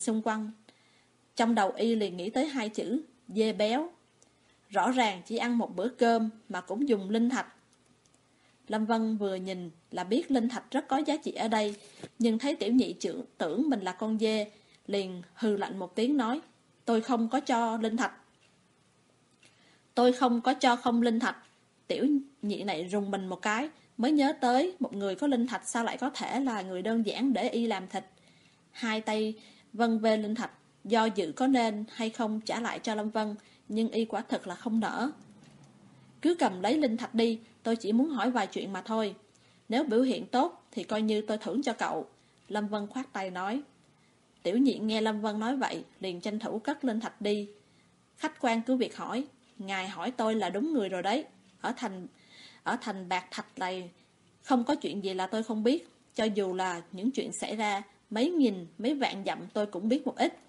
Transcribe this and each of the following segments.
xung quanh. Trong đầu y liền nghĩ tới hai chữ dê béo. Rõ ràng chỉ ăn một bữa cơm mà cũng dùng linh thạch. Lâm Vân vừa nhìn là biết linh thạch rất có giá trị ở đây, nhưng thấy tiểu nhị tưởng mình là con dê, liền hừ lạnh một tiếng nói: tôi không có cho linh thạch. Tôi không có cho không linh thạch. Tiểu nhị này rùng mình một cái, mới nhớ tới một người có linh thạch sao lại có thể là người đơn giản để y làm thịt. Hai tay vân về linh thạch, do dự có nên hay không trả lại cho Lâm Vân, nhưng y quả thực là không nỡ. Cứ cầm lấy linh thạch đi, tôi chỉ muốn hỏi vài chuyện mà thôi. Nếu biểu hiện tốt thì coi như tôi thưởng cho cậu. Lâm Vân khoát tay nói. Tiểu nhị nghe Lâm Vân nói vậy, liền tranh thủ cất linh thạch đi. Khách quan cứ việc hỏi. Ngài hỏi tôi là đúng người rồi đấy. Ở thành Bạc Thạch này không có chuyện gì là tôi không biết. Cho dù là những chuyện xảy ra mấy nghìn, mấy vạn dặm tôi cũng biết một ít.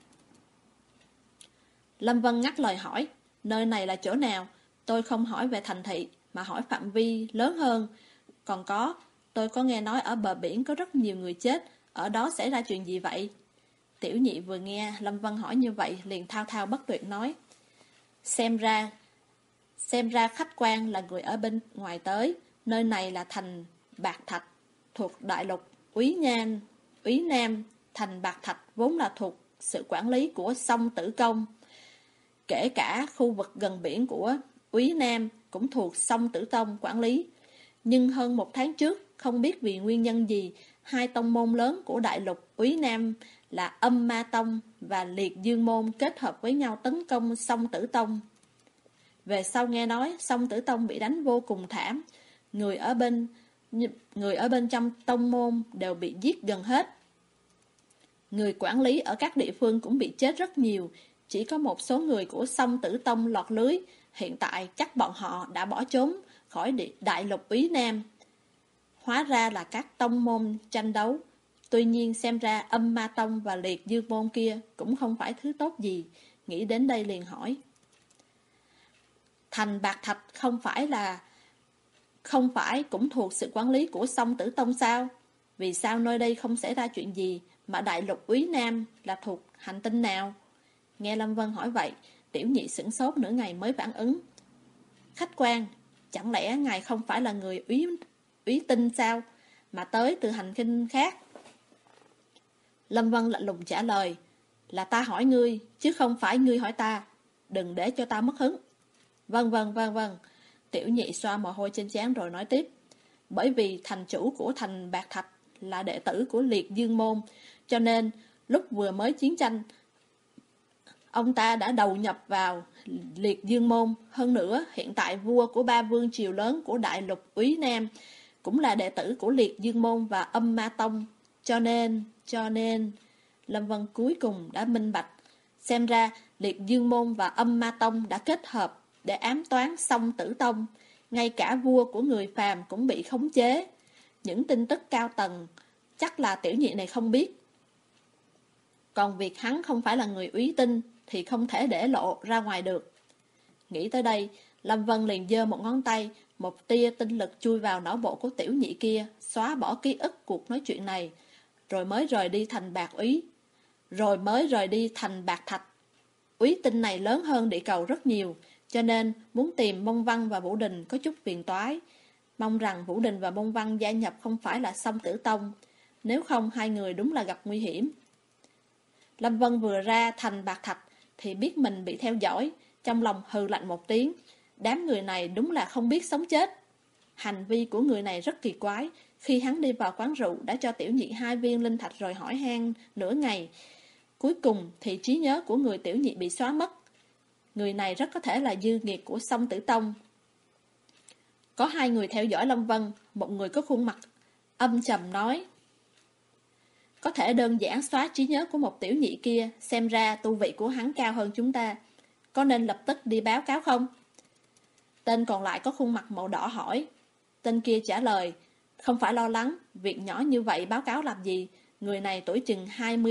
Lâm Vân ngắt lời hỏi. Nơi này là chỗ nào? Tôi không hỏi về thành thị, mà hỏi phạm vi lớn hơn. Còn tôi có nghe nói ở bờ biển có rất nhiều người chết. Ở đó xảy ra chuyện gì vậy? Tiểu nhị vừa nghe Lâm Vân hỏi như vậy, liền thao thao bất tuyệt nói. Xem ra khách quan là người ở bên ngoài tới. Nơi này là thành Bạc Thạch, thuộc đại lục Úy Nam. Thành Bạc Thạch vốn là thuộc sự quản lý của Song Tử Công. Kể cả khu vực gần biển của Úy Nam cũng thuộc Song Tử Tông quản lý. Nhưng hơn một tháng trước, không biết vì nguyên nhân gì, hai tông môn lớn của đại lục Úy Nam là Âm Ma Tông và Liệt Dương Môn kết hợp với nhau tấn công Song Tử Tông. Về sau nghe nói Song Tử Tông bị đánh vô cùng thảm, người ở bên trong tông môn đều bị giết gần hết. Người quản lý ở các địa phương cũng bị chết rất nhiều, chỉ có một số người của Song Tử Tông lọt lưới. Hiện tại chắc bọn họ đã bỏ trốn khỏi đại lục Úy Nam. Hóa ra là các tông môn tranh đấu. Tuy nhiên xem ra Âm Ma Tông và Liệt Dương Môn kia cũng không phải thứ tốt gì. Nghĩ đến đây liền hỏi. Thành Bạc Thạch không phải cũng thuộc sự quản lý của Song Tử Tông sao? Vì sao nơi đây không xảy ra chuyện gì, mà đại lục Úy Nam là thuộc hành tinh nào? Nghe Lâm Vân hỏi vậy, tiểu nhị sửng sốt nửa ngày mới phản ứng. Khách quan, chẳng lẽ ngài không phải là người úy tinh sao, mà tới từ hành tinh khác? Lâm Vân lạnh lùng trả lời. Là ta hỏi ngươi, chứ không phải ngươi hỏi ta. Đừng để cho ta mất hứng. Vâng. Tiểu nhị xoa mồ hôi trên trán rồi nói tiếp. Bởi vì thành chủ của thành Bạc Thạch là đệ tử của Liệt Dương Môn, cho nên lúc vừa mới chiến tranh, ông ta đã đầu nhập vào Liệt Dương Môn. Hơn nữa, hiện tại vua của ba vương triều lớn của đại lục Úy Nam cũng là đệ tử của Liệt Dương Môn và Âm Ma Tông. Cho nên Lâm Vân cuối cùng đã minh bạch. Xem ra Liệt Dương Môn và Âm Ma Tông đã kết hợp để ám toán Song Tử Tông. Ngay cả vua của người phàm cũng bị khống chế. Những tin tức cao tầng chắc là tiểu nhị này không biết. Còn việc hắn không phải là người úy tinh thì không thể để lộ ra ngoài được. Nghĩ tới đây, Lâm Vân liền giơ một ngón tay, một tia tinh lực chui vào não bộ của tiểu nhị kia, xóa bỏ ký ức cuộc nói chuyện này, rồi mới rời đi thành Bạc Thạch. Úy tinh này lớn hơn địa cầu rất nhiều, cho nên muốn tìm Mông Văn và Vũ Đình có chút phiền toái. Mong rằng Vũ Đình và Mông Văn gia nhập không phải là Song Tử Tông, nếu không hai người đúng là gặp nguy hiểm. Lâm Vân vừa ra thành Bạc Thạch thì biết mình bị theo dõi, trong lòng hừ lạnh một tiếng. Đám người này đúng là không biết sống chết. Hành vi của người này rất kỳ quái. Khi hắn đi vào quán rượu đã cho tiểu nhị 2 viên linh thạch rồi hỏi han nửa ngày. Cuối cùng thì trí nhớ của người tiểu nhị bị xóa mất. Người này rất có thể là dư nghiệt của Song Tử Tông. Có 2 người theo dõi Lâm Vân. Một người có khuôn mặt âm trầm nói. Có thể đơn giản xóa trí nhớ của một tiểu nhị kia, xem ra tu vị của hắn cao hơn chúng ta. Có nên lập tức đi báo cáo không? Tên còn lại có khuôn mặt màu đỏ hỏi. Tên kia trả lời, không phải lo lắng, việc nhỏ như vậy báo cáo làm gì? Người này tuổi chừng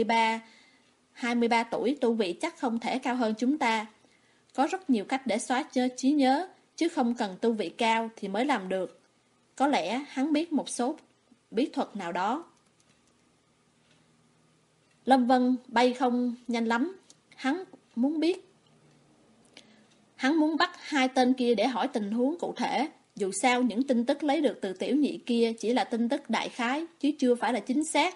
23 tuổi, tu vị chắc không thể cao hơn chúng ta. Có rất nhiều cách để xóa trí nhớ, chứ không cần tu vị cao thì mới làm được. Có lẽ hắn biết một số bí thuật nào đó. Lâm Vân bay không nhanh lắm. Hắn muốn bắt hai tên kia để hỏi tình huống cụ thể. Dù sao những tin tức lấy được từ tiểu nhị kia chỉ là tin tức đại khái, chứ chưa phải là chính xác.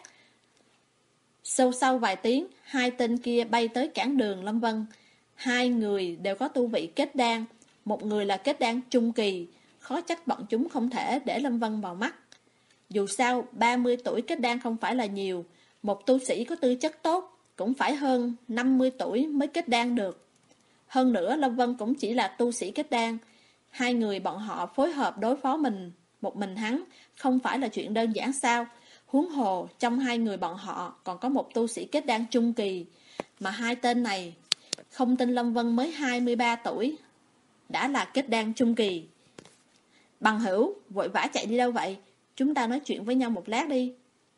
Sau vài tiếng, hai tên kia bay tới cản đường Lâm Vân. Hai người đều có tu vị kết đan. Một người là kết đan trung kỳ. Khó trách bọn chúng không thể để Lâm Vân vào mắt. Dù sao, 30 tuổi kết đan không phải là nhiều. Một tu sĩ có tư chất tốt cũng phải hơn 50 tuổi mới kết đan được. Hơn nữa, Lâm Vân cũng chỉ là tu sĩ kết đan. Hai người bọn họ phối hợp đối phó một mình hắn, không phải là chuyện đơn giản sao. Huống hồ, trong hai người bọn họ còn có một tu sĩ kết đan trung kỳ. Mà hai tên này, không tin Lâm Vân mới 23 tuổi, đã là kết đan trung kỳ. Bằng hữu, vội vã chạy đi đâu vậy? Chúng ta nói chuyện với nhau một lát đi.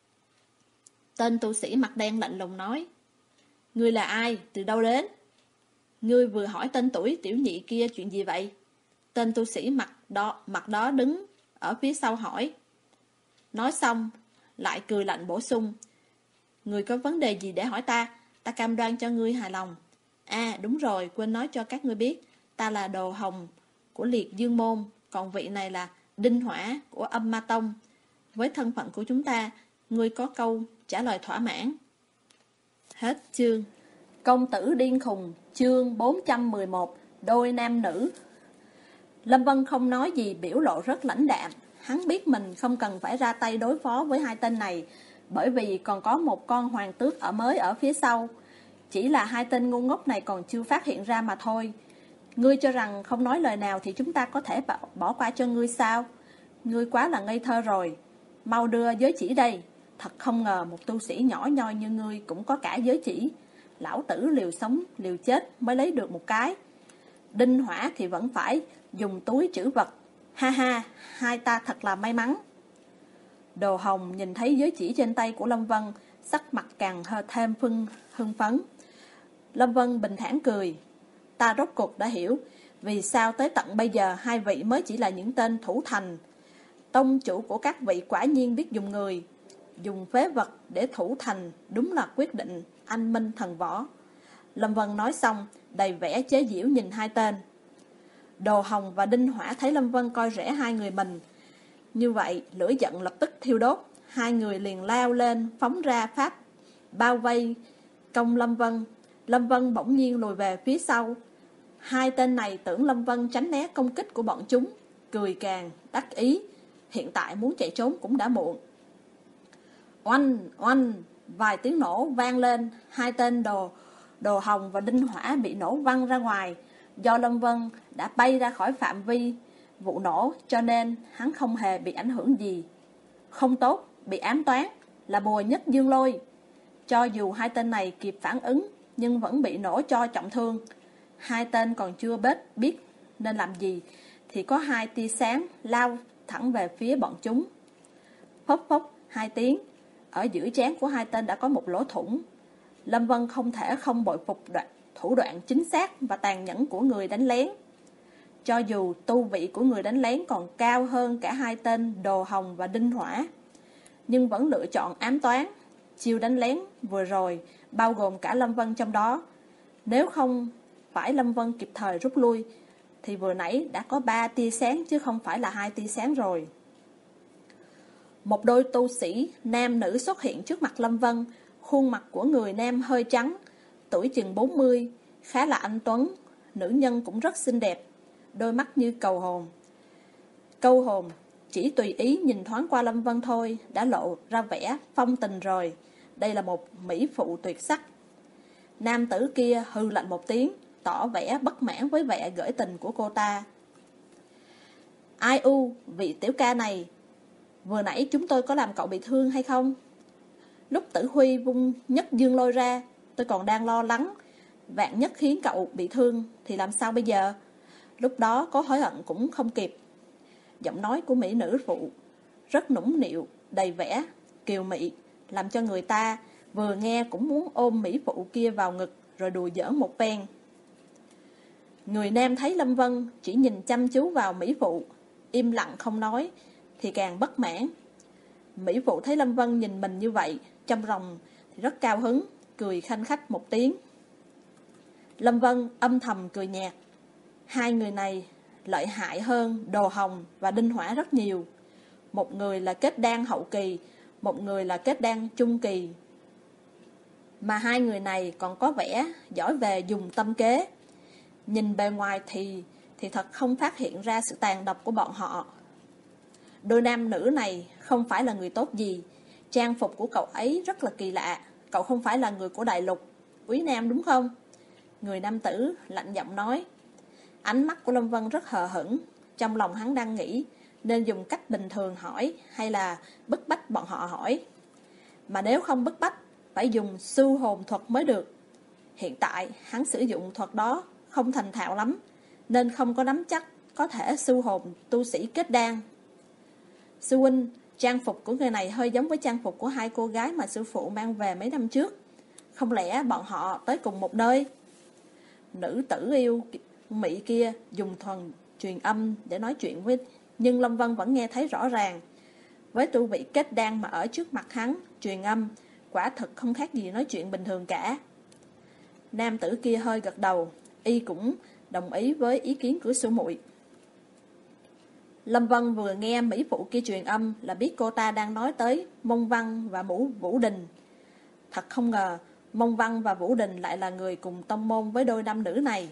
Tên tu sĩ mặt đen lạnh lùng nói. Ngươi là ai? Từ đâu đến? Ngươi vừa hỏi tên tuổi tiểu nhị kia chuyện gì vậy? Tên tu sĩ mặt đó đứng ở phía sau hỏi. Nói xong, lại cười lạnh bổ sung. Ngươi có vấn đề gì để hỏi ta? Ta cam đoan cho ngươi hài lòng. À đúng rồi, quên nói cho các ngươi biết. Ta là Đồ Hồng của Liệt Dương Môn. Còn vị này là Đinh Hỏa của Âm Ma Tông. Với thân phận của chúng ta, ngươi có câu trả lời thỏa mãn. Hết chương. Công tử điên khùng, chương 411, đôi nam nữ. Lâm Vân không nói gì, biểu lộ rất lãnh đạm. Hắn biết mình không cần phải ra tay đối phó với hai tên này, bởi vì còn có một con hoàng tước mới ở phía sau. Chỉ là hai tên ngu ngốc này còn chưa phát hiện ra mà thôi. Ngươi cho rằng không nói lời nào thì chúng ta có thể bỏ qua cho ngươi sao? Ngươi quá là ngây thơ rồi. Mau đưa giới chỉ đây. Thật không ngờ một tu sĩ nhỏ nhoi như ngươi cũng có cả giới chỉ. Lão tử liều sống liều chết mới lấy được một cái. Đinh Hỏa thì vẫn phải dùng túi trữ vật. Ha ha, hai ta thật là may mắn. Đồ Hồng nhìn thấy giới chỉ trên tay của Lâm Vân, sắc mặt càng thêm hưng phấn. Lâm Vân bình thản cười. Ta rốt cuộc đã hiểu vì sao tới tận bây giờ hai vị mới chỉ là những tên thủ thành. Tông chủ của các vị quả nhiên biết dùng người, dùng phế vật để thủ thành, đúng là quyết định anh minh thần võ. Lâm Vân nói xong, đầy vẻ chế giễu nhìn hai tên. Đồ Hồng và Đinh Hỏa thấy Lâm Vân coi rẻ hai người mình. Như vậy, lửa giận lập tức thiêu đốt. Hai người liền lao lên, phóng ra pháp, bao vây, công Lâm Vân. Lâm Vân bỗng nhiên lùi về phía sau. Hai tên này tưởng Lâm Vân tránh né công kích của bọn chúng, cười càng đắc ý. Hiện tại muốn chạy trốn cũng đã muộn. Oanh, oanh, vài tiếng nổ vang lên. Hai tên Đồ Hồng và Đinh Hỏa bị nổ văng ra ngoài. Do Lâm Vân đã bay ra khỏi phạm vi vụ nổ, cho nên hắn không hề bị ảnh hưởng gì. Không tốt, bị ám toán, là bùa nhất dương lôi. Cho dù hai tên này kịp phản ứng, nhưng vẫn bị nổ cho trọng thương. Hai tên còn chưa biết nên làm gì, thì có hai tia sáng lao thẳng về phía bọn chúng. Phốc phốc hai tiếng, ở giữa trán của hai tên đã có một lỗ thủng. Lâm Vân không thể không bội phục thủ đoạn chính xác và tàn nhẫn của người đánh lén. Cho dù tu vị của người đánh lén còn cao hơn cả hai tên Đồ Hồng và Đinh Hỏa, nhưng vẫn lựa chọn ám toán. Chiêu đánh lén vừa rồi bao gồm cả Lâm Vân trong đó. Nếu không phải Lâm Vân kịp thời rút lui, thì vừa nãy đã có 3 tia sáng chứ không phải là 2 tia sáng rồi. Một đôi tu sĩ nam nữ xuất hiện trước mặt Lâm Vân. Khuôn mặt của người nam hơi trắng, tuổi chừng 40, khá là anh tuấn. Nữ nhân cũng rất xinh đẹp, đôi mắt như cầu hồn. Câu hồn chỉ tùy ý nhìn thoáng qua Lâm Vân thôi đã lộ ra vẻ phong tình rồi. Đây là một mỹ phụ tuyệt sắc. Nam tử kia hừ lạnh một tiếng, tỏ vẻ bất mãn với vẻ gởi tình của cô ta. Ai u, vị tiểu ca này, vừa nãy chúng tôi có làm cậu bị thương hay không? Lúc Tử Huy vung nhất dương lôi ra, tôi còn đang lo lắng, vạn nhất khiến cậu bị thương thì làm sao bây giờ? Lúc đó có hối hận cũng không kịp. Giọng nói của mỹ nữ phụ rất nũng nịu, đầy vẻ kiều mị, làm cho người ta vừa nghe cũng muốn ôm mỹ phụ kia vào ngực rồi đùa giỡn một phen. Người nam thấy Lâm Vân chỉ nhìn chăm chú vào mỹ phụ, im lặng không nói, thì càng bất mãn. Mỹ phụ thấy Lâm Vân nhìn mình như vậy, trong lòng thì rất cao hứng, cười khanh khách một tiếng. Lâm Vân âm thầm cười nhạt. Hai người này lợi hại hơn Đồ Hồng và Đinh Hỏa rất nhiều. Một người là kết đan hậu kỳ, một người là kết đan trung kỳ. Mà hai người này còn có vẻ giỏi về dùng tâm kế. Nhìn bề ngoài thì thật không phát hiện ra sự tàn độc của bọn họ. Đôi nam nữ này không phải là người tốt gì. Trang phục của cậu ấy rất là kỳ lạ. Cậu không phải là người của đại lục Úy Nam đúng không? Người nam tử lạnh giọng nói. Ánh mắt của Lâm Vân rất hờ hững. Trong lòng hắn đang nghĩ nên dùng cách bình thường hỏi hay là bức bách bọn họ hỏi. Mà nếu không bức bách, phải dùng sưu hồn thuật mới được. Hiện tại hắn sử dụng thuật đó không thành thạo lắm, nên không có nắm chắc có thể sưu hồn tu sĩ kết đan. Sư huynh, trang phục của người này hơi giống với trang phục của hai cô gái mà sư phụ mang về mấy năm trước. Không lẽ bọn họ tới cùng một nơi? Nữ tử yêu Mỹ kia dùng thuần truyền âm để nói chuyện với, nhưng Lâm Vân vẫn nghe thấy rõ ràng. Với tu vị kết đan mà ở trước mặt hắn truyền âm, quả thực không khác gì nói chuyện bình thường cả. Nam tử kia hơi gật đầu, y cũng đồng ý với ý kiến của sư muội. Lâm Vân vừa nghe mỹ phụ kia truyền âm là biết cô ta đang nói tới Mông Văn và Vũ Đình. Thật không ngờ Mông Văn và Vũ Đình lại là người cùng tông môn với đôi nam nữ này.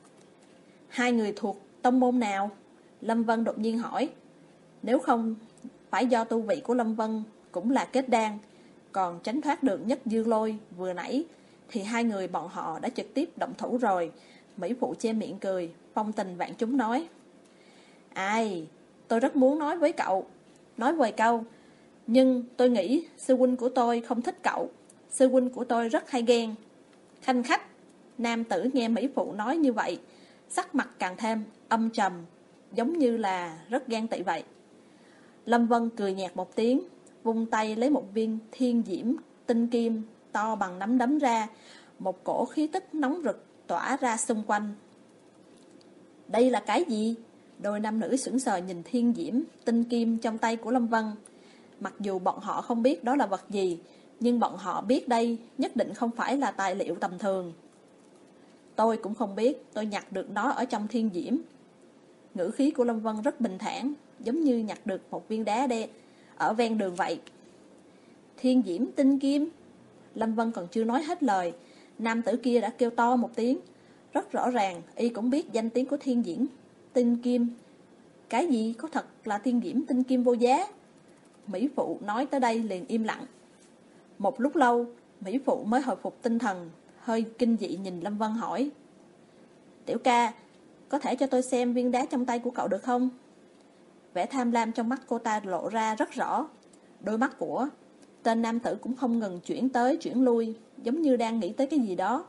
Hai người thuộc tông môn nào? Lâm Vân đột nhiên hỏi. Nếu không phải do tu vị của Lâm Vân cũng là kết đan, còn tránh thoát được Nhất Dương Lôi vừa nãy, thì hai người bọn họ đã trực tiếp động thủ rồi. Mỹ phụ che miệng cười, phong tình vạn chúng nói. Ai, tôi rất muốn nói với cậu, nói vài câu, nhưng tôi nghĩ sư huynh của tôi không thích cậu. Sư huynh của tôi rất hay ghen. Khanh khách. Nam tử nghe mỹ phụ nói như vậy, sắc mặt càng thêm âm trầm, giống như là rất ghen tị vậy. Lâm Vân cười nhạt một tiếng, vung tay lấy một viên thiên diễm tinh kim to bằng nắm đấm ra. Một cổ khí tức nóng rực tỏa ra xung quanh. Đây là cái gì? Đôi nam nữ sững sờ nhìn thiên diễm tinh kim trong tay của Lâm Vân. Mặc dù bọn họ không biết đó là vật gì, nhưng bọn họ biết đây nhất định không phải là tài liệu tầm thường. Tôi cũng không biết, tôi nhặt được nó ở trong thiên diễm. Ngữ khí của Lâm Vân rất bình thản, giống như nhặt được một viên đá đen ở ven đường vậy. Thiên diễm tinh kim. Lâm Vân còn chưa nói hết lời, nam tử kia đã kêu to một tiếng. Rất rõ ràng, y cũng biết danh tiếng của thiên diễm tinh kim. Cái gì có thật là thiên diễm tinh kim vô giá? Mỹ phụ nói tới đây liền im lặng. Một lúc lâu, Mỹ phụ mới hồi phục tinh thần, hơi kinh dị nhìn Lâm Vân hỏi. Tiểu ca, có thể cho tôi xem viên đá trong tay của cậu được không? Vẻ tham lam trong mắt cô ta lộ ra rất rõ. Đôi mắt của tên nam tử cũng không ngừng chuyển tới chuyển lui, giống như đang nghĩ tới cái gì đó.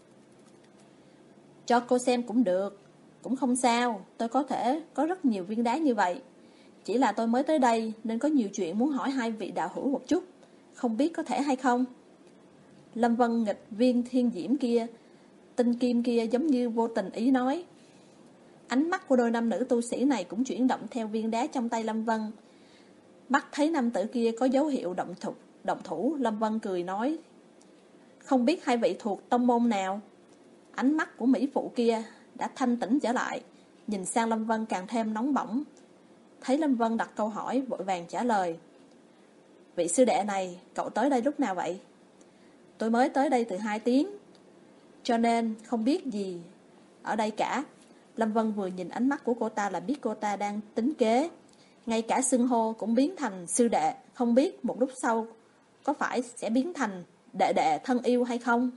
Cho cô xem cũng được, cũng không sao, tôi có thể có rất nhiều viên đá như vậy. Chỉ là tôi mới tới đây nên có nhiều chuyện muốn hỏi hai vị đạo hữu một chút, không biết có thể hay không? Lâm Vân nghịch viên thiên diễm kia, tinh kim kia giống như vô tình ý nói. Ánh mắt của đôi nam nữ tu sĩ này cũng chuyển động theo viên đá trong tay Lâm Vân. Mắt thấy nam tử kia có dấu hiệu động thủ, Lâm Vân cười nói. Không biết hai vị thuộc tông môn nào? Ánh mắt của mỹ phụ kia đã thanh tĩnh trở lại, nhìn sang Lâm Vân càng thêm nóng bỏng. Thấy Lâm Vân đặt câu hỏi, vội vàng trả lời. Vị sư đệ này, cậu tới đây lúc nào vậy? Tôi mới tới đây từ 2 tiếng, cho nên không biết gì ở đây cả. Lâm Vân vừa nhìn ánh mắt của cô ta là biết cô ta đang tính kế. Ngay cả xưng hô cũng biến thành sư đệ, không biết một lúc sau có phải sẽ biến thành đệ đệ thân yêu hay không?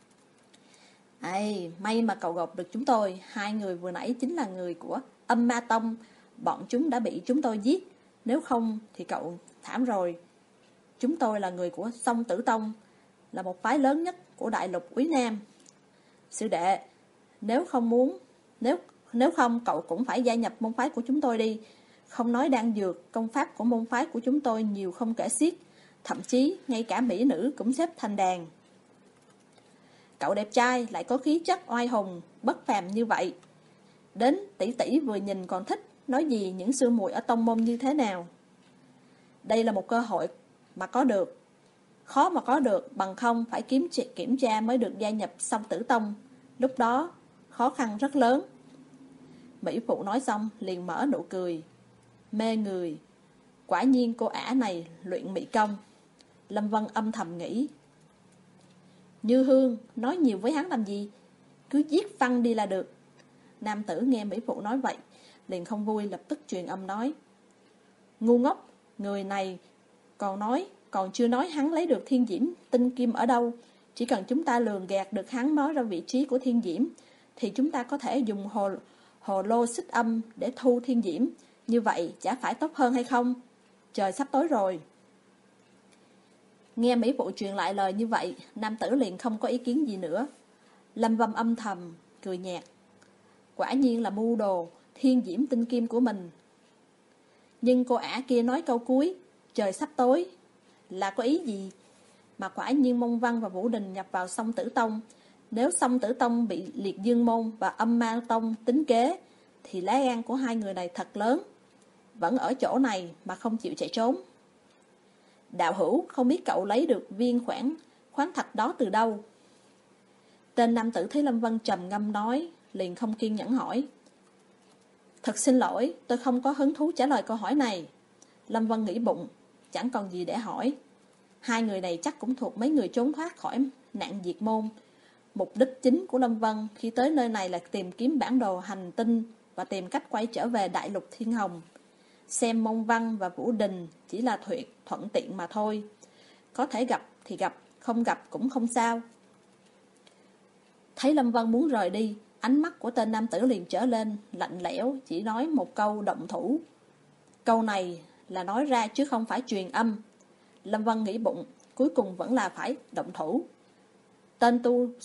May mà cậu gặp được chúng tôi. Hai người vừa nãy chính là người của Âm Ma Tông. Bọn chúng đã bị chúng tôi giết, nếu không thì cậu thảm rồi. Chúng tôi là người của Song Tử Tông, là một phái lớn nhất của đại lục Úy Nam. Sư đệ, nếu không cậu cũng phải gia nhập môn phái của chúng tôi đi. Không nói đan dược, công pháp của môn phái của chúng tôi nhiều không kể xiết, thậm chí ngay cả mỹ nữ cũng xếp thành đàn. Cậu đẹp trai lại có khí chất oai hùng bất phàm như vậy, đến tỷ tỷ vừa nhìn còn thích, nói gì những sư muội ở tông môn như thế nào. Đây là một cơ hội mà có được. khó mà có được, bằng không phải kiểm tra mới được gia nhập Song Tử Tông. Lúc đó, khó khăn rất lớn. Mỹ phụ nói xong, liền mở nụ cười. Mê người. Quả nhiên cô ả này luyện mỹ công. Lâm Vân âm thầm nghĩ. Như Hương, nói nhiều với hắn làm gì? Cứ giết phăng đi là được. Nam tử nghe Mỹ phụ nói vậy, liền không vui, lập tức truyền âm nói. Ngu ngốc, người này còn chưa nói hắn lấy được thiên diễm tinh kim ở đâu. Chỉ cần chúng ta lường gạt được hắn nói ra vị trí của thiên diễm, thì chúng ta có thể dùng hồ lô xích âm để thu thiên diễm. Như vậy chả phải tốt hơn hay không? Trời sắp tối rồi. Nghe Mỹ phụ truyền lại lời như vậy, nam tử liền không có ý kiến gì nữa. Lâm Vân âm thầm cười nhạt. Quả nhiên là mưu đồ thiên diễm tinh kim của mình. Nhưng cô ả kia nói câu cuối, trời sắp tối, là có ý gì? Mà quả nhiên Mông Văn và Vũ Đình nhập vào Song Tử Tông. Nếu Song Tử Tông bị Liệt Dương Môn và Âm Ma Tông tính kế, thì lá gan của hai người này thật lớn. Vẫn ở chỗ này mà không chịu chạy trốn. Đạo hữu, không biết cậu lấy được viên khoáng thạch đó từ đâu? Tên nam tử thấy Lâm Vân trầm ngâm nói, liền không kiên nhẫn hỏi. Thật xin lỗi, tôi không có hứng thú trả lời câu hỏi này. Lâm Vân nghĩ bụng, chẳng còn gì để hỏi. Hai người này chắc cũng thuộc mấy người trốn thoát khỏi nạn diệt môn. Mục đích chính của Lâm Vân khi tới nơi này là tìm kiếm bản đồ hành tinh và tìm cách quay trở về đại lục Thiên Hồng. Xem Mông Văn và Vũ Đình chỉ là thuận tiện mà thôi. Có thể gặp thì gặp, không gặp cũng không sao. Thấy Lâm Vân muốn rời đi, ánh mắt của tên nam tử liền trở lên lạnh lẽo, chỉ nói một câu động thủ. Câu này là nói ra chứ không phải truyền âm. Lâm Vân nghĩ bụng, cuối cùng vẫn là phải động thủ. Tên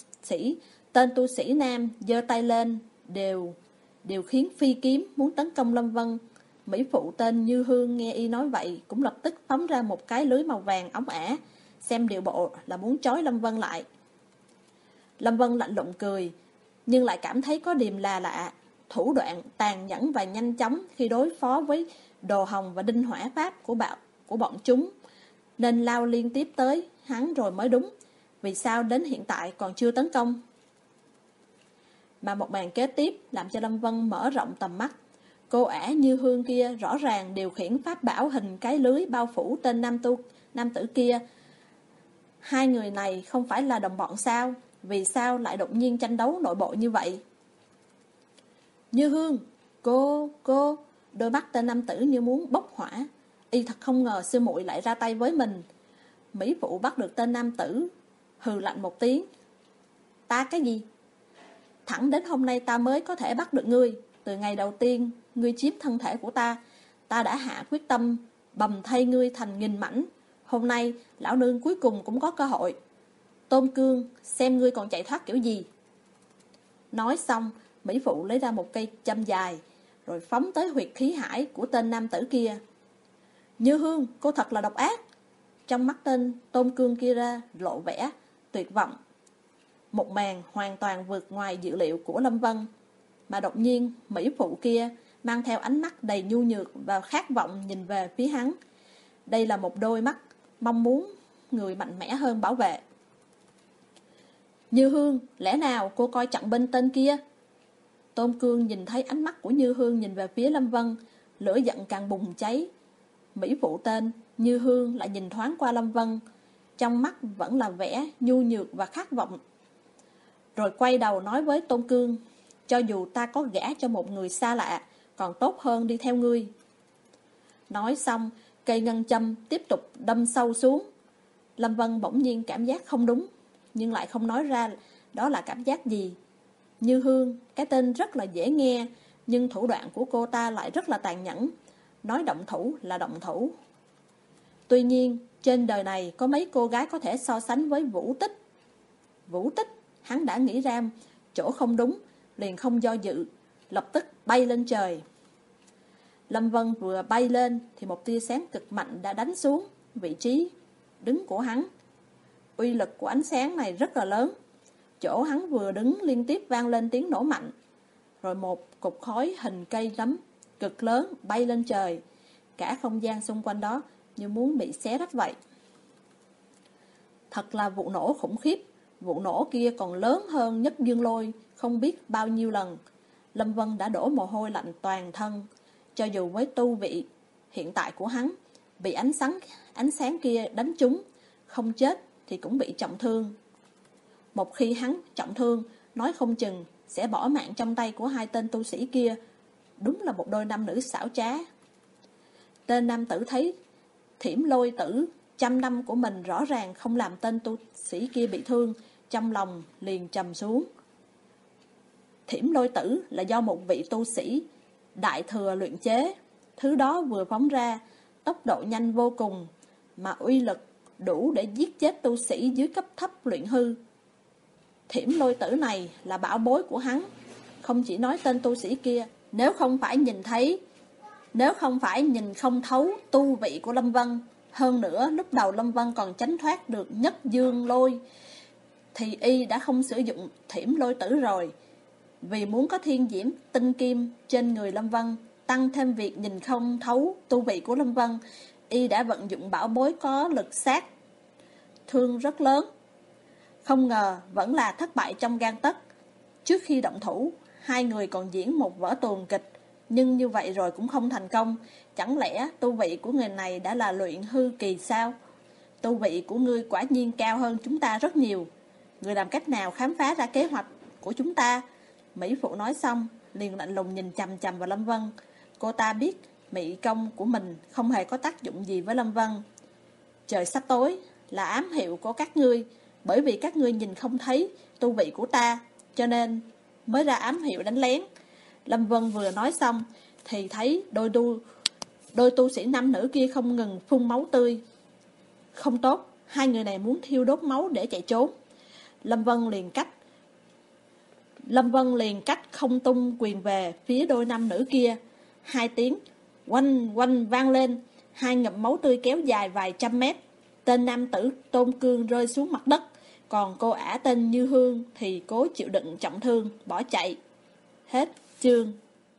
tu sĩ nam giơ tay lên, đều khiến phi kiếm muốn tấn công Lâm Vân. Mỹ phụ tên Như Hương nghe y nói vậy, cũng lập tức phóng ra một cái lưới màu vàng óng ả, xem điệu bộ là muốn trói Lâm Vân lại. Lâm Vân lạnh lùng cười, nhưng lại cảm thấy có điềm là lạ, thủ đoạn tàn nhẫn và nhanh chóng khi đối phó với đồ hồng và đinh hỏa pháp của bọn chúng, nên lao liên tiếp tới hắn rồi mới đúng. Vì sao đến hiện tại còn chưa tấn công? Mà một màn kế tiếp làm cho Lâm Vân mở rộng tầm mắt. Cô ả Như Hương kia rõ ràng điều khiển pháp bảo hình cái lưới bao phủ tên nam tử kia. Hai người này không phải là đồng bọn sao? Vì sao lại đột nhiên tranh đấu nội bộ như vậy? Như Hương, cô, đôi mắt tên nam tử như muốn bốc hỏa. Y thật không ngờ sư muội lại ra tay với mình. Mỹ phụ bắt được tên nam tử, hừ lạnh một tiếng. Ta cái gì? Thẳng đến hôm nay ta mới có thể bắt được ngươi. Từ ngày đầu tiên ngươi chiếm thân thể của ta, ta đã hạ quyết tâm bầm thay ngươi thành nghìn mảnh. Hôm nay lão nương cuối cùng cũng có cơ hội. Tôn Cương, xem ngươi còn chạy thoát kiểu gì. Nói xong, Mỹ phụ lấy ra một cây châm dài, rồi phóng tới huyệt khí hải của tên nam tử kia. Như Hương, cô thật là độc ác. Trong mắt tên Tôn Cương kia ra lộ vẻ tuyệt vọng. Một màn hoàn toàn vượt ngoài dự liệu của Lâm Vân. Mà đột nhiên, Mỹ phụ kia mang theo ánh mắt đầy nhu nhược và khát vọng nhìn về phía hắn. Đây là một đôi mắt mong muốn người mạnh mẽ hơn bảo vệ. Như Hương, lẽ nào cô coi trọng bên tên kia? Tôn Cương nhìn thấy ánh mắt của Như Hương nhìn về phía Lâm Vân, lửa giận càng bùng cháy. Mỹ phụ tên Như Hương lại nhìn thoáng qua Lâm Vân, trong mắt vẫn là vẻ nhu nhược và khát vọng. Rồi quay đầu nói với Tôn Cương, cho dù ta có gả cho một người xa lạ, còn tốt hơn đi theo ngươi. Nói xong, cây ngân châm tiếp tục đâm sâu xuống. Lâm Vân bỗng nhiên cảm giác không đúng, nhưng lại không nói ra đó là cảm giác gì. Như Hương, cái tên rất là dễ nghe, nhưng thủ đoạn của cô ta lại rất là tàn nhẫn. Nói động thủ là động thủ. Tuy nhiên, trên đời này có mấy cô gái có thể so sánh với Vũ Tích. Vũ Tích, hắn đã nghĩ ra chỗ không đúng, liền không do dự, lập tức bay lên trời. Lâm Vân vừa bay lên thì một tia sáng cực mạnh đã đánh xuống vị trí đứng của hắn. Uy lực của ánh sáng này rất là lớn. Chỗ hắn vừa đứng liên tiếp vang lên tiếng nổ mạnh. Rồi một cục khói hình cây nấm cực lớn bay lên trời. Cả không gian xung quanh đó như muốn bị xé rách vậy. Thật là vụ nổ khủng khiếp. Vụ nổ kia còn lớn hơn Nhất Dương Lôi không biết bao nhiêu lần. Lâm Vân đã đổ mồ hôi lạnh toàn thân. Cho dù với tu vị hiện tại của hắn, bị ánh sáng kia đánh trúng, không chết thì cũng bị trọng thương. Một khi hắn trọng thương, nói không chừng sẽ bỏ mạng trong tay của hai tên tu sĩ kia. Đúng là một đôi nam nữ xảo trá. Tên nam tử thấy Thiểm Lôi Tử 100 năm của mình rõ ràng không làm tên tu sĩ kia bị thương, trong lòng liền trầm xuống. Thiểm Lôi Tử là do một vị tu sĩ đại thừa luyện chế. Thứ đó vừa phóng ra, tốc độ nhanh vô cùng, mà uy lực đủ để giết chết tu sĩ dưới cấp thấp luyện hư. Thiểm Lôi Tử này là bảo bối của hắn. Không chỉ nói tên tu sĩ kia, nếu không phải nhìn không thấu tu vị của Lâm Vân, hơn nữa lúc đầu Lâm Vân còn tránh thoát được Nhất Dương Lôi, thì y đã không sử dụng Thiểm Lôi Tử rồi. Vì muốn có thiên diễm tinh kim trên người Lâm Vân, tăng thêm việc nhìn không thấu tu vị của Lâm Vân, y đã vận dụng bảo bối có lực sát thương rất lớn. Không ngờ vẫn là thất bại trong gang tấc. Trước khi động thủ, hai người còn diễn một vở tuồng kịch, nhưng như vậy rồi cũng không thành công. Chẳng lẽ tu vị của người này đã là luyện hư kỳ sao? Tu vị của ngươi quả nhiên cao hơn chúng ta rất nhiều. Ngươi làm cách nào khám phá ra kế hoạch của chúng ta? Mỹ phụ nói xong, liền lạnh lùng nhìn chằm chằm vào Lâm Vân. Cô ta biết mỹ công của mình không hề có tác dụng gì với Lâm Vân. Trời sắp tối là ám hiệu của các ngươi, bởi vì các ngươi nhìn không thấy tu vị của ta, cho nên mới ra ám hiệu đánh lén. Lâm Vân vừa nói xong thì thấy đôi tu sĩ nam nữ kia không ngừng phun máu tươi. Không tốt, hai người này muốn thiêu đốt máu để chạy trốn. Lâm Vân liền cách không tung quyền về phía đôi nam nữ kia. Hai tiếng oanh oanh vang lên, hai ngụm máu tươi kéo dài vài trăm mét. Tên nam tử Tôn Cương rơi xuống mặt đất, còn cô ả tên Như Hương thì cố chịu đựng trọng thương bỏ chạy. Hết chương.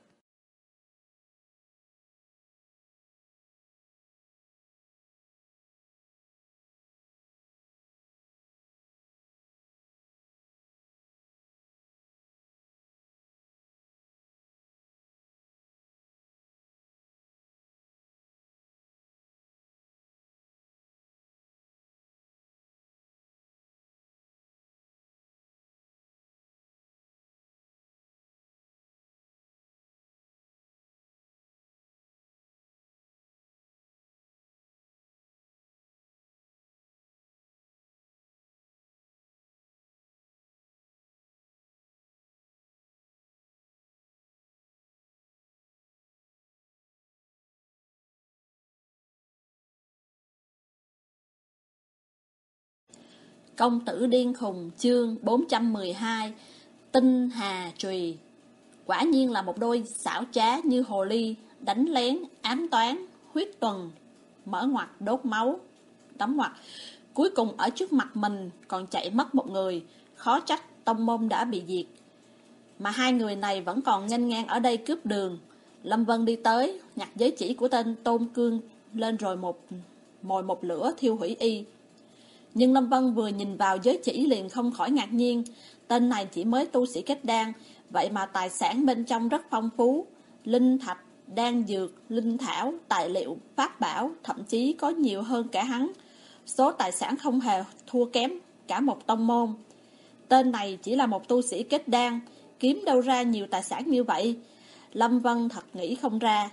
Công tử điên khùng, chương 412. Tinh Hà Trùy. Quả nhiên là một đôi xảo trá như hồ ly, đánh lén, ám toán, huyết tuần, mở ngoặt đốt máu, đóng ngoặt. Cuối cùng ở trước mặt mình còn chạy mất một người, khó trách tông môn đã bị diệt. Mà hai người này vẫn còn nghênh ngang ở đây cướp đường. Lâm Vân đi tới, nhặt giới chỉ của tên Tôn Cương lên rồi mồi một lửa thiêu hủy y. Nhưng Lâm Vân vừa nhìn vào giới chỉ liền không khỏi ngạc nhiên. Tên này chỉ mới tu sĩ kết đan, vậy mà tài sản bên trong rất phong phú. Linh thạch, đan dược, linh thảo, tài liệu, pháp bảo, thậm chí có nhiều hơn cả hắn. Số tài sản không hề thua kém cả một tông môn. Tên này chỉ là một tu sĩ kết đan, kiếm đâu ra nhiều tài sản như vậy? Lâm Vân thật nghĩ không ra.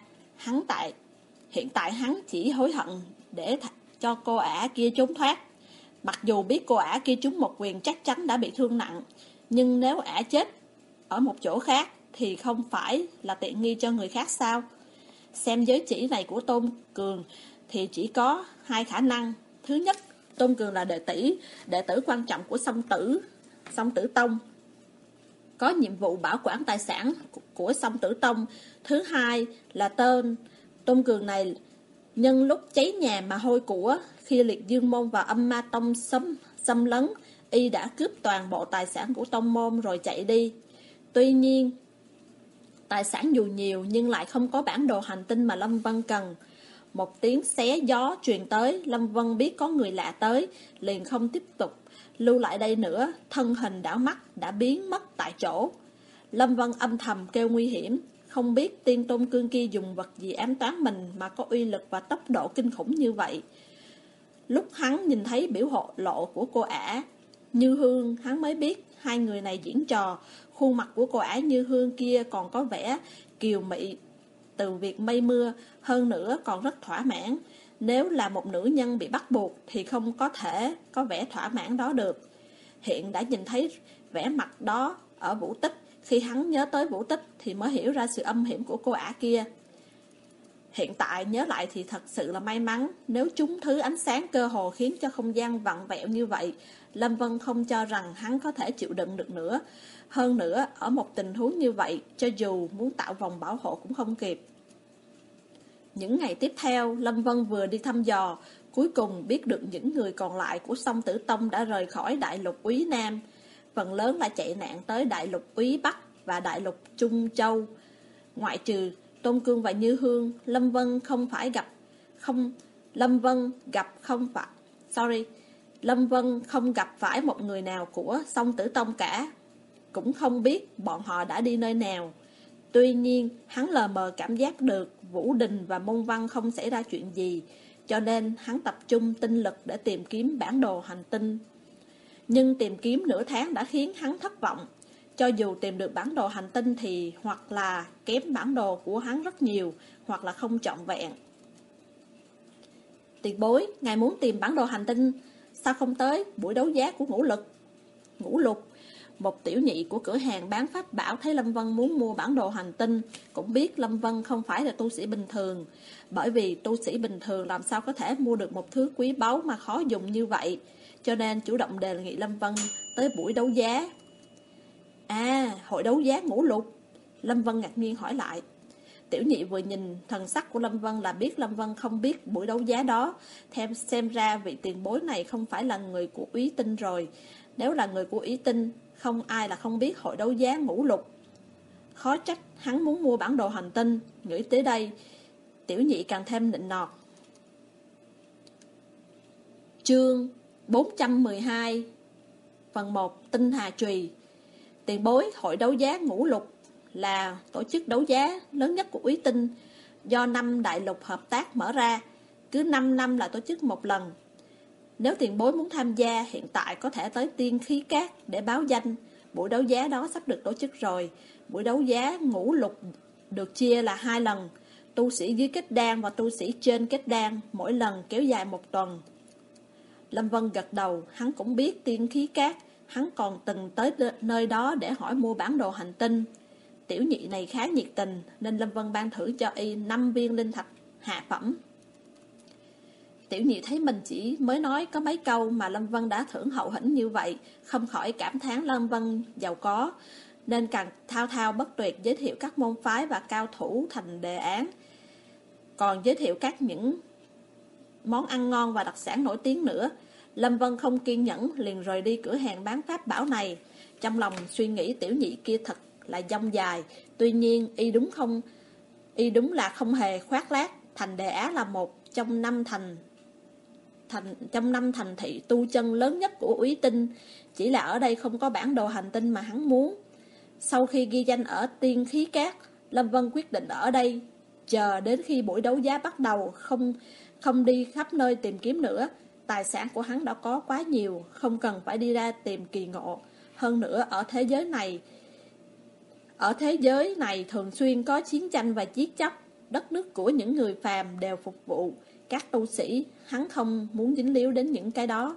Hiện tại hắn chỉ hối hận để cho cô ả kia trốn thoát. Mặc dù biết cô ả kia trúng một quyền chắc chắn đã bị thương nặng, nhưng nếu ả chết ở một chỗ khác thì không phải là tiện nghi cho người khác sao? Xem giới chỉ này của Tôn Cường thì chỉ có hai khả năng. Thứ nhất, Tôn Cường là đệ tử quan trọng của Song Tử Tông, có nhiệm vụ bảo quản tài sản của Song Tử Tông. Thứ hai là Tôn Cường này nhân lúc cháy nhà mà hôi của, khi Liệt Dương Môn và Âm Ma Tông xâm lấn, y đã cướp toàn bộ tài sản của tông môn rồi chạy đi. Tuy nhiên, tài sản dù nhiều nhưng lại không có bản đồ hành tinh mà Lâm Vân cần. Một tiếng xé gió truyền tới, Lâm Vân biết có người lạ tới, liền không tiếp tục lưu lại đây nữa, thân hình đảo mắt đã biến mất tại chỗ. Lâm Vân âm thầm kêu nguy hiểm, không biết Tiên Tôn Cương kia dùng vật gì ám toán mình mà có uy lực và tốc độ kinh khủng như vậy. Lúc hắn nhìn thấy biểu lộ của cô ả Như Hương, hắn mới biết hai người này diễn trò. Khuôn mặt của cô ả Như Hương kia còn có vẻ kiều mị từ việc mây mưa, hơn nữa còn rất thỏa mãn. Nếu là một nữ nhân bị bắt buộc thì không có thể có vẻ thỏa mãn đó được. Hiện đã nhìn thấy vẻ mặt đó ở Vũ Tích. Khi hắn nhớ tới Vũ Tích thì mới hiểu ra sự âm hiểm của cô ả kia. Hiện tại nhớ lại thì thật sự là may mắn. Nếu chúng thứ ánh sáng cơ hồ khiến cho không gian vặn vẹo như vậy, Lâm Vân không cho rằng hắn có thể chịu đựng được nữa. Hơn nữa, ở một tình huống như vậy, cho dù muốn tạo vòng bảo hộ cũng không kịp. Những ngày tiếp theo, Lâm Vân vừa đi thăm dò, cuối cùng biết được những người còn lại của Song Tử Tông đã rời khỏi Đại Lục Úy Nam. Phần lớn là chạy nạn tới Đại Lục Úy Bắc và Đại Lục Trung Châu. Ngoại trừ Tôn Cương và Như Hương, Lâm Vân không gặp phải một người nào của Song Tử Tông cả, cũng không biết bọn họ đã đi nơi nào. Tuy nhiên, hắn lờ mờ cảm giác được Vũ Đình và Môn Văn không xảy ra chuyện gì, cho nên hắn tập trung tinh lực để tìm kiếm bản đồ hành tinh. Nhưng tìm kiếm nửa tháng đã khiến hắn thất vọng. Cho dù tìm được bản đồ hành tinh thì hoặc là kém bản đồ của hắn rất nhiều, hoặc là không trọn vẹn. Tiền bối, ngài muốn tìm bản đồ hành tinh, sao không tới buổi đấu giá của Ngũ Lục? Một tiểu nhị của cửa hàng bán pháp bảo thấy Lâm Vân muốn mua bản đồ hành tinh, cũng biết Lâm Vân không phải là tu sĩ bình thường, bởi vì tu sĩ bình thường làm sao có thể mua được một thứ quý báu mà khó dùng như vậy, cho nên chủ động đề nghị Lâm Vân tới buổi đấu giá. À, hội đấu giá Ngũ Lục? Lâm Vân ngạc nhiên hỏi lại. Tiểu nhị vừa nhìn thần sắc của Lâm Vân là biết Lâm Vân không biết buổi đấu giá đó. Xem ra vị tiền bối này không phải là người của Úy Tinh rồi. Nếu là người của Úy Tinh, không ai là không biết hội đấu giá Ngũ Lục. Khó trách hắn muốn mua bản đồ hành tinh. Nghĩ tới đây, tiểu nhị càng thêm nịnh nọt. Chương 412 Phần 1 Tinh Hà Trùy. Tiền bối, hội đấu giá Ngũ Lục là tổ chức đấu giá lớn nhất của Úy Tinh, do 5 đại lục hợp tác mở ra, cứ 5 năm là tổ chức một lần. Nếu tiền bối muốn tham gia, hiện tại có thể tới Tiên Khí Cát để báo danh. Buổi đấu giá đó sắp được tổ chức rồi. Buổi đấu giá Ngũ Lục được chia là 2 lần, tu sĩ dưới kết đan và tu sĩ trên kết đan, mỗi lần kéo dài 1 tuần. Lâm Vân gật đầu, hắn cũng biết Tiên Khí Cát, hắn còn từng tới nơi đó để hỏi mua bản đồ hành tinh. Tiểu nhị này khá nhiệt tình, nên Lâm Vân ban thưởng cho y 5 viên linh thạch hạ phẩm. Tiểu nhị thấy mình chỉ mới nói có mấy câu mà Lâm Vân đã thưởng hậu hĩnh như vậy, không khỏi cảm thán Lâm Vân giàu có, nên càng thao thao bất tuyệt giới thiệu các môn phái và cao thủ thành đề án. Còn giới thiệu những món ăn ngon và đặc sản nổi tiếng nữa. Lâm Vân không kiên nhẫn, liền rời đi cửa hàng bán pháp bảo này. Trong lòng suy nghĩ tiểu nhị kia thật là dông dài. Tuy nhiên y đúng là không hề khoác lác. Thành Đề Á là một trong năm thành thị tu chân lớn nhất của Úy Tinh. Chỉ là ở đây không có bản đồ hành tinh mà hắn muốn. Sau khi ghi danh ở Tiên Khí Cát, Lâm Vân quyết định ở đây, chờ đến khi buổi đấu giá bắt đầu, không đi khắp nơi tìm kiếm nữa. Tài sản của hắn đã có quá nhiều, không cần phải đi ra tìm kỳ ngộ. Hơn nữa ở thế giới này thường xuyên có chiến tranh và giết chóc. Đất nước của những người phàm đều phục vụ các tu sĩ, hắn không muốn dính líu đến những cái đó.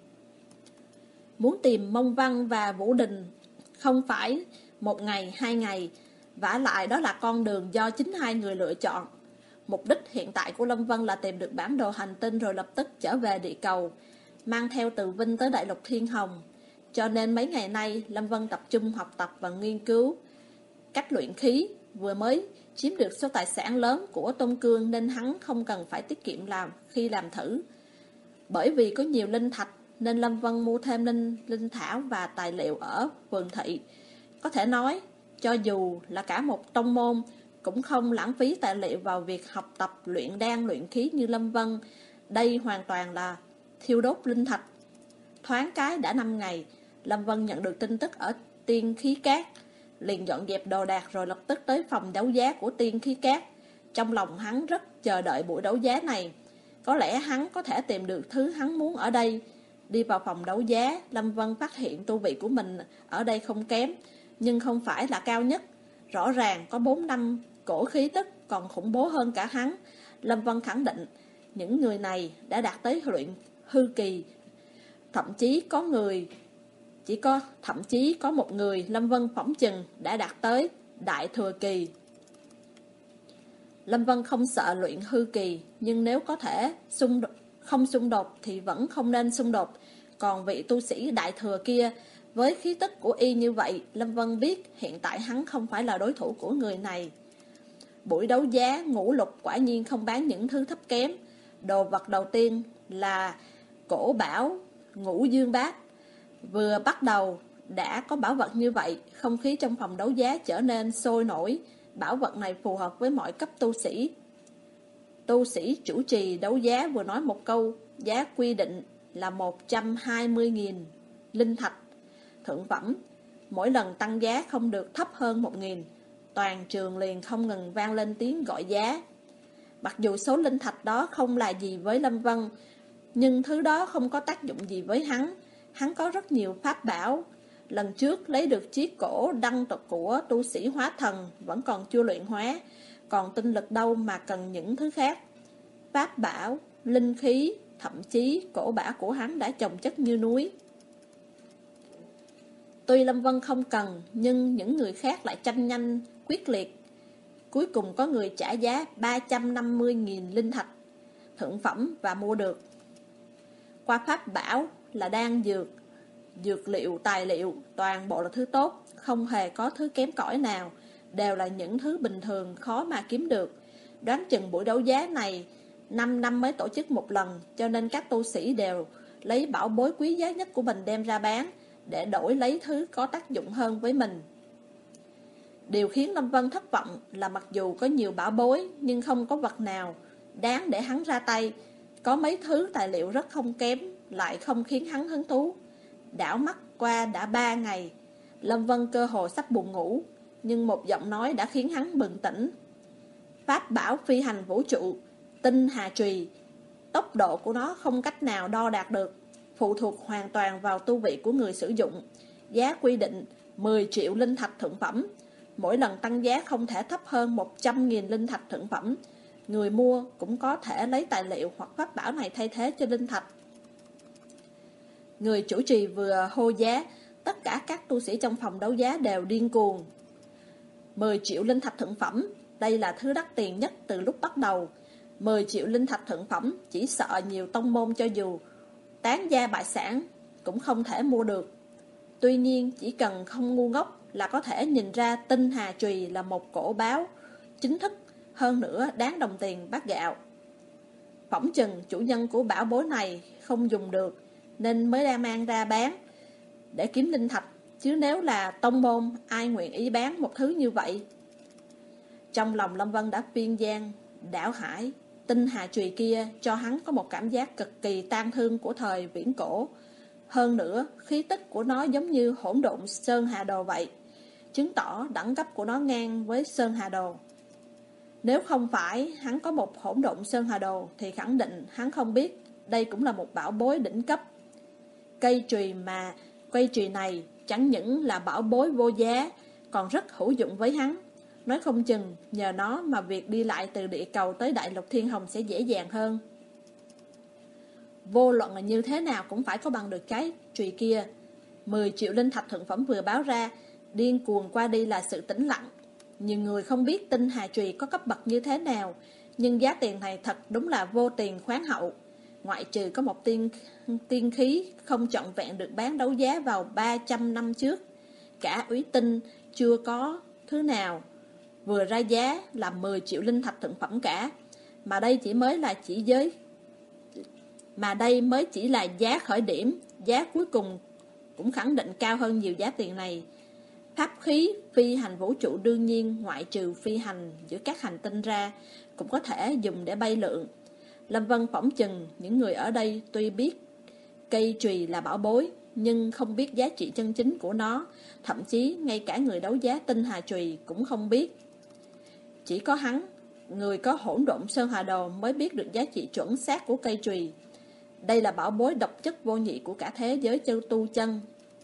Muốn tìm Mông Văn và Vũ Đình không phải 1 ngày 2 ngày, vả lại đó là con đường do chính hai người lựa chọn. Mục đích hiện tại của Lâm Vân là tìm được bản đồ hành tinh rồi lập tức trở về địa cầu, mang theo Từ Vinh tới Đại Lục Thiên Hồng. Cho nên mấy ngày nay Lâm Vân tập trung học tập và nghiên cứu cách luyện khí. Vừa mới chiếm được số tài sản lớn của Tôn Cương nên hắn không cần phải tiết kiệm khi làm thử. Bởi vì có nhiều linh thạch nên Lâm Vân mua thêm linh thảo và tài liệu ở vườn thị. Có thể nói, cho dù là cả một tông môn, cũng không lãng phí tài liệu vào việc học tập luyện đan luyện khí như Lâm Vân. Đây hoàn toàn là thiêu đốt linh thạch. Thoáng cái đã 5 ngày, Lâm Vân nhận được tin tức ở Tiên Khí Cát, liền dọn dẹp đồ đạc rồi lập tức tới phòng đấu giá của Tiên Khí Cát. Trong lòng hắn rất chờ đợi buổi đấu giá này, có lẽ hắn có thể tìm được thứ hắn muốn ở đây. Đi vào phòng đấu giá, Lâm Vân phát hiện tu vị của mình ở đây không kém, nhưng không phải là cao nhất. Rõ ràng có 4 năm cổ khí tức còn khủng bố hơn cả hắn. Lâm Vân khẳng định những người này đã đạt tới luyện hư kỳ. Thậm chí có một người Lâm Vân phỏng chừng đã đạt tới đại thừa kỳ. Lâm Vân không sợ luyện hư kỳ, nhưng nếu có thể không xung đột thì vẫn không nên xung đột. Còn vị tu sĩ đại thừa kia, với khí tức của y như vậy, Lâm Vân biết hiện tại hắn không phải là đối thủ của người này. Buổi đấu giá Ngũ Lục quả nhiên không bán những thứ thấp kém. Đồ vật đầu tiên là cổ bảo Ngũ Dương Bát. Vừa bắt đầu đã có bảo vật như vậy, không khí trong phòng đấu giá trở nên sôi nổi. Bảo vật này phù hợp với mọi cấp tu sĩ. Tu sĩ chủ trì đấu giá vừa nói một câu, giá quy định là 120.000 linh thạch. Thượng phẩm, mỗi lần tăng giá không được thấp hơn 1.000. Toàn trường liền không ngừng vang lên tiếng gọi giá. Mặc dù số linh thạch đó không là gì với Lâm Vân, nhưng thứ đó không có tác dụng gì với hắn. Hắn có rất nhiều pháp bảo. Lần trước lấy được chiếc cổ đăng tộc của tu sĩ hóa thần vẫn còn chưa luyện hóa, còn tinh lực đâu mà cần những thứ khác. Pháp bảo, linh khí, thậm chí cổ bảo của hắn đã chồng chất như núi. Tuy Lâm Vân không cần, nhưng những người khác lại tranh nhanh, quyết liệt. Cuối cùng có người trả giá 350.000 linh thạch thượng phẩm và mua được. Qua pháp bảo là đan dược, dược liệu, tài liệu, toàn bộ là thứ tốt, không hề có thứ kém cỏi nào, đều là những thứ bình thường khó mà kiếm được. Đoán chừng buổi đấu giá này 5 năm mới tổ chức một lần, cho nên các tu sĩ đều lấy bảo bối quý giá nhất của mình đem ra bán, để đổi lấy thứ có tác dụng hơn với mình. Điều khiến Lâm Vân thất vọng là mặc dù có nhiều bảo bối, nhưng không có vật nào đáng để hắn ra tay. Có mấy thứ tài liệu rất không kém, lại không khiến hắn hứng thú. Đảo mắt qua đã 3 ngày, Lâm Vân cơ hồ sắp buồn ngủ, nhưng một giọng nói đã khiến hắn bừng tỉnh. Pháp bảo phi hành vũ trụ, tinh hà trùy. Tốc độ của nó không cách nào đo đạc được, phụ thuộc hoàn toàn vào tu vị của người sử dụng. Giá quy định 10 triệu linh thạch thượng phẩm. Mỗi lần tăng giá không thể thấp hơn 100.000 linh thạch thượng phẩm. Người mua cũng có thể lấy tài liệu hoặc pháp bảo này thay thế cho linh thạch. Người chủ trì vừa hô giá, tất cả các tu sĩ trong phòng đấu giá đều điên cuồng. 10 triệu linh thạch thượng phẩm, đây là thứ đắt tiền nhất từ lúc bắt đầu. 10 triệu linh thạch thượng phẩm, chỉ sợ nhiều tông môn cho dù tán gia bại sản cũng không thể mua được. Tuy nhiên, chỉ cần không ngu ngốc là có thể nhìn ra tinh hà trùy là một cổ báo chính thức, hơn nữa đáng đồng tiền bát gạo. Phỏng chừng chủ nhân của bảo bối này không dùng được, nên mới đang mang ra bán để kiếm linh thạch, chứ nếu là tông môn ai nguyện ý bán một thứ như vậy. Trong lòng Lâm Vân đã phiên gian đảo hải. Tinh hà trùy kia cho hắn có một cảm giác cực kỳ tang thương của thời viễn cổ. Hơn nữa, khí tức của nó giống như hỗn độn Sơn Hà Đồ vậy, chứng tỏ đẳng cấp của nó ngang với Sơn Hà Đồ. Nếu không phải hắn có một hỗn độn Sơn Hà Đồ thì khẳng định hắn không biết đây cũng là một bảo bối đỉnh cấp. Cây chùy này chẳng những là bảo bối vô giá, còn rất hữu dụng với hắn. Nói không chừng nhờ nó mà việc đi lại từ địa cầu tới Đại Lục Thiên Hồng sẽ dễ dàng hơn. Vô luận là như thế nào cũng phải có bằng được cái chùy kia. 10 triệu linh thạch thượng phẩm vừa báo ra, điên cuồng qua đi là sự tĩnh lặng. Nhiều người không biết tinh hà chùy có cấp bậc như thế nào, nhưng giá tiền này thật đúng là vô tiền khoáng hậu. Ngoại trừ có một tiên khí không trọn vẹn được bán đấu giá vào 300 năm trước, cả úy tinh chưa có thứ nào vừa ra giá là 10 triệu linh thạch thượng phẩm cả. Mà đây mới chỉ là giá khởi điểm, giá cuối cùng cũng khẳng định cao hơn nhiều giá tiền này. Pháp khí phi hành vũ trụ đương nhiên ngoại trừ phi hành giữa các hành tinh ra, cũng có thể dùng để bay lượn. Lâm Vân phỏng chừng những người ở đây tuy biết cây chùy là bảo bối, nhưng không biết giá trị chân chính của nó, thậm chí ngay cả người đấu giá tinh hà chùy cũng không biết. Chỉ có hắn, người có hỗn độn sơn hà đồ mới biết được giá trị chuẩn xác của cây chùy. Đây là bảo bối độc chất vô nhị của cả thế giới tu chân.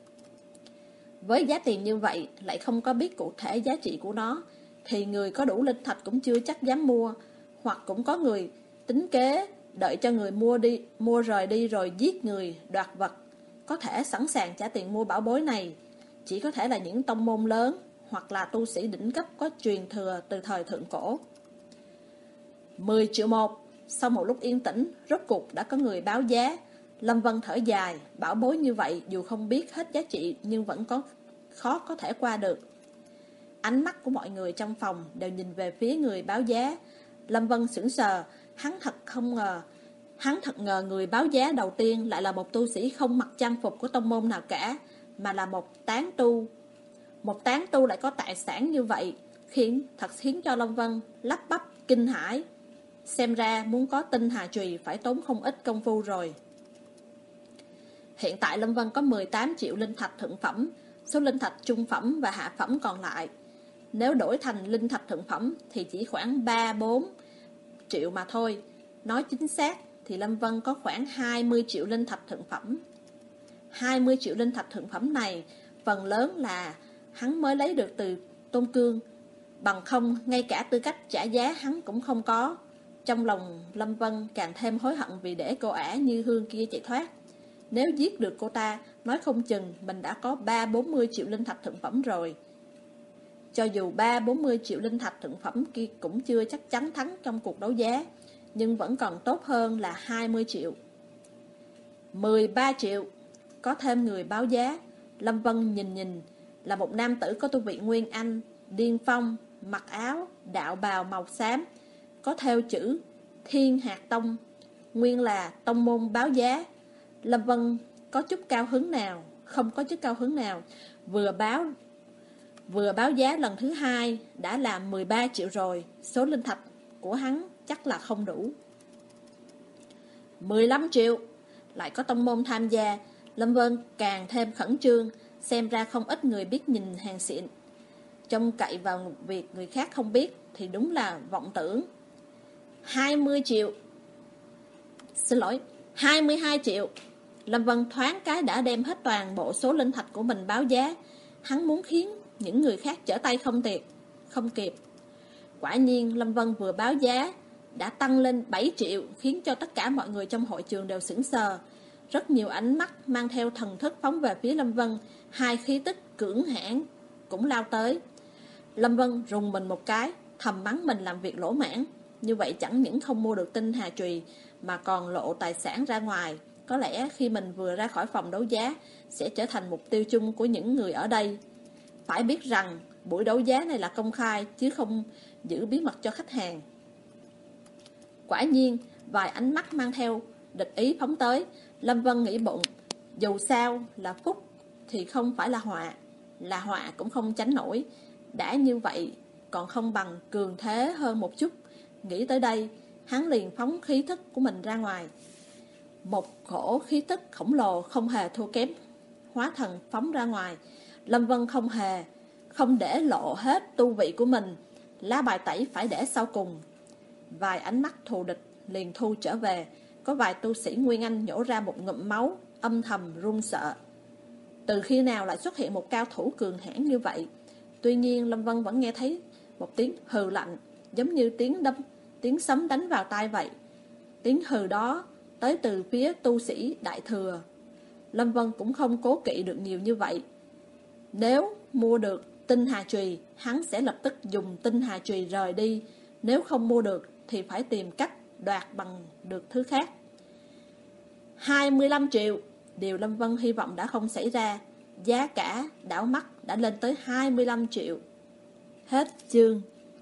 Với giá tiền như vậy lại không có biết cụ thể giá trị của nó, thì người có đủ linh thạch cũng chưa chắc dám mua, hoặc cũng có người tính kế đợi cho người mua rời đi rồi giết người đoạt vật, có thể sẵn sàng trả tiền mua bảo bối này. Chỉ có thể là những tông môn lớn hoặc là tu sĩ đỉnh cấp có truyền thừa từ thời thượng cổ. 10 triệu một. Sau một lúc yên tĩnh, rốt cuộc đã có người báo giá. Lâm Vân thở dài, bảo bối như vậy dù không biết hết giá trị nhưng vẫn khó có thể qua được. Ánh mắt của mọi người trong phòng đều nhìn về phía người báo giá. Lâm Vân sững sờ, hắn thật ngờ người báo giá đầu tiên lại là một tu sĩ không mặc trang phục của tông môn nào cả, mà là một tán tu. Một tán tu lại có tài sản như vậy, khiến cho Lâm Vân lắp bắp kinh hãi. Xem ra muốn có tinh hà chùy phải tốn không ít công phu rồi. Hiện tại Lâm Vân có 18 triệu linh thạch thượng phẩm, số linh thạch trung phẩm và hạ phẩm còn lại. Nếu đổi thành linh thạch thượng phẩm thì chỉ khoảng 3-4 triệu mà thôi. Nói chính xác thì Lâm Vân có khoảng 20 triệu linh thạch thượng phẩm. 20 triệu linh thạch thượng phẩm này phần lớn là hắn mới lấy được từ Tôn Cương, bằng không ngay cả tư cách trả giá hắn cũng không có. Trong lòng Lâm Vân càng thêm hối hận vì để cô ả Như Hương kia chạy thoát. Nếu giết được cô ta, nói không chừng mình đã có 3-40 triệu linh thạch thượng phẩm rồi. Cho dù 3-40 triệu linh thạch thượng phẩm kia cũng chưa chắc chắn thắng trong cuộc đấu giá, nhưng vẫn còn tốt hơn là 20 triệu. 13 triệu. Có thêm người báo giá. Lâm Vân nhìn là một nam tử có tu vị Nguyên Anh, điên phong, mặc áo đạo bào màu xám, có theo chữ Thiên Hạt Tông, nguyên là tông môn báo giá. Lâm Vân có chút cao hứng nào, không có chút cao hứng nào. Vừa báo giá lần thứ hai đã là 13 triệu rồi, số linh thạch của hắn chắc là không đủ. 15 triệu. Lại có tông môn tham gia. Lâm Vân càng thêm khẩn trương. Xem ra không ít người biết nhìn hàng xịn, trông cậy vào việc người khác không biết thì đúng là vọng tưởng. 20 triệu. Xin lỗi, 22 triệu. Lâm Vân thoáng cái đã đem hết toàn bộ số linh thạch của mình báo giá. Hắn muốn khiến những người khác trở tay không kịp. Quả nhiên Lâm Vân vừa báo giá đã tăng lên 7 triệu, khiến cho tất cả mọi người trong hội trường đều sững sờ. Rất nhiều ánh mắt mang theo thần thức phóng về phía Lâm Vân, hai khí tức cưỡng hãn cũng lao tới. Lâm Vân rùng mình một cái, thầm mắng mình làm việc lỗ mãn. Như vậy chẳng những không mua được tinh hà chùy mà còn lộ tài sản ra ngoài. Có lẽ khi mình vừa ra khỏi phòng đấu giá sẽ trở thành mục tiêu chung của những người ở đây. Phải biết rằng buổi đấu giá này là công khai chứ không giữ bí mật cho khách hàng. Quả nhiên vài ánh mắt mang theo địch ý phóng tới. Lâm Vân nghĩ bụng, dù sao là phúc thì không phải là họa cũng không tránh nổi. Đã như vậy còn không bằng cường thế hơn một chút. Nghĩ tới đây, hắn liền phóng khí thức của mình ra ngoài. Một khổ khí thức khổng lồ không hề thua kém hóa thần phóng ra ngoài. Lâm Vân không để lộ hết tu vị của mình, lá bài tẩy phải để sau cùng. Vài ánh mắt thù địch liền thu trở về. Có vài tu sĩ Nguyên Anh nhổ ra một ngụm máu, âm thầm run sợ. Từ khi nào lại xuất hiện một cao thủ cường hãn như vậy? Tuy nhiên Lâm Vân vẫn nghe thấy một tiếng hừ lạnh, giống như tiếng sấm đánh vào tai vậy. Tiếng hừ đó tới từ phía tu sĩ Đại Thừa. Lâm Vân cũng không cố kỵ được nhiều như vậy. Nếu mua được tinh hà chùy, hắn sẽ lập tức dùng tinh hà chùy rời đi. Nếu không mua được thì phải tìm cách đoạt bằng được thứ khác. 25 triệu. Điều Lâm Vân hy vọng đã không xảy ra. Giá cả đảo mắt đã lên tới 25 triệu. Hết chương.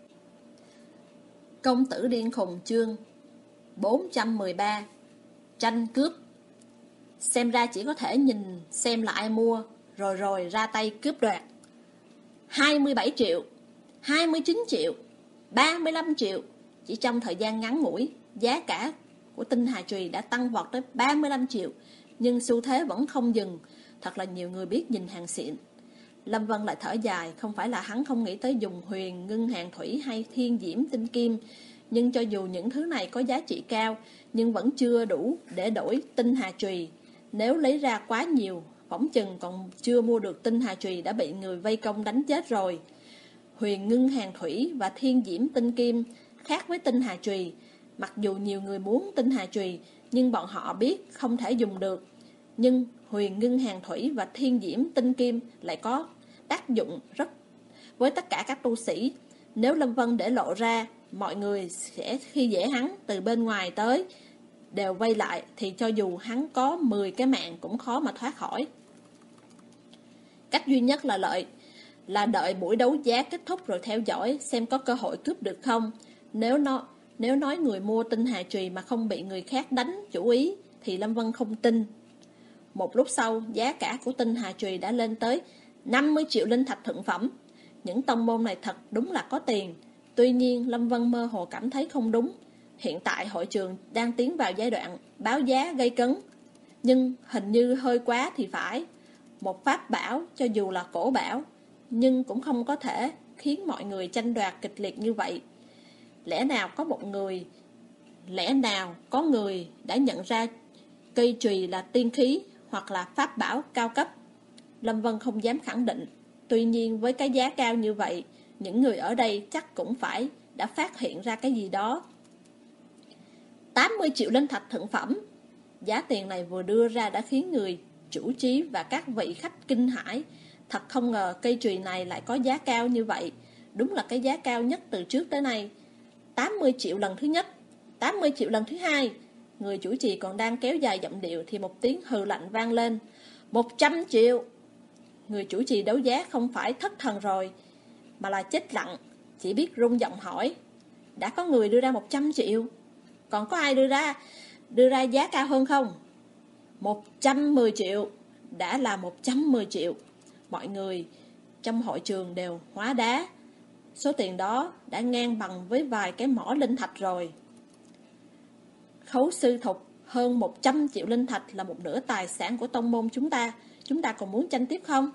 Công tử điên khùng chương 413. Tranh cướp. Xem ra chỉ có thể nhìn xem là ai mua, rồi ra tay cướp đoạt. 27 triệu, 29 triệu, 35 triệu. Chỉ trong thời gian ngắn ngủi, giá cả của tinh hà trùy đã tăng vọt tới 35 triệu, nhưng xu thế vẫn không dừng. Thật là nhiều người biết nhìn hàng xịn. Lâm Vân lại thở dài, không phải là hắn không nghĩ tới dùng huyền, ngân hàng thủy hay thiên diễm tinh kim, nhưng cho dù những thứ này có giá trị cao, nhưng vẫn chưa đủ để đổi tinh hà trùy. Nếu lấy ra quá nhiều, phỏng chừng còn chưa mua được tinh hà trùy đã bị người vây công đánh chết rồi. Huyền ngân hàng thủy và thiên diễm tinh kim khác với tinh hà trùy. Mặc dù nhiều người muốn tinh hà trùy, nhưng bọn họ biết không thể dùng được. Nhưng huyền ngân hàng thủy và thiên diễm tinh kim lại có tác dụng rất với tất cả các tu sĩ. Nếu Lâm Vân để lộ ra, mọi người sẽ khi dễ hắn từ bên ngoài tới đều vây lại, thì cho dù hắn có 10 cái mạng cũng khó mà thoát khỏi. Cách duy nhất là đợi buổi đấu giá kết thúc rồi theo dõi xem có cơ hội cướp được không. Nếu nói người mua tinh hà trùy mà không bị người khác đánh chủ ý thì Lâm Vân không tin. Một lúc sau, giá cả của tinh hà trùy đã lên tới 50 triệu linh thạch thượng phẩm. Những tông môn này thật đúng là có tiền. Tuy nhiên, Lâm Vân mơ hồ cảm thấy không đúng. Hiện tại hội trường đang tiến vào giai đoạn báo giá gây cấn, nhưng hình như hơi quá thì phải. Một pháp bảo, cho dù là cổ bảo, nhưng cũng không có thể khiến mọi người tranh đoạt kịch liệt như vậy. Lẽ nào có người đã nhận ra cây chùy là tiên khí hoặc là pháp bảo cao cấp? Lâm Vân không dám khẳng định. Tuy nhiên với cái giá cao như vậy, những người ở đây chắc cũng phải đã phát hiện ra cái gì đó. 80 triệu linh thạch thượng phẩm. Giá tiền này vừa đưa ra đã khiến người chủ trí và các vị khách kinh hãi. Thật không ngờ cây chùy này lại có giá cao như vậy. Đúng là cái giá cao nhất từ trước tới nay. 80 triệu lần thứ nhất, 80 triệu lần thứ hai. Người chủ trì còn đang kéo dài giọng điệu thì một tiếng hừ lạnh vang lên. 100 triệu. Người chủ trì đấu giá không phải thất thần rồi, mà là chết lặng, chỉ biết rung giọng hỏi. Đã có người đưa ra 100 triệu, còn có ai đưa ra giá cao hơn không? 110 triệu. Đã là 110 triệu. Mọi người trong hội trường đều hóa đá. Số tiền đó đã ngang bằng với vài cái mỏ linh thạch rồi. Khấu sư thục, hơn 100 triệu linh thạch là một nửa tài sản của tông môn chúng ta. Chúng ta còn muốn tranh tiếp không?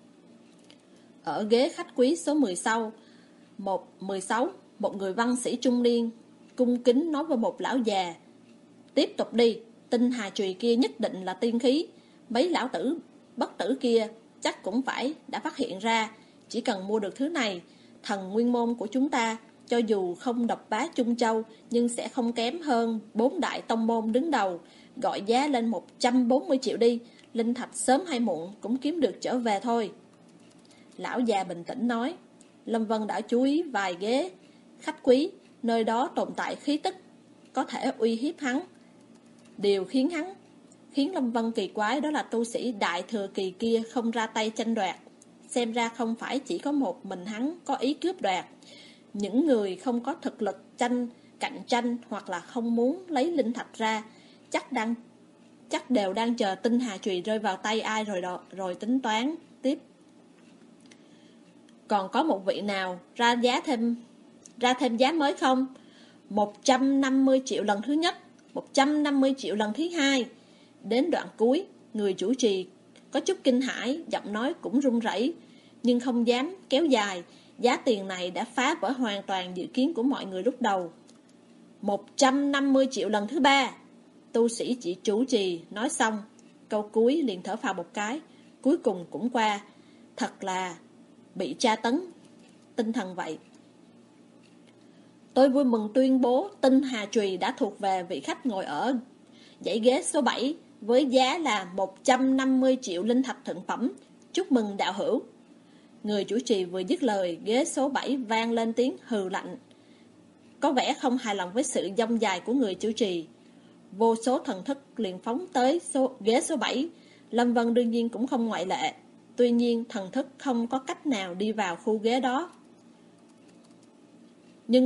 Ở ghế khách quý số 16, một người văn sĩ trung niên cung kính nói với một lão già. Tiếp tục đi, tinh hà chùy kia nhất định là tiên khí. Mấy lão tử bất tử kia chắc cũng phải đã phát hiện ra. Chỉ cần mua được thứ này, thần nguyên môn của chúng ta cho dù không độc bá Trung Châu, nhưng sẽ không kém hơn 4 đại tông môn đứng đầu. Gọi giá lên 140 triệu đi, linh thạch sớm hay muộn cũng kiếm được trở về thôi. Lão già bình tĩnh nói. Lâm Vân đã chú ý vài ghế khách quý, nơi đó tồn tại khí tức có thể uy hiếp hắn. Điều khiến Lâm Vân kỳ quái đó là tu sĩ đại thừa kỳ kia không ra tay tranh đoạt. Xem ra không phải chỉ có một mình hắn có ý cướp đoạt. Những người không có thực lực cạnh tranh hoặc là không muốn lấy linh thạch ra, chắc đều đang chờ tinh hà chùy rơi vào tay ai rồi tính toán tiếp. Còn có một vị nào ra thêm giá mới không? 150 triệu lần thứ nhất, 150 triệu lần thứ hai. Đến đoạn cuối, người chủ trì có chút kinh hãi, giọng nói cũng run rẩy, nhưng không dám kéo dài. Giá tiền này đã phá vỡ hoàn toàn dự kiến của mọi người lúc đầu. 150 triệu lần thứ ba. Tu sĩ chỉ chủ trì nói xong, câu cuối liền thở phào một cái. Cuối cùng cũng qua. Thật là bị tra tấn tinh thần vậy. Tôi vui mừng tuyên bố tinh hà chùy đã thuộc về vị khách ngồi ở dãy ghế số 7 với giá là 150 triệu linh thạch thượng phẩm. Chúc mừng đạo hữu. Người chủ trì vừa dứt lời, ghế số 7 vang lên tiếng hừ lạnh, có vẻ không hài lòng với sự dông dài của người chủ trì. Vô số thần thức liền phóng tới ghế số 7. Lâm Vân đương nhiên cũng không ngoại lệ. Tuy nhiên thần thức không có cách nào đi vào khu ghế đó. Nhưng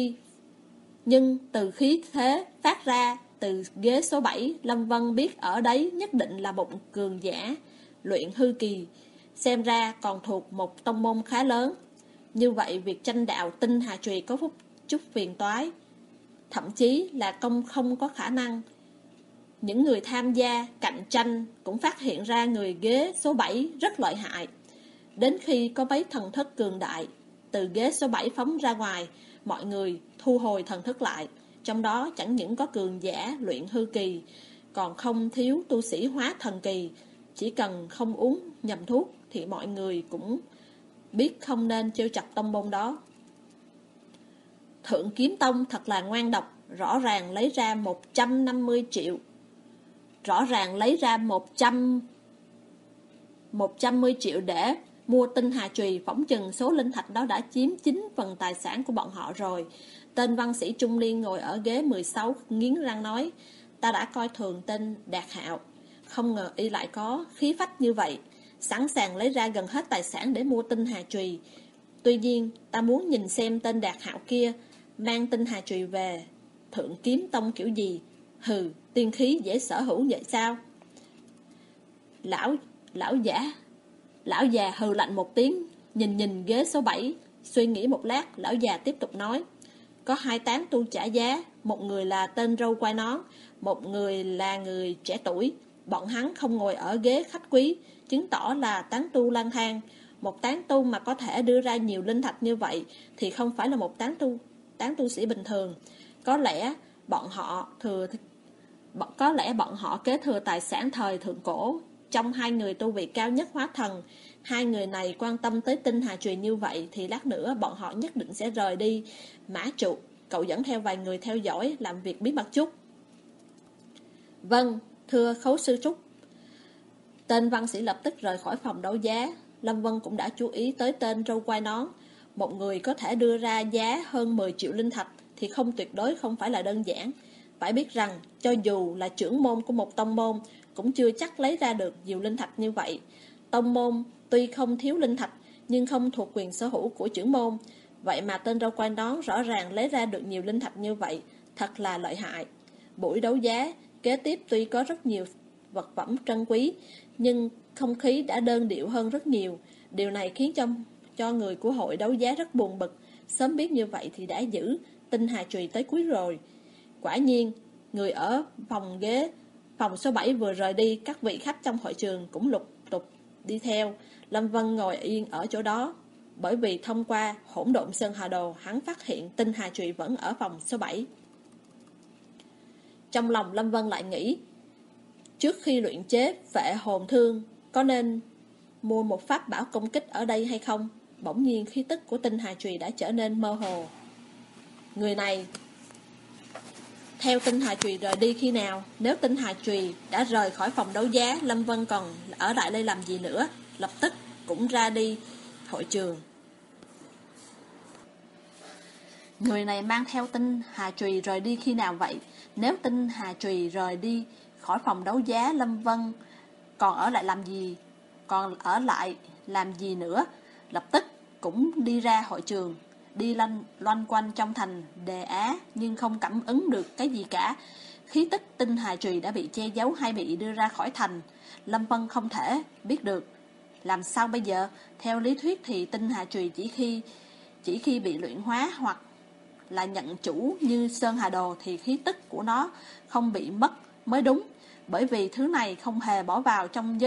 từ khí thế phát ra từ ghế số 7, Lâm Vân biết ở đấy nhất định là một cường giả luyện hư kỳ. xem ra còn thuộc một tông môn khá lớn. Như vậy việc tranh đạo tinh hà trùy có chút phiền toái, thậm chí là không có khả năng. Những người tham gia cạnh tranh cũng phát hiện ra người ghế số 7 rất lợi hại. Đến khi có mấy thần thức cường đại từ ghế số 7 phóng ra ngoài, mọi người thu hồi thần thức lại. Trong đó chẳng những có cường giả luyện hư kỳ, còn không thiếu tu sĩ hóa thần kỳ. Chỉ cần không uống nhầm thuốc thì mọi người cũng biết không nên trêu chọc tông môn đó. Thượng Kiếm Tông thật là ngoan độc, rõ ràng lấy ra 150 triệu. Rõ ràng lấy ra 110 triệu để mua tinh hà trùy, phỏng chừng số linh thạch đó đã chiếm 9 phần tài sản của bọn họ rồi. Tên văn sĩ trung niên ngồi ở ghế 16 nghiến răng nói, ta đã coi thường tên Đạt Hạo, không ngờ y lại có khí phách như vậy, sẵn sàng lấy ra gần hết tài sản để mua tinh hà trùy. Tuy nhiên, ta muốn nhìn xem tên Đạt Hạo kia mang tinh hà trùy về Thượng Kiếm Tông kiểu gì. Hừ, tiên khí dễ sở hữu vậy sao? Lão già hừ lạnh một tiếng, nhìn ghế số 7, suy nghĩ một lát, lão già tiếp tục nói, có 2 tán tu trả giá, một người là tên râu quai nón, một người là người trẻ tuổi. Bọn hắn không ngồi ở ghế khách quý, chứng tỏ là tán tu lang thang. Một tán tu mà có thể đưa ra nhiều linh thạch như vậy thì không phải là một tán tu sĩ bình thường. Có lẽ bọn họ kế thừa tài sản thời thượng cổ. Trong 2 người tu vị cao nhất hóa thần, 2 người này quan tâm tới tinh hà truyền như vậy thì lát nữa bọn họ nhất định sẽ rời đi. Mã trụ, cậu dẫn theo vài người theo dõi, làm việc bí mật chút. Vâng, thưa Khấu sư Trúc. Tên văn sĩ lập tức rời khỏi phòng đấu giá. Lâm Vân cũng đã chú ý tới tên râu quai nón. Một người có thể đưa ra giá hơn 10 triệu linh thạch thì tuyệt đối không phải là đơn giản. Phải biết rằng, cho dù là trưởng môn của một tông môn cũng chưa chắc lấy ra được nhiều linh thạch như vậy. Tông môn tuy không thiếu linh thạch nhưng không thuộc quyền sở hữu của trưởng môn. Vậy mà tên râu quai nón rõ ràng lấy ra được nhiều linh thạch như vậy, thật là lợi hại. Buổi đấu giá kế tiếp tuy có rất nhiều vật phẩm trân quý, nhưng không khí đã đơn điệu hơn rất nhiều. Điều này khiến cho người của hội đấu giá rất buồn bực. Sớm biết như vậy thì đã giữ tinh hà trùy tới cuối rồi. Quả nhiên, người ở phòng số 7 vừa rời đi, các vị khách trong hội trường cũng lục tục đi theo. Lâm Vân ngồi yên ở chỗ đó, bởi vì thông qua hỗn độn sơn hà đồ, hắn phát hiện tinh hà trùy vẫn ở phòng số 7. Trong lòng Lâm Vân lại nghĩ, trước khi luyện chế phệ hồn thương, có nên mua một pháp bảo công kích ở đây hay không? Bỗng nhiên khí tức của tinh hà trùy đã trở nên mơ hồ. Người này theo tinh hà trùy rời đi khi nào? Nếu tinh hà trùy đã rời khỏi phòng đấu giá, Lâm Vân còn ở lại đây làm gì nữa? Lập tức cũng ra đi hội trường. Người này mang theo tinh hà trùy rời đi khi nào vậy? Nếu tinh hà trùy rời đi khỏi phòng đấu giá, Lâm Vân còn ở lại làm gì nữa? Lập tức cũng đi ra hội trường, đi loanh quanh trong thành Đề Á, nhưng không cảm ứng được cái gì cả. Khí tức tinh hà trùy đã bị che giấu hay bị đưa ra khỏi thành, Lâm Vân không thể biết được. Làm sao bây giờ? Theo lý thuyết thì tinh hà trùy chỉ khi bị luyện hóa hoặc là nhận chủ như Sơn Hà Đồ thì khí tức của nó không bị mất mới đúng. Bởi vì thứ này không thể bỏ vào trong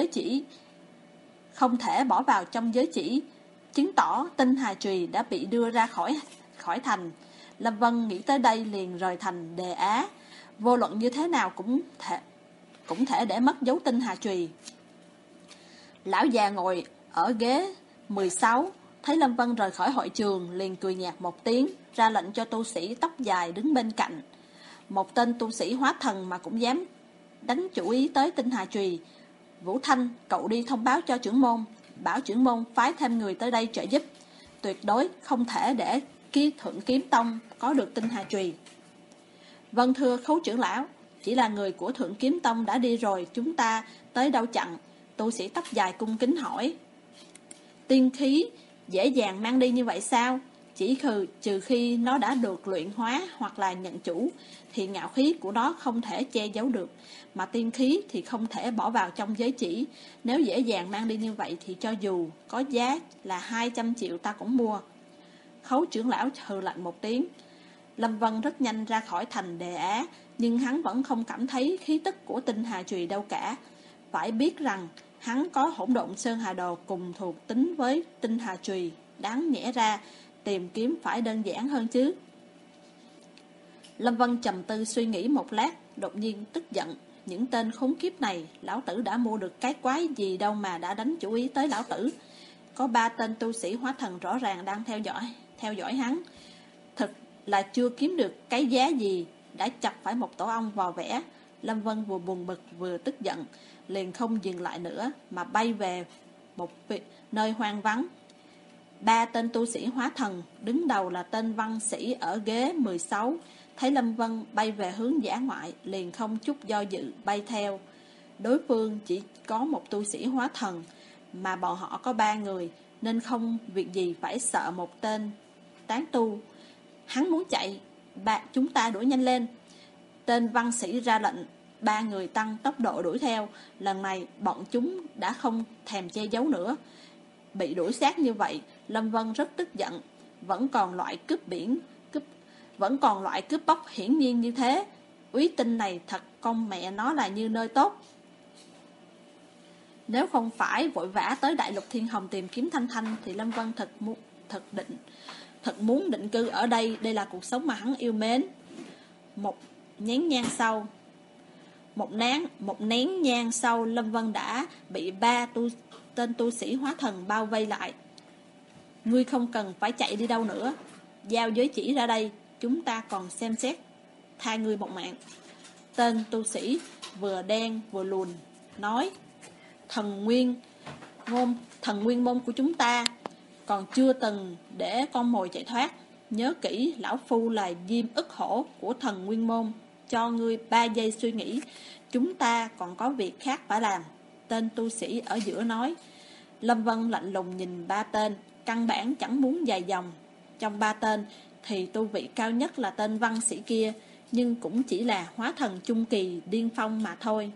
giới chỉ, chứng tỏ tinh hà trùy đã bị đưa ra khỏi thành. Lâm Vân nghĩ tới đây liền rời thành Đề Á. Vô luận như thế nào cũng thể để mất dấu tinh hà trùy. Lão già ngồi ở ghế 16 thấy Lâm Vân rời khỏi hội trường, liền cười nhạt một tiếng, ra lệnh cho tu sĩ tóc dài đứng bên cạnh. Một tên tu sĩ hóa thần mà cũng dám đánh chủ ý tới tinh hà trùy. Vũ Thanh, cậu đi thông báo cho trưởng môn, bảo trưởng môn phái thêm người tới đây trợ giúp. Tuyệt đối không thể để Thượng Kiếm Tông có được tinh hà trùy. Vâng thưa Khấu trưởng lão, chỉ là người của Thượng Kiếm Tông đã đi rồi, chúng ta tới đâu chặn? Tu sĩ tóc dài cung kính hỏi. Tiên khí dễ dàng mang đi như vậy sao? trừ khi nó đã được luyện hóa hoặc là nhận chủ, thì ngạo khí của nó không thể che giấu được, mà tiên khí thì không thể bỏ vào trong giới chỉ. Nếu dễ dàng mang đi như vậy thì cho dù có giá là 200 triệu ta cũng mua. Khấu trưởng lão hừ lạnh một tiếng. Lâm Vân rất nhanh ra khỏi thành Đề Á, nhưng hắn vẫn không cảm thấy khí tức của tinh hà chùy đâu cả. Phải biết rằng hắn có hỗn độn sơn hà đồ cùng thuộc tính với tinh hà chùy, đáng nhẽ ra tìm kiếm phải đơn giản hơn chứ. Lâm Vân trầm tư suy nghĩ một lát, đột nhiên tức giận. Những tên khốn kiếp này, lão tử đã mua được cái quái gì đâu mà đã đánh chủ ý tới lão tử. Có 3 tên tu sĩ hóa thần rõ ràng đang theo dõi hắn. Thực là chưa kiếm được cái giá gì, đã chọc phải một tổ ong vò vẽ. Lâm Vân vừa buồn bực vừa tức giận, liền không dừng lại nữa mà bay về một nơi hoang vắng. 3 tên tu sĩ hóa thần, đứng đầu là tên văn sĩ ở ghế 16, thấy Lâm Vân bay về hướng dã ngoại, liền không chút do dự bay theo. Đối phương chỉ có một tu sĩ hóa thần, mà bọn họ có 3 người, nên không việc gì phải sợ một tên tán tu. Hắn muốn chạy, chúng ta đuổi nhanh lên. Tên văn sĩ ra lệnh, 3 người tăng tốc độ đuổi theo. Lần này bọn chúng đã không thèm che giấu nữa. Bị đuổi sát như vậy, Lâm Vân rất tức giận. Vẫn còn loại cướp bóc hiển nhiên như thế. Úy Tinh này thật con mẹ nó là như nơi tốt. Nếu không phải vội vã tới Đại Lục Thiên Hồng tìm kiếm Thanh Thanh, thì Lâm Vân thật muốn định cư ở đây. Đây là cuộc sống mà hắn yêu mến. Một nén nhang sau, Lâm Vân đã bị 3 tên tu sĩ hóa thần bao vây lại. Ngươi không cần phải chạy đi đâu nữa, giao giới chỉ ra đây, chúng ta còn xem xét tha ngươi một mạng. Tên tu sĩ vừa đen vừa lùn nói, thần nguyên môn của chúng ta còn chưa từng để con mồi chạy thoát. Nhớ kỹ, lão phu là Diêm Ức Hổ của thần nguyên môn, cho ngươi 3 giây suy nghĩ, chúng ta còn có việc khác phải làm. Tên tu sĩ ở giữa nói. Lâm Vân lạnh lùng nhìn 3 tên, căn bản chẳng muốn dài dòng. Trong 3 tên thì tu vị cao nhất là tên văn sĩ kia, nhưng cũng chỉ là hóa thần trung kỳ điên phong mà thôi.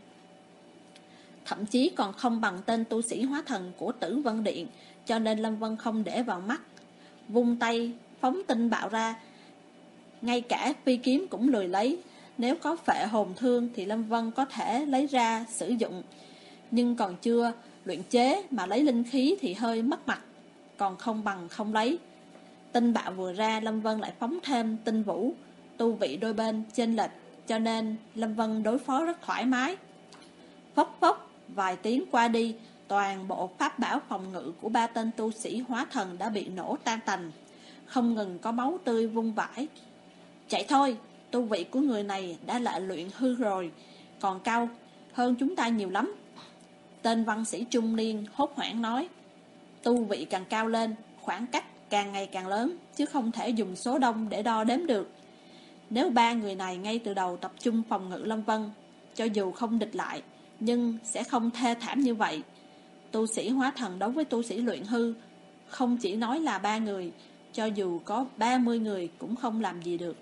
Thậm chí còn không bằng tên tu sĩ hóa thần của Tử Vân Điện, cho nên Lâm Vân không để vào mắt. Vung tay phóng tinh bạo ra, ngay cả phi kiếm cũng lười lấy. Nếu có phệ hồn thương thì Lâm Vân có thể lấy ra sử dụng, nhưng còn chưa luyện chế mà lấy linh khí thì hơi mất mặt, còn không bằng không lấy. Tinh bạo vừa ra, Lâm Vân lại phóng thêm tinh vũ. Tu vị đôi bên chênh lệch, cho nên Lâm Vân đối phó rất thoải mái. Phốc phốc, vài tiếng qua đi, toàn bộ pháp bảo phòng ngự của 3 tên tu sĩ hóa thần đã bị nổ tan tành, không ngừng có máu tươi vung vãi. Chạy thôi, tu vị của người này đã lại luyện hư rồi, còn cao hơn chúng ta nhiều lắm. Tên văn sĩ trung niên hốt hoảng nói. Tu vị càng cao lên, khoảng cách càng ngày càng lớn, chứ không thể dùng số đông để đo đếm được. Nếu 3 người này ngay từ đầu tập trung phòng ngự Lâm Vân, cho dù không địch lại, nhưng sẽ không thê thảm như vậy. Tu sĩ hóa thần đối với tu sĩ luyện hư, không chỉ nói là 3 người, cho dù có 30 người cũng không làm gì được.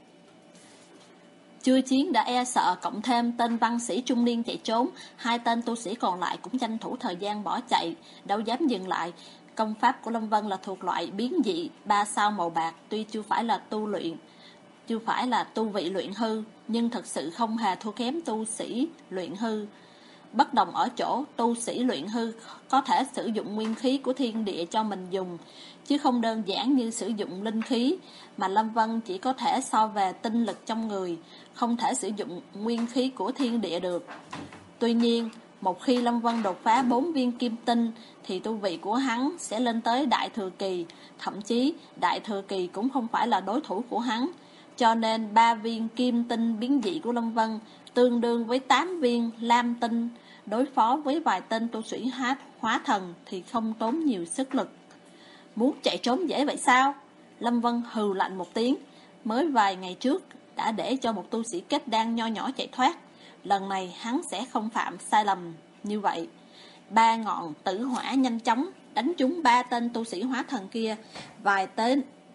Chưa chiến đã e sợ, cộng thêm tên văn sĩ trung niên chạy trốn, 2 tên tu sĩ còn lại cũng tranh thủ thời gian bỏ chạy, đâu dám dừng lại. Công pháp của Lâm Vân là thuộc loại biến dị 3 sao màu bạc, tuy chưa phải là tu vị luyện hư, nhưng thật sự không hề thua kém tu sĩ luyện hư. Bất đồng ở chỗ, tu sĩ luyện hư có thể sử dụng nguyên khí của thiên địa cho mình dùng, chứ không đơn giản như sử dụng linh khí, mà Lâm Vân chỉ có thể so về tinh lực trong người, không thể sử dụng nguyên khí của thiên địa được. Tuy nhiên, một khi Lâm Vân đột phá 4 viên kim tinh, thì tu vị của hắn sẽ lên tới đại thừa kỳ, thậm chí đại thừa kỳ cũng không phải là đối thủ của hắn. Cho nên 3 viên kim tinh biến dị của Lâm Vân tương đương với 8 viên lam tinh, đối phó với vài tên tu sĩ hóa thần thì không tốn nhiều sức lực. Muốn chạy trốn dễ vậy sao? Lâm Vân hừ lạnh một tiếng. Mới vài ngày trước đã để cho một tu sĩ kết đan nho nhỏ chạy thoát, lần này hắn sẽ không phạm sai lầm như vậy. 3 ngọn tử hỏa nhanh chóng đánh trúng 3 tên tu sĩ hóa thần kia. Vài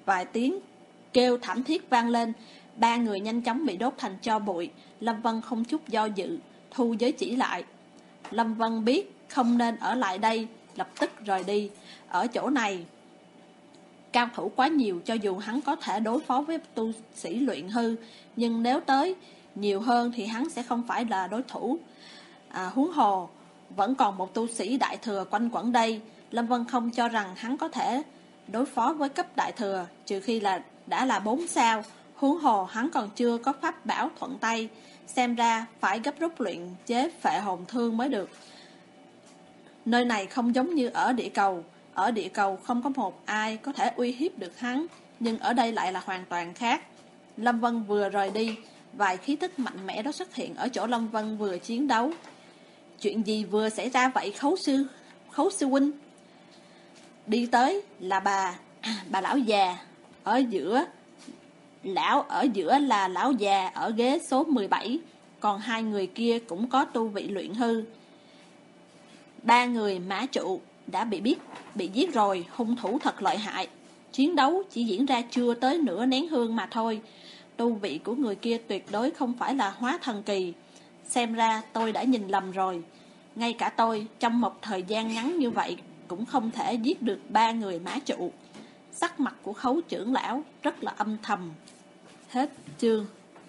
Vài tiếng kêu thảm thiết vang lên, ba người nhanh chóng bị đốt thành tro bụi. Lâm Vân không chút do dự, thu giới chỉ lại. Lâm Vân biết không nên ở lại đây, lập tức rời đi. Ở chỗ này cao thủ quá nhiều, cho dù hắn có thể đối phó với tu sĩ luyện hư, nhưng nếu tới nhiều hơn thì hắn sẽ không phải là đối thủ. Huống hồ vẫn còn một tu sĩ đại thừa quanh quẩn đây. Lâm Vân không cho rằng hắn có thể đối phó với cấp đại thừa, trừ khi đã là 4 sao. Huống hồ hắn còn chưa có pháp bảo thuận tay, xem ra phải gấp rút luyện chế phệ hồn thương mới được. Nơi này không giống như ở địa cầu. Ở địa cầu không có một ai có thể uy hiếp được hắn, nhưng ở đây lại là hoàn toàn khác. Lâm Vân vừa rời đi, vài khí tức mạnh mẽ đó xuất hiện ở chỗ Lâm Vân vừa chiến đấu. Chuyện gì vừa xảy ra vậy Khấu sư huynh? Đi tới là bà lão già ở giữa. Ở giữa là lão già ở ghế số 17, còn hai người kia cũng có tu vị luyện hư. Ba người mã trụ đã bị giết rồi, hung thủ thật lợi hại. Chiến đấu chỉ diễn ra chưa tới nửa nén hương mà thôi. Tu vị của người kia tuyệt đối không phải là hóa thần kỳ. Xem ra tôi đã nhìn lầm rồi. Ngay cả tôi trong một thời gian ngắn như vậy cũng không thể giết được ba người mã trụ. Sắc mặt của Khấu trưởng lão rất là âm thầm. Hết chương.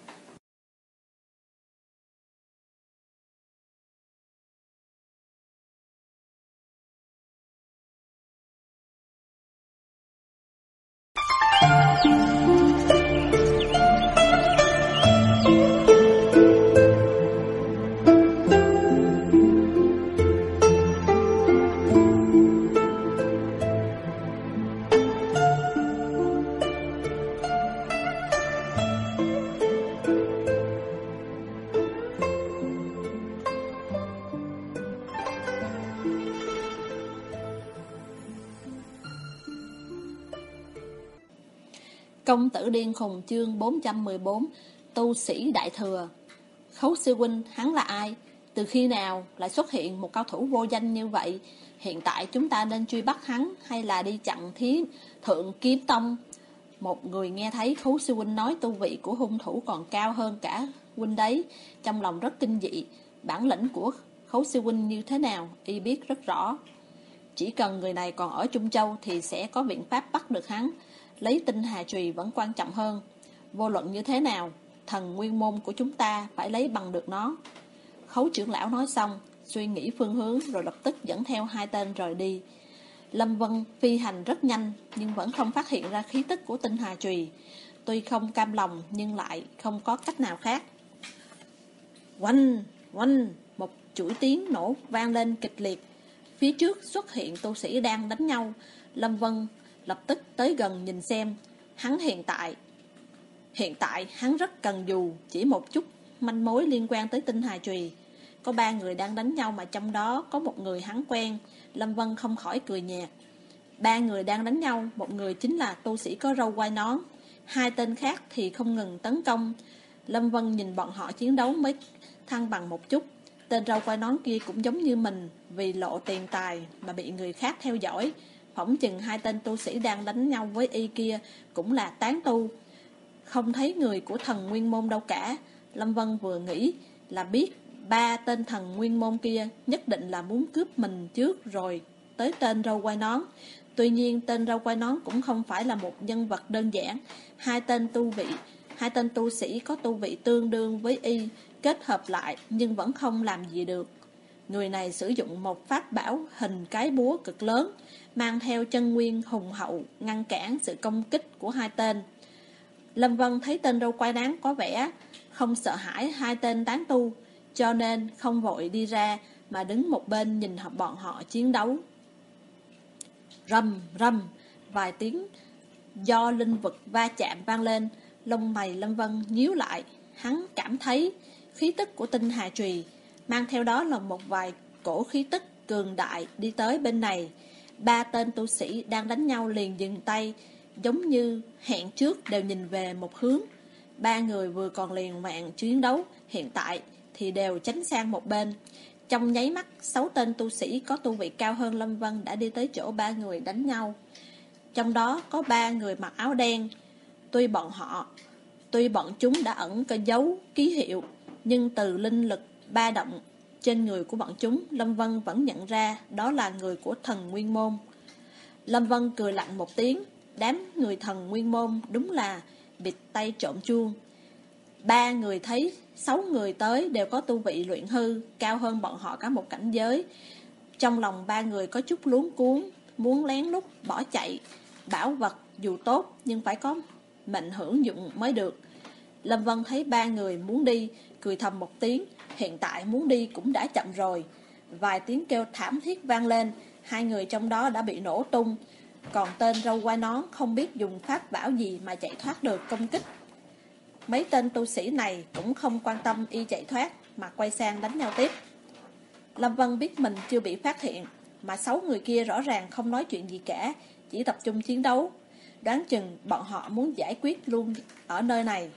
Công tử điên khùng chương 414. Tu sĩ đại thừa. Khấu sư huynh, hắn là ai? Từ khi nào lại xuất hiện một cao thủ vô danh như vậy? Hiện tại chúng ta nên truy bắt hắn hay là đi chặn Thượng Kiếm Tông? Một người nghe thấy Khấu sư huynh nói tu vị của hung thủ còn cao hơn cả huynh đấy, trong lòng rất kinh dị. Bản lĩnh của Khấu sư huynh như thế nào y biết rất rõ. Chỉ cần người này còn ở Trung Châu thì sẽ có biện pháp bắt được hắn. Lấy tinh hà trùy vẫn quan trọng hơn. Vô luận như thế nào, thần nguyên môn của chúng ta phải lấy bằng được nó. Khấu trưởng lão nói xong, suy nghĩ phương hướng rồi lập tức dẫn theo hai tên rời đi. Lâm Vân phi hành rất nhanh nhưng vẫn không phát hiện ra khí tức của tinh hà trùy. Tuy không cam lòng nhưng lại không có cách nào khác. Oanh, oanh, một chuỗi tiếng nổ vang lên kịch liệt. Phía trước xuất hiện tu sĩ đang đánh nhau. Lâm Vân lập tức tới gần nhìn xem. Hắn hiện tại hắn rất cần dù chỉ một chút manh mối liên quan tới tinh hà trùy. Có ba người đang đánh nhau mà trong đó có một người hắn quen. Lâm Vân không khỏi cười nhạt. Ba người đang đánh nhau, một người chính là tu sĩ có râu quai nón, hai tên khác thì không ngừng tấn công. Lâm Vân nhìn bọn họ chiến đấu mới thăng bằng một chút. Tên râu quai nón kia cũng giống như mình, vì lộ tiền tài mà bị người khác theo dõi. Phỏng chừng hai tên tu sĩ đang đánh nhau với y kia cũng là tán tu, không thấy người của thần nguyên môn đâu cả. Lâm Vân vừa nghĩ là biết ba tên thần nguyên môn kia nhất định là muốn cướp mình trước rồi tới tên râu quai nón. Tuy nhiên tên râu quai nón cũng không phải là một nhân vật đơn giản. Hai tên tu sĩ có tu vị tương đương với y kết hợp lại nhưng vẫn không làm gì được. Người này sử dụng một pháp bảo hình cái búa cực lớn, mang theo chân nguyên hùng hậu ngăn cản sự công kích của hai tên. Lâm Vân thấy tên râu quai nón có vẻ không sợ hãi hai tên tán tu, cho nên không vội đi ra mà đứng một bên nhìn bọn họ chiến đấu. Rầm rầm, vài tiếng do linh vực va chạm vang lên. Lông mày Lâm Vân nhíu lại. Hắn cảm thấy khí tức của tinh hà trùy, mang theo đó là một vài cổ khí tức cường đại đi tới bên này. Ba tên tu sĩ đang đánh nhau liền dừng tay, giống như hẹn trước đều nhìn về một hướng. Ba người vừa còn liều mạng chiến đấu, hiện tại thì đều tránh sang một bên. Trong nháy mắt, 6 tên tu sĩ có tu vị cao hơn Lâm Vân đã đi tới chỗ ba người đánh nhau. trong đó có 3 người mặc áo đen. Tuy bọn chúng đã ẩn cái dấu ký hiệu, nhưng từ linh lực ba động trên người của bọn chúng, Lâm Vân vẫn nhận ra đó là người của thần Nguyên Môn. Lâm Vân cười lạnh một tiếng, đám người thần Nguyên Môn đúng là bịt tay trộm chuông. 3 người thấy 6 người tới đều có tu vị luyện hư, cao hơn bọn họ cả một cảnh giới. Trong lòng 3 người có chút luống cuống, muốn lén lút bỏ chạy. Bảo vật dù tốt nhưng phải có mệnh hưởng dụng mới được. Lâm Vân thấy 3 người muốn đi, cười thầm một tiếng. Hiện tại muốn đi cũng đã chậm rồi. Vài tiếng kêu thảm thiết vang lên, 2 người trong đó đã bị nổ tung. Còn tên râu quai nón không biết dùng pháp bảo gì mà chạy thoát được công kích. Mấy tên tu sĩ này cũng không quan tâm y chạy thoát, mà quay sang đánh nhau tiếp. Lâm Vân biết mình chưa bị phát hiện, mà 6 người kia rõ ràng không nói chuyện gì cả, chỉ tập trung chiến đấu. Đoán chừng bọn họ muốn giải quyết luôn ở nơi này.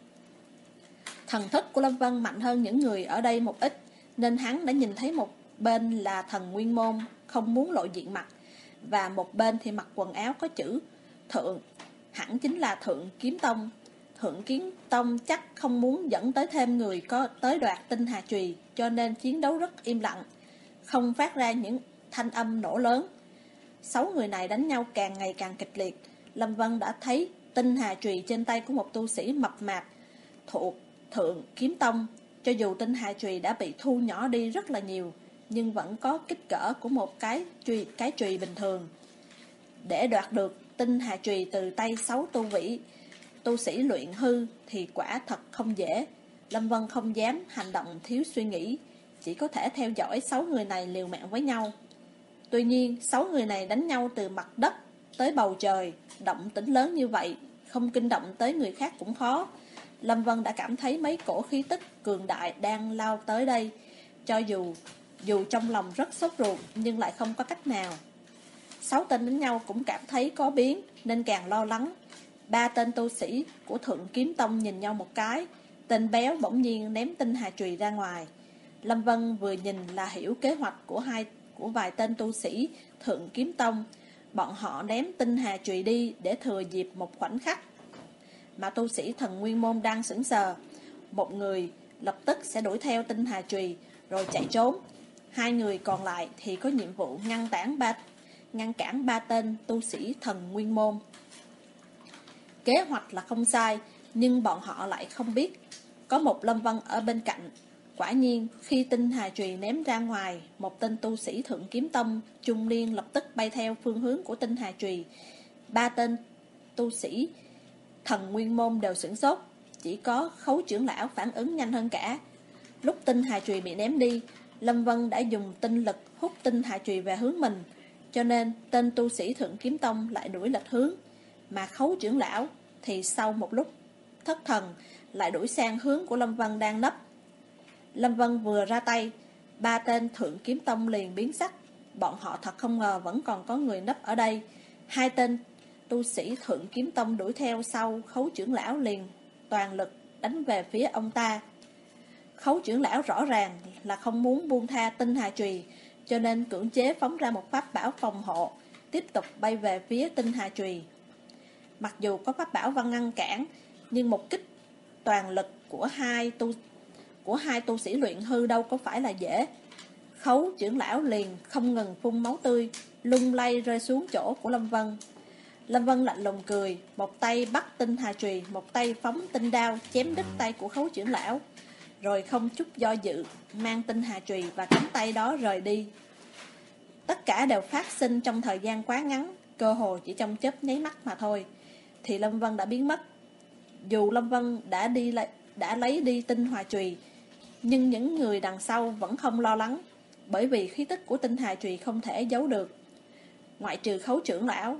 Thần thức của Lâm Vân mạnh hơn những người ở đây một ít, nên hắn đã nhìn thấy một bên là thần Nguyên Môn không muốn lộ diện mặt, và một bên thì mặc quần áo có chữ Thượng, hẳn chính là Thượng Kiếm Tông. Thượng Kiếm Tông chắc không muốn dẫn tới thêm người có tới đoạt tinh hà chùy, cho nên chiến đấu rất im lặng, không phát ra những thanh âm nổ lớn. 6 người này đánh nhau càng ngày càng kịch liệt. Lâm Vân đã thấy tinh hà chùy trên tay của một tu sĩ mập mạp thuộc Thượng Kiếm Tông. Cho dù tinh hà chùy đã bị thu nhỏ đi rất là nhiều, nhưng vẫn có kích cỡ của một cái chùy bình thường. Để đoạt được tinh hà chùy từ tay 6 tu sĩ luyện hư thì quả thật không dễ. Lâm Vân không dám hành động thiếu suy nghĩ, chỉ có thể theo dõi 6 người này liều mạng với nhau. Tuy nhiên 6 người này đánh nhau từ mặt đất tới bầu trời, động tĩnh lớn như vậy, không kinh động tới người khác cũng khó. Lâm Vân đã cảm thấy mấy cổ khí tức cường đại đang lao tới đây, cho dù trong lòng rất sốt ruột nhưng lại không có cách nào. 6 tên đánh nhau cũng cảm thấy có biến nên càng lo lắng. 3 tên tu sĩ của Thượng Kiếm Tông nhìn nhau một cái, tên béo bỗng nhiên ném tinh hà chùy ra ngoài. Lâm Vân vừa nhìn là hiểu kế hoạch của vài tên tu sĩ Thượng Kiếm Tông. Bọn họ ném tinh hà chùy đi để thừa dịp một khoảnh khắc mà tu sĩ thần Nguyên Môn đang sững sờ. Một người lập tức sẽ đuổi theo tinh hà chùy rồi chạy trốn. 2 người còn lại thì có nhiệm vụ ngăn cản 3 tên tu sĩ thần Nguyên Môn. Kế hoạch là không sai, nhưng bọn họ lại không biết có một Lâm Vân ở bên cạnh. Quả nhiên, khi tinh hà chùy ném ra ngoài, một tên tu sĩ Thượng Kiếm Tông trung niên lập tức bay theo phương hướng của tinh hà chùy. 3 tên tu sĩ thần Nguyên Môn đều sửng sốt, chỉ có Khấu trưởng lão phản ứng nhanh hơn cả. Lúc tinh hà chùy bị ném đi, Lâm Vân đã dùng tinh lực hút tinh hà chùy về hướng mình, cho nên tên tu sĩ Thượng Kiếm Tông lại đuổi lệch hướng, mà Khấu trưởng lão thì sau một lúc thất thần lại đuổi sang hướng của Lâm Vân đang nấp. Lâm Vân vừa ra tay, 3 tên Thượng Kiếm Tông liền biến sắc. Bọn họ thật không ngờ vẫn còn có người nấp ở đây. 2 tên tu sĩ Thượng Kiếm Tông đuổi theo sau Khấu trưởng lão liền toàn lực đánh về phía ông ta. Khấu trưởng lão rõ ràng là không muốn buông tha tinh hà chùy, cho nên cưỡng chế phóng ra một pháp bảo phòng hộ, tiếp tục bay về phía tinh hà chùy. Mặc dù có pháp bảo văn ngăn cản, nhưng một kích toàn lực của hai tu sĩ luyện hư đâu có phải là dễ. Khấu trưởng lão liền không ngừng phun máu tươi, lung lay rơi xuống chỗ của Lâm Vân. Lâm Vân lạnh lùng cười, một tay bắt tinh hà chùy, một tay phóng tinh đao chém đứt tay của Khấu trưởng lão, rồi không chút do dự mang tinh hà chùy và cánh tay đó rời đi. Tất cả đều phát sinh trong thời gian quá ngắn, cơ hồ chỉ trong chớp nháy mắt mà thôi, thì Lâm Vân đã biến mất. Dù Lâm Vân đã lấy đi tinh hà chùy, nhưng những người đằng sau vẫn không lo lắng, bởi vì khí tức của tinh hà chùy không thể giấu được. Ngoại trừ Khấu trưởng lão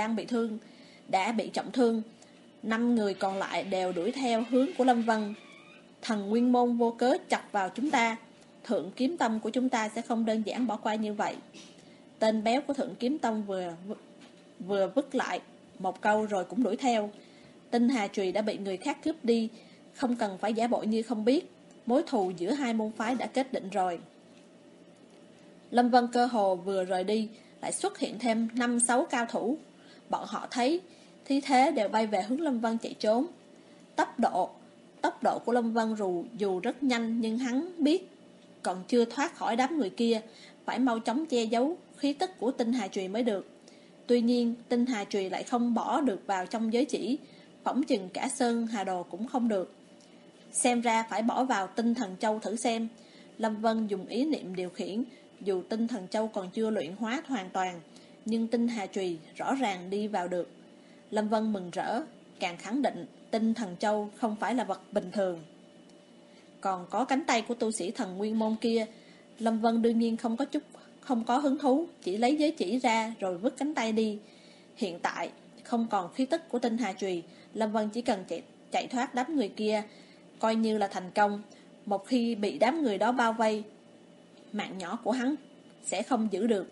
đã bị trọng thương, 5 người còn lại đều đuổi theo hướng của Lâm Vân. Thần Nguyên Môn vô cớ chọc vào chúng ta, Thượng Kiếm Tông của chúng ta sẽ không đơn giản bỏ qua như vậy. Tên béo của Thượng Kiếm Tông vừa vứt lại một câu rồi cũng đuổi theo. Tinh hà chùy đã bị người khác cướp đi, không cần phải giả bộ như không biết. Mối thù giữa hai môn phái đã kết định rồi. Lâm Vân cơ hồ vừa rời đi, lại xuất hiện thêm 5-6 cao thủ. Bọn họ thấy thi thế đều bay về hướng Lâm Vân chạy trốn. Tốc độ của Lâm Vân dù rất nhanh, nhưng hắn biết còn chưa thoát khỏi đám người kia, phải mau chóng che giấu khí tức của tinh hà chùy mới được. Tuy nhiên tinh hà chùy lại không bỏ được vào trong giới chỉ, phỏng chừng cả sơn hà đồ cũng không được. Xem ra phải bỏ vào tinh thần châu thử xem. Lâm Vân dùng ý niệm điều khiển. Dù tinh thần châu còn chưa luyện hóa hoàn toàn, nhưng tinh hà chùy rõ ràng đi vào được. Lâm Vân mừng rỡ, càng khẳng định tinh thần châu không phải là vật bình thường. Còn có cánh tay của tu sĩ thần nguyên môn kia, Lâm Vân đương nhiên không có hứng thú, chỉ lấy giới chỉ ra rồi vứt cánh tay đi. Hiện tại không còn khí tức của tinh hà chùy, Lâm Vân chỉ cần chạy thoát đám người kia coi như là thành công. Một khi bị đám người đó bao vây, mạng nhỏ của hắn sẽ không giữ được.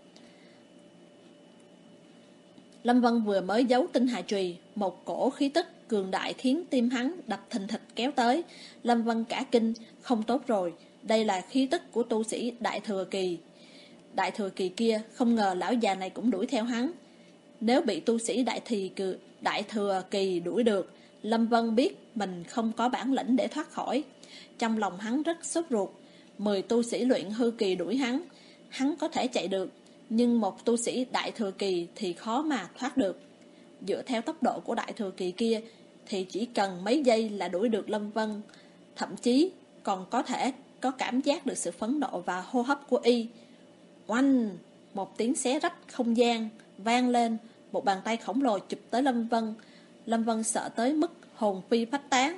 Lâm Vân vừa mới giấu tinh hà chùy, một cổ khí tức cường đại khiến tim hắn đập thình thịch kéo tới. Lâm Vân cả kinh, không tốt rồi, đây là khí tức của tu sĩ Đại Thừa Kỳ. Đại Thừa Kỳ kia, không ngờ lão già này cũng đuổi theo hắn. Nếu bị tu sĩ Đại Thừa Kỳ đuổi được, Lâm Vân biết mình không có bản lĩnh để thoát khỏi. Trong lòng hắn rất sốt ruột. 10 tu sĩ luyện hư kỳ đuổi hắn có thể chạy được, nhưng một tu sĩ Đại Thừa Kỳ thì khó mà thoát được. Dựa theo tốc độ của Đại Thừa Kỳ kia thì chỉ cần mấy giây là đuổi được Lâm Vân, thậm chí còn có thể có cảm giác được sự phẫn nộ và hô hấp của y. Oanh! Một tiếng xé rách không gian vang lên, một bàn tay khổng lồ chụp tới Lâm Vân. Lâm Vân sợ tới mức hồn phi phách tán.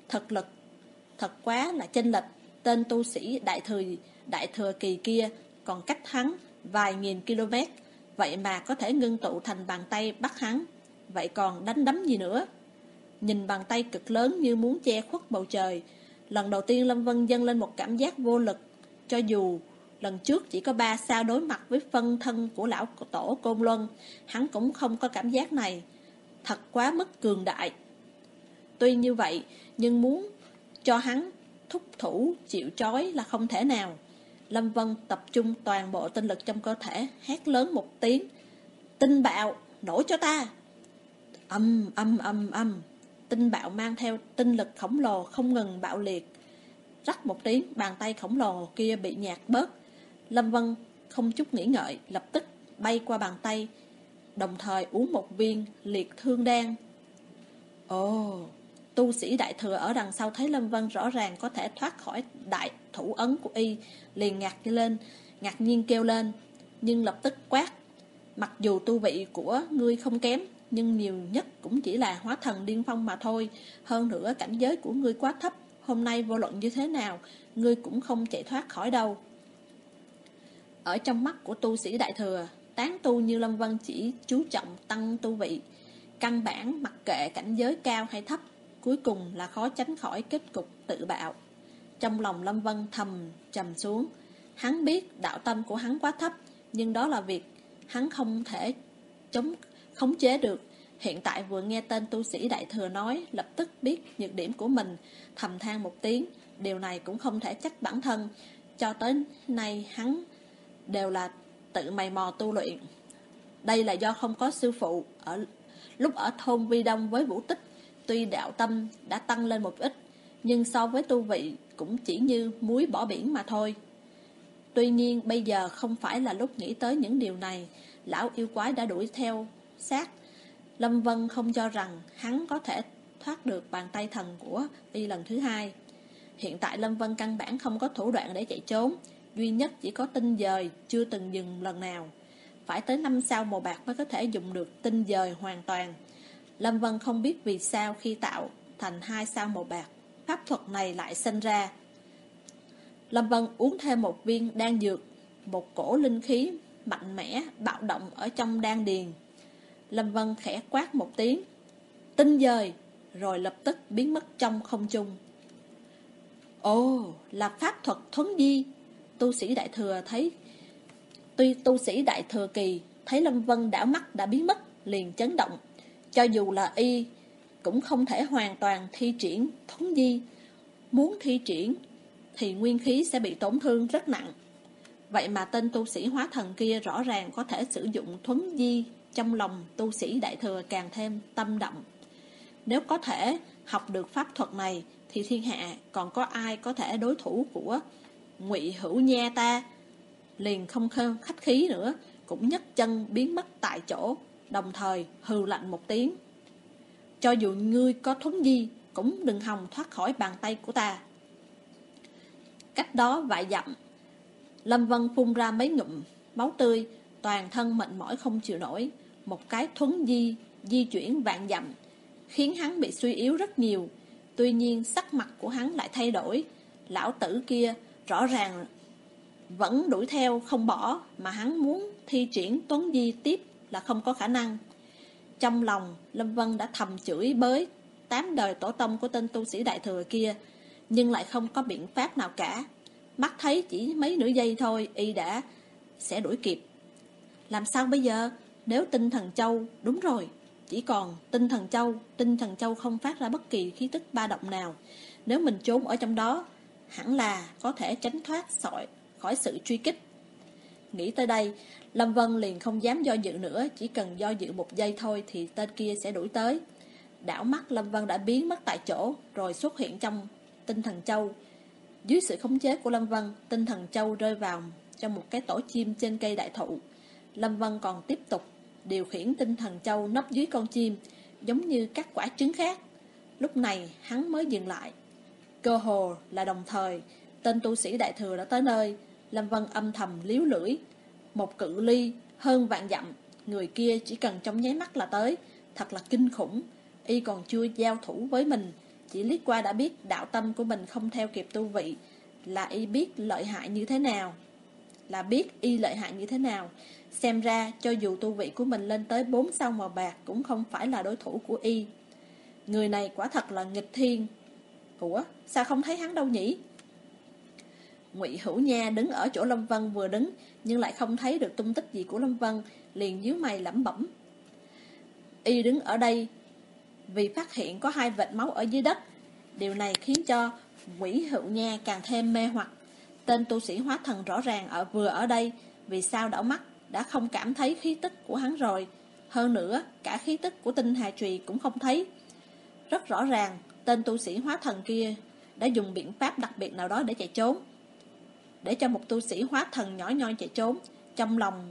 Thật quá là chênh lệch. Tên tu sĩ Đại Thừa Kỳ kia còn cách hắn vài nghìn km, vậy mà có thể ngưng tụ thành bàn tay bắt hắn. Vậy còn đánh đấm gì nữa? Nhìn bàn tay cực lớn như muốn che khuất bầu trời, lần đầu tiên Lâm Vân dâng lên một cảm giác vô lực. Cho dù lần trước chỉ có 3 sao đối mặt với phân thân của lão tổ Côn Luân, hắn cũng không có cảm giác này. Thật quá mức cường đại. Tuy như vậy, nhưng muốn cho hắn thúc thủ chịu trói là không thể nào. Lâm Vân tập trung toàn bộ tinh lực trong cơ thể, hét lớn một tiếng: tinh bạo, nổ cho ta! Âm. Tinh bạo mang theo tinh lực khổng lồ không ngừng bạo liệt. Rắc một tiếng, bàn tay khổng lồ kia bị nhạt bớt. Lâm Vân không chút nghĩ ngợi, lập tức bay qua bàn tay, đồng thời uống một viên liệt thương đan. Ồ! Tu sĩ Đại Thừa ở đằng sau thấy Lâm Vân rõ ràng có thể thoát khỏi đại thủ ấn của y, liền ngạc nhiên kêu lên, nhưng lập tức quát: mặc dù tu vị của ngươi không kém, nhưng nhiều nhất cũng chỉ là hóa thần điên phong mà thôi. Hơn nữa cảnh giới của ngươi quá thấp, hôm nay vô luận như thế nào, ngươi cũng không chạy thoát khỏi đâu. Ở trong mắt của tu sĩ Đại Thừa, tán tu như Lâm Vân chỉ chú trọng tăng tu vị, căn bản mặc kệ cảnh giới cao hay thấp, cuối cùng là khó tránh khỏi kết cục tự bạo. Trong lòng Lâm Vân trầm xuống. Hắn biết đạo tâm của hắn quá thấp, nhưng đó là việc hắn không thể khống chế được. Hiện tại vừa nghe tên tu sĩ Đại Thừa nói, lập tức biết nhược điểm của mình, thầm than một tiếng. Điều này cũng không thể trách bản thân. Cho tới nay hắn đều là tự mày mò tu luyện. Đây là do không có sư phụ. Lúc ở thôn Vi Đông với Vũ Tích, tuy đạo tâm đã tăng lên một ít, nhưng so với tu vị cũng chỉ như muối bỏ biển mà thôi. Tuy nhiên bây giờ không phải là lúc nghĩ tới những điều này. Lão yêu quái đã đuổi theo sát. Lâm Vân không cho rằng hắn có thể thoát được bàn tay thần của y lần thứ hai. Hiện tại Lâm Vân căn bản không có thủ đoạn để chạy trốn, duy nhất chỉ có tinh dời chưa từng dừng lần nào. Phải tới 5 sao màu bạc mới có thể dùng được tinh dời hoàn toàn. Lâm Vân không biết vì sao khi tạo thành 2 sao màu bạc, pháp thuật này lại sinh ra. Lâm Vân uống thêm một viên đan dược, một cổ linh khí mạnh mẽ bạo động ở trong đan điền. Lâm Vân khẽ quát một tiếng: tinh dời, rồi lập tức biến mất trong không trung. Ồ, là pháp thuật thuấn di. Tu sĩ Đại Thừa Kỳ thấy Lâm Vân đảo mắt đã biến mất, liền chấn động. Cho dù là y cũng không thể hoàn toàn thi triển thuấn di. Muốn thi triển thì nguyên khí sẽ bị tổn thương rất nặng. Vậy mà tên tu sĩ hóa thần kia rõ ràng có thể sử dụng thuấn di trong lòng tu sĩ Đại Thừa càng thêm tâm động. Nếu có thể học được pháp thuật này thì thiên hạ còn có ai có thể đối thủ của Ngụy Hữu Nha ta? Liền không khách khí nữa, cũng nhấc chân biến mất tại chỗ, đồng thời hừ lạnh một tiếng. Cho dù ngươi có thuấn di, cũng đừng hòng thoát khỏi bàn tay của ta. Cách đó vài dặm, Lâm Vân phun ra mấy ngụm máu tươi, toàn thân mệt mỏi không chịu nổi. Một cái thuấn di chuyển vạn dặm khiến hắn bị suy yếu rất nhiều. Tuy nhiên sắc mặt của hắn lại thay đổi. Lão tử kia rõ ràng vẫn đuổi theo không bỏ, mà hắn muốn thi triển tuấn di tiếp là không có khả năng. Trong lòng Lâm Vân đã thầm chửi bới 8 đời tổ tông của tên tu sĩ Đại Thừa kia, nhưng lại không có biện pháp nào cả. Mắt thấy chỉ mấy nửa giây thôi y đã sẽ đuổi kịp. Làm sao bây giờ? Nếu tinh thần châu, đúng rồi, chỉ còn tinh thần châu không phát ra bất kỳ khí tức ba động nào. Nếu mình trốn ở trong đó, hẳn là có thể tránh thoát khỏi sự truy kích. Nghĩ tới đây, Lâm Vân liền không dám do dự nữa. Chỉ cần do dự một giây thôi thì tên kia sẽ đuổi tới. Đảo mắt Lâm Vân đã biến mất tại chỗ, rồi xuất hiện trong tinh thần châu. Dưới sự khống chế của Lâm Vân, tinh thần châu rơi vào trong một cái tổ chim trên cây đại thụ. Lâm Vân còn tiếp tục điều khiển tinh thần châu nấp dưới con chim, giống như các quả trứng khác. Lúc này hắn mới dừng lại. Cơ hồ là đồng thời, tên tu sĩ Đại Thừa đã tới nơi. Lâm Vân âm thầm líu lưỡi. Một cự ly hơn vạn dặm, người kia chỉ cần trong nháy mắt là tới. Thật là kinh khủng. Y còn chưa giao thủ với mình, chỉ liếc qua đã biết đạo tâm của mình không theo kịp tu vị, là y biết lợi hại như thế nào. Xem ra cho dù tu vị của mình lên tới 4 sao màu bạc cũng không phải là đối thủ của y. Người này quả thật là nghịch thiên. Ủa, sao không thấy hắn đâu nhỉ? Ngụy Hữu Nha đứng ở chỗ Lâm Vân vừa đứng, nhưng lại không thấy được tung tích gì của Lâm Vân, liền nhíu mày lẩm bẩm. Y đứng ở đây vì phát hiện có 2 vệt máu ở dưới đất. Điều này khiến cho Ngụy Hữu Nha càng thêm mê hoặc. Tên tu sĩ hóa thần rõ ràng vừa ở đây, vì sao đảo mắt đã không cảm thấy khí tức của hắn rồi. Hơn nữa, cả khí tức của tinh hà trùy cũng không thấy. Rất rõ ràng, tên tu sĩ hóa thần kia đã dùng biện pháp đặc biệt nào đó để chạy trốn. Để cho một tu sĩ hóa thần nhỏ nhoi chạy trốn, trong lòng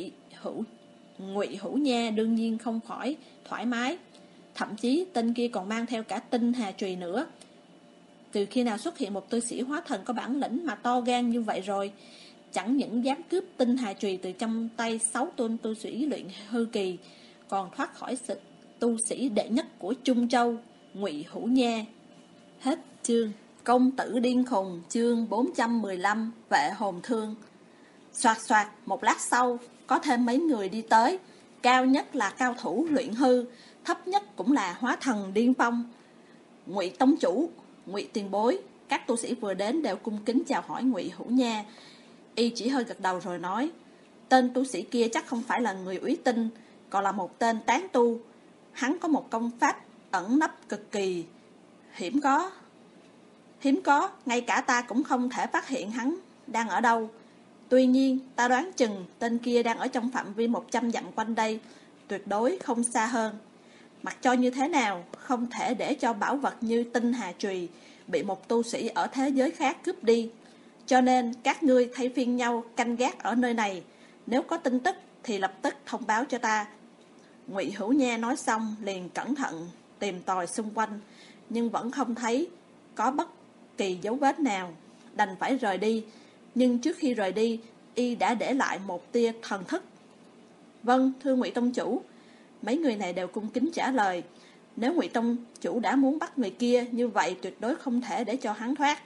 Ngụy Hữu Nha đương nhiên không khỏi thoải mái. Thậm chí tên kia còn mang theo cả tinh hà trùy nữa. Từ khi nào xuất hiện một tu sĩ hóa thần có bản lĩnh mà to gan như vậy rồi? Chẳng những dám cướp tinh hà trùy từ trong tay 6 tôn tu sĩ luyện hư kỳ, còn thoát khỏi sự tu sĩ đệ nhất của Trung Châu, Ngụy Hữu Nha. Hết chương. Công tử điên khùng, chương 415, vệ hồn thương. Soạt soạt, một lát sau, có thêm mấy người đi tới. Cao nhất là cao thủ luyện hư, thấp nhất cũng là hóa thần điên phong. Ngụy tông chủ, Ngụy tiền bối. Các tu sĩ vừa đến đều cung kính chào hỏi Ngụy Hữu Nha. Y chỉ hơi gật đầu rồi nói, tên tu sĩ kia chắc không phải là người Úy Tinh, còn là một tên tán tu. Hắn có một công pháp ẩn nấp cực kỳ hiếm có, ngay cả ta cũng không thể phát hiện hắn đang ở đâu. Tuy nhiên, ta đoán chừng tên kia đang ở trong phạm vi 100 dặm quanh đây, tuyệt đối không xa hơn. Mặc cho như thế nào, không thể để cho bảo vật như tinh hà trùy bị một tu sĩ ở thế giới khác cướp đi. Cho nên các ngươi thay phiên nhau canh gác ở nơi này, nếu có tin tức thì lập tức thông báo cho ta. Ngụy Hữu Nha nói xong liền cẩn thận tìm tòi xung quanh, nhưng vẫn không thấy có bất kỳ dấu vết nào, đành phải rời đi. Nhưng trước khi rời đi, y đã để lại một tia thần thức. Vâng, thưa Ngụy tông chủ. Mấy người này đều cung kính trả lời. Nếu Ngụy tông chủ đã muốn bắt người kia, như vậy tuyệt đối không thể để cho hắn thoát.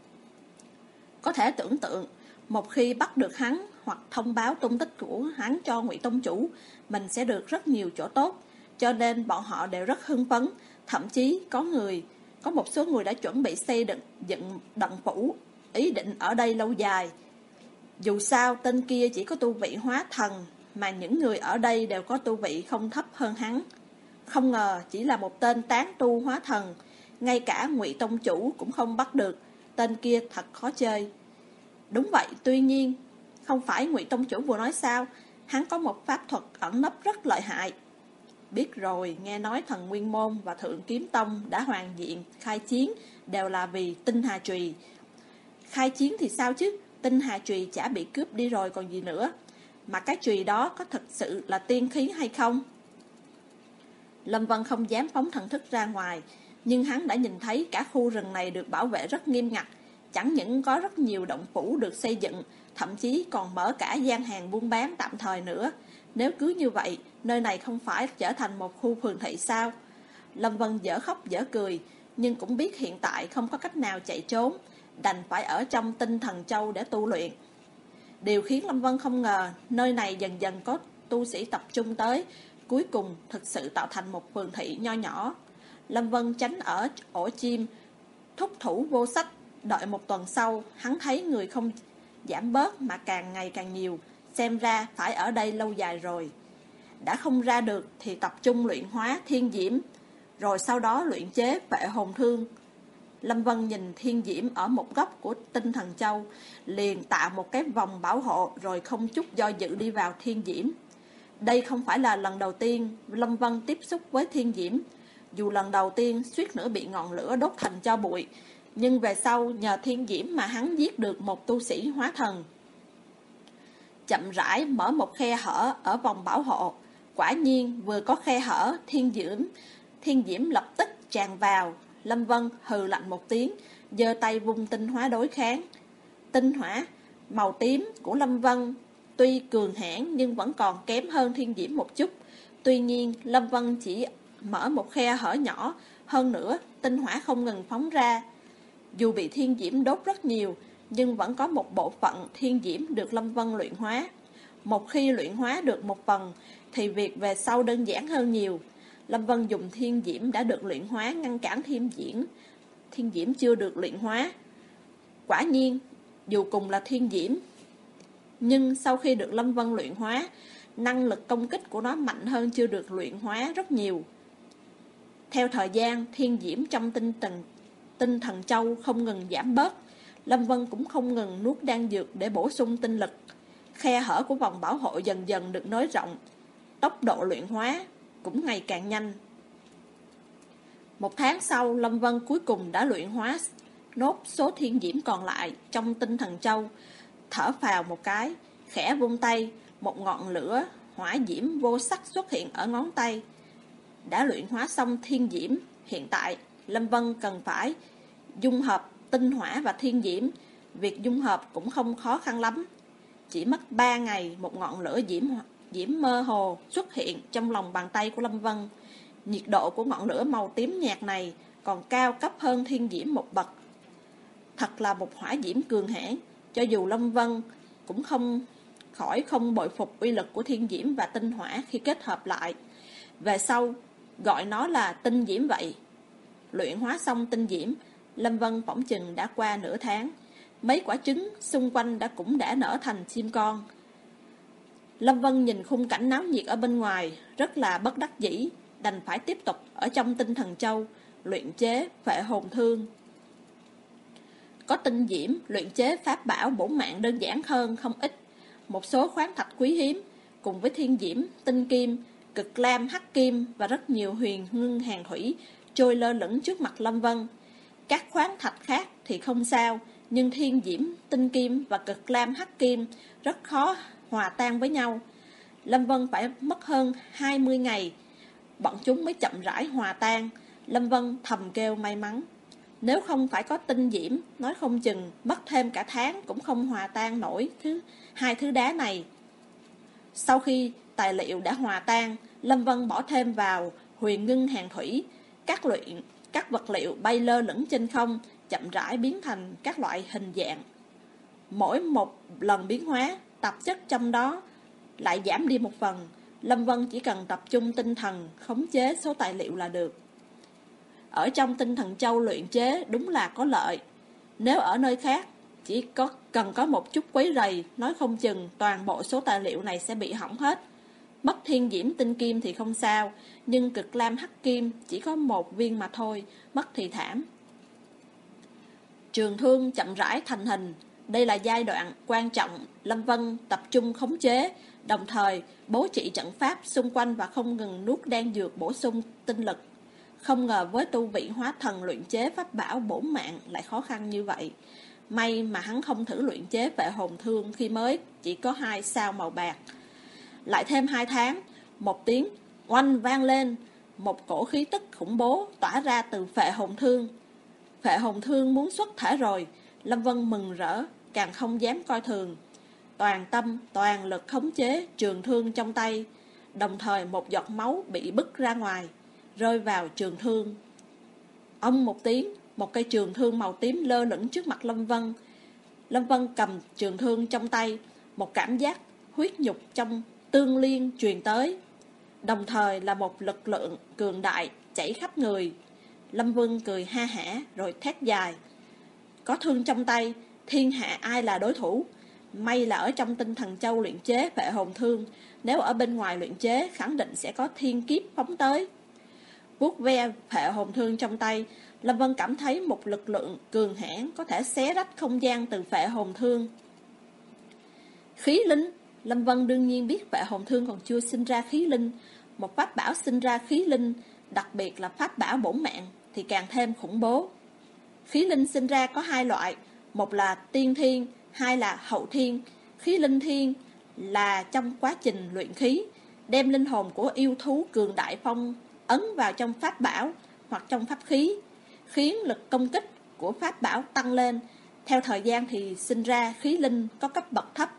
Có thể tưởng tượng, một khi bắt được hắn hoặc thông báo tung tích của hắn cho Ngụy tông chủ, mình sẽ được rất nhiều chỗ tốt. Cho nên bọn họ đều rất hưng phấn. Thậm chí có một số người đã chuẩn bị dựng đặng phủ, ý định ở đây lâu dài. Dù sao tên kia chỉ có tu vị hóa thần, mà những người ở đây đều có tu vị không thấp hơn hắn. Không ngờ chỉ là một tên tán tu hóa thần, ngay cả Ngụy tông chủ cũng không bắt được. Tên kia thật khó chơi. Đúng vậy, tuy nhiên không phải Ngụy tông chủ vừa nói sao, Hắn có một pháp thuật ẩn nấp rất lợi hại. Biết rồi, nghe nói thần Nguyên Môn và Thượng Kiếm Tông đã hoàn diện khai chiến đều là vì Tinh Hà Trùy. Khai chiến thì sao chứ, Tinh Hà Trùy chả bị cướp đi rồi còn gì nữa. Mà cái chùy đó có thực sự là tiên khí hay không? Lâm Vân không dám phóng thần thức ra ngoài, nhưng hắn đã nhìn thấy cả khu rừng này được bảo vệ rất nghiêm ngặt. Chẳng những có rất nhiều động phủ được xây dựng, thậm chí còn mở cả gian hàng buôn bán tạm thời nữa. Nếu cứ như vậy, nơi này không phải trở thành một khu phường thị sao? Lâm Vân dở khóc dở cười, nhưng cũng biết hiện tại không có cách nào chạy trốn, đành phải ở trong Tinh Thần Châu để tu luyện. Điều khiến Lâm Vân không ngờ, nơi này dần dần có tu sĩ tập trung tới, cuối cùng thực sự tạo thành một phường thị nho nhỏ. Lâm Vân tránh ở ổ chim, thúc thủ vô sách. Đợi một tuần sau, hắn thấy người không giảm bớt mà càng ngày càng nhiều, xem ra phải ở đây lâu dài rồi. Đã không ra được thì tập trung luyện hóa thiên diễm, rồi sau đó luyện chế vệ hồn thương. Lâm Vân nhìn thiên diễm ở một góc của Tinh Thần Châu, liền tạo một cái vòng bảo hộ rồi không chút do dự đi vào thiên diễm. Đây không phải là lần đầu tiên Lâm Vân tiếp xúc với thiên diễm. Dù lần đầu tiên suýt nữa bị ngọn lửa đốt thành tro bụi, nhưng về sau nhờ thiên diễm mà hắn giết được một tu sĩ hóa thần. Chậm rãi mở một khe hở ở vòng bảo hộ. Quả nhiên vừa có khe hở, thiên diễm lập tức tràn vào. Lâm Vân hừ lạnh một tiếng, giơ tay vung tinh hóa đối kháng. Tinh hỏa màu tím của Lâm Vân tuy cường hãn nhưng vẫn còn kém hơn thiên diễm một chút. Tuy nhiên Lâm Vân chỉ mở một khe hở nhỏ, hơn nữa tinh hỏa không ngừng phóng ra. Dù bị thiên diễm đốt rất nhiều, nhưng vẫn có một bộ phận thiên diễm được Lâm Vân luyện hóa. Một khi luyện hóa được một phần thì việc về sau đơn giản hơn nhiều. Lâm Vân dùng thiên diễm đã được luyện hóa ngăn cản thiên diễm chưa được luyện hóa. Quả nhiên, dù cùng là thiên diễm, nhưng sau khi được Lâm Vân luyện hóa, năng lực công kích của nó mạnh hơn chưa được luyện hóa rất nhiều. Theo thời gian, thiên diễm trong Tinh Thần Châu không ngừng giảm bớt. Lâm Vân cũng không ngừng nuốt đan dược để bổ sung tinh lực. Khe hở của vòng bảo hộ dần dần được nới rộng, tốc độ luyện hóa cũng ngày càng nhanh. Một tháng sau, Lâm Vân cuối cùng đã luyện hóa nốt số thiên diễm còn lại trong Tinh Thần Châu. Thở phào một cái, khẽ vung tay, một ngọn lửa hỏa diễm vô sắc xuất hiện ở ngón tay. Đã luyện hóa xong thiên diễm, hiện tại Lâm Vân cần phải dung hợp tinh hỏa và thiên diễm. Việc dung hợp cũng không khó khăn lắm. Chỉ mất 3 ngày, một ngọn lửa diễm mơ hồ xuất hiện trong lòng bàn tay của Lâm Vân. Nhiệt độ của ngọn lửa màu tím nhạt này còn cao cấp hơn thiên diễm một bậc. Thật là một hỏa diễm cường hãn, cho dù Lâm Vân cũng không bội phục uy lực của thiên diễm và tinh hỏa khi kết hợp lại. Về sau, gọi nó là tinh diễm vậy. Luyện hóa xong tinh diễm, Lâm Vân phỏng chừng đã qua nửa tháng. Mấy quả trứng xung quanh cũng đã nở thành chim con. Lâm Vân nhìn khung cảnh náo nhiệt ở bên ngoài, rất là bất đắc dĩ, đành phải tiếp tục ở trong Tinh Thần Châu luyện chế phệ hồn thương. Có tinh diễm, luyện chế pháp bảo bổ mạng đơn giản hơn không ít. Một số khoáng thạch quý hiếm, cùng với thiên diễm, tinh kim, cực lam, hắc kim và rất nhiều huyền ngưng hàng thủy trôi lơ lửng trước mặt Lâm Vân. Các khoáng thạch khác thì không sao, nhưng thiên diễm, tinh kim và cực lam hắc kim rất khó hòa tan với nhau. Lâm Vân phải mất hơn 20 ngày, bọn chúng mới chậm rãi hòa tan. Lâm Vân thầm kêu may mắn. Nếu không phải có tinh diễm, nói không chừng mất thêm cả tháng cũng không hòa tan nổi hai thứ đá này. Sau khi tài liệu đã hòa tan, Lâm Vân bỏ thêm vào huyền ngưng hàng thủy. Các vật liệu bay lơ lửng trên không, chậm rãi biến thành các loại hình dạng. Mỗi một lần biến hóa, tạp chất trong đó lại giảm đi một phần. Lâm Vân chỉ cần tập trung tinh thần khống chế số tài liệu là được. Ở trong Tinh Thần Châu luyện chế đúng là có lợi. Nếu ở nơi khác chỉ cần có một chút quấy rầy, nói không chừng toàn bộ số tài liệu này sẽ bị hỏng hết. Mất thiên diễm tinh kim thì không sao, nhưng cực lam hắc kim chỉ có một viên mà thôi, mất thì thảm. Trường thương chậm rãi thành hình. Đây là giai đoạn quan trọng. Lâm Vân tập trung khống chế, đồng thời bố trí trận pháp xung quanh và không ngừng nuốt đan dược bổ sung tinh lực. Không ngờ với tu vị hóa thần luyện chế pháp bảo bổn mạng lại khó khăn như vậy. May mà hắn không thử luyện chế vệ hồn thương khi mới chỉ có 2 sao màu bạc. Lại thêm 2 tháng, một tiếng oanh vang lên, một cổ khí tức khủng bố tỏa ra từ phệ hồn thương. Phệ hồn thương muốn xuất thể rồi, Lâm Vân mừng rỡ, càng không dám coi thường. Toàn tâm, toàn lực khống chế trường thương trong tay, đồng thời một giọt máu bị bứt ra ngoài, rơi vào trường thương. Ông một tiếng, một cây trường thương màu tím lơ lửng trước mặt Lâm Vân. Lâm Vân cầm trường thương trong tay, một cảm giác huyết nhục trong tương liên truyền tới, đồng thời là một lực lượng cường đại chảy khắp người. Lâm Vân cười ha hả rồi thét dài: có thương trong tay, thiên hạ ai là đối thủ? May là ở trong Tinh Thần Châu luyện chế phệ hồn thương, nếu ở bên ngoài luyện chế khẳng định sẽ có thiên kiếp phóng tới. Vuốt ve phệ hồn thương trong tay, Lâm Vân cảm thấy một lực lượng cường hãn có thể xé rách không gian từ phệ hồn thương. Khí linh. Lâm Vân đương nhiên biết phệ hồn thương còn chưa sinh ra khí linh. Một pháp bảo sinh ra khí linh, đặc biệt là pháp bảo bổn mạng, thì càng thêm khủng bố. Khí linh sinh ra có 2 loại, một là tiên thiên, 2 là hậu thiên. Khí linh thiên là trong quá trình luyện khí, đem linh hồn của yêu thú cường đại phong ấn vào trong pháp bảo hoặc trong pháp khí, khiến lực công kích của pháp bảo tăng lên. Theo thời gian thì sinh ra khí linh có cấp bậc thấp.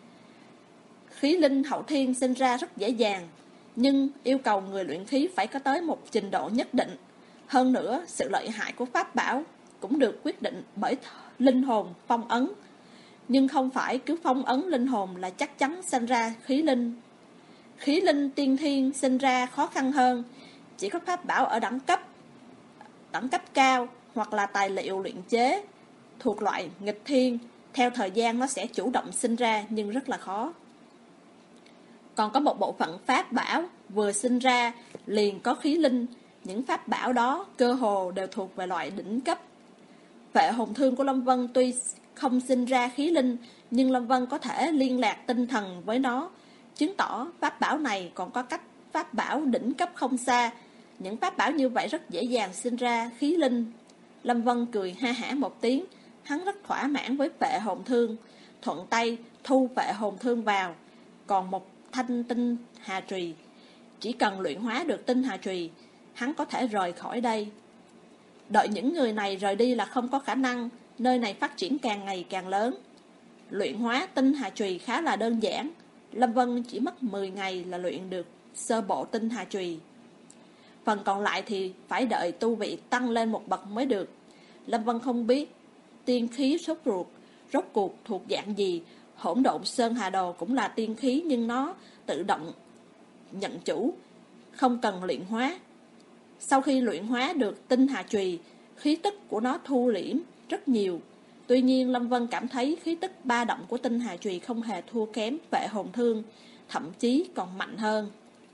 Khí linh hậu thiên sinh ra rất dễ dàng, nhưng yêu cầu người luyện khí phải có tới một trình độ nhất định. Hơn nữa, sự lợi hại của pháp bảo cũng được quyết định bởi linh hồn phong ấn. Nhưng không phải cứ phong ấn linh hồn là chắc chắn sinh ra khí linh. Khí linh tiên thiên sinh ra khó khăn hơn, chỉ có pháp bảo ở đẳng cấp cao hoặc là tài liệu luyện chế thuộc loại nghịch thiên, theo thời gian nó sẽ chủ động sinh ra nhưng rất là khó. Còn có một bộ phận pháp bảo vừa sinh ra liền có khí linh, những pháp bảo đó cơ hồ đều thuộc về loại đỉnh cấp. Phệ hồn thương của Lâm Vân tuy không sinh ra khí linh, nhưng Lâm Vân có thể liên lạc tinh thần với nó, chứng tỏ pháp bảo này còn có cách pháp bảo đỉnh cấp không xa. Những pháp bảo như vậy rất dễ dàng sinh ra khí linh. Lâm Vân cười ha hả một tiếng, hắn rất thỏa mãn với phệ hồn thương, thuận tay thu phệ hồn thương vào. Còn một thanh tinh hà trùy, chỉ cần luyện hóa được tinh hà trùy, hắn có thể rời khỏi đây. Đợi những người này rời đi là không có khả năng, nơi này phát triển càng ngày càng lớn. Luyện hóa tinh hà trùy khá là đơn giản, Lâm Vân chỉ mất 10 ngày là luyện được sơ bộ tinh hà trùy. Phần còn lại thì phải đợi tu vị tăng lên một bậc mới được. Lâm Vân không biết tiên khí rốt cuộc thuộc dạng gì. Hỗn độn sơn hà đồ cũng là tiên khí, nhưng nó tự động nhận chủ, không cần luyện hóa. Sau khi luyện hóa được tinh hà trùy, khí tức của nó thu liễm rất nhiều. Tuy nhiên Lâm Vân cảm thấy khí tức ba động của tinh hà trùy không hề thua kém phệ hồn thương, thậm chí còn mạnh hơn.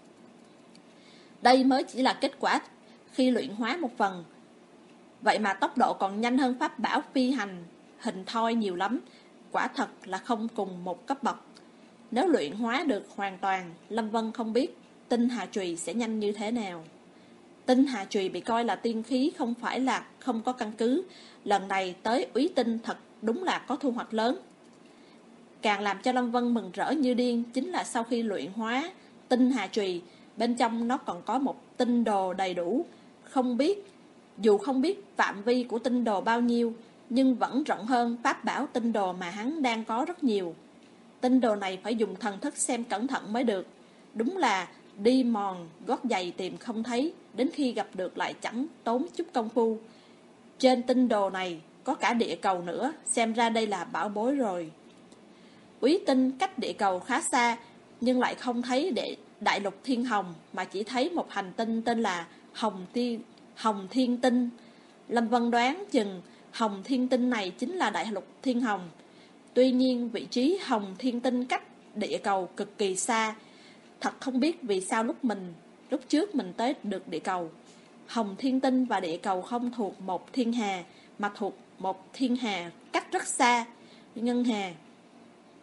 Đây mới chỉ là kết quả khi luyện hóa một phần, vậy mà tốc độ còn nhanh hơn pháp bảo phi hành hình thoi nhiều lắm. Quả thật là không cùng một cấp bậc. Nếu luyện hóa được hoàn toàn, Lâm Vân không biết tinh hà trùy sẽ nhanh như thế nào. Tinh hà trùy bị coi là tiên khí không phải là không có căn cứ. Lần này tới úy tinh thật đúng là có thu hoạch lớn. Càng làm cho Lâm Vân mừng rỡ như điên chính là sau khi luyện hóa tinh hà trùy, bên trong nó còn có một tinh đồ đầy đủ. Dù không biết phạm vi của tinh đồ bao nhiêu, nhưng vẫn rộng hơn pháp bảo tinh đồ mà hắn đang có rất nhiều. Tinh đồ này phải dùng thần thức xem cẩn thận mới được. Đúng là đi mòn gót giày tìm không thấy, đến khi gặp được lại chẳng tốn chút công phu. Trên tinh đồ này có cả địa cầu nữa, xem ra đây là bảo bối rồi. Úy tinh cách địa cầu khá xa, nhưng lại không thấy đại lục thiên hồng, mà chỉ thấy một hành tinh tên là Hồng Thiên Tinh. Lâm Vân đoán chừng Hồng Thiên Tinh này chính là đại lục thiên hồng. Tuy nhiên vị trí Hồng Thiên Tinh cách địa cầu cực kỳ xa. Thật không biết vì sao lúc trước mình tới được địa cầu. Hồng Thiên Tinh và địa cầu không thuộc một thiên hà, mà thuộc một thiên hà cách rất xa, ngân hà.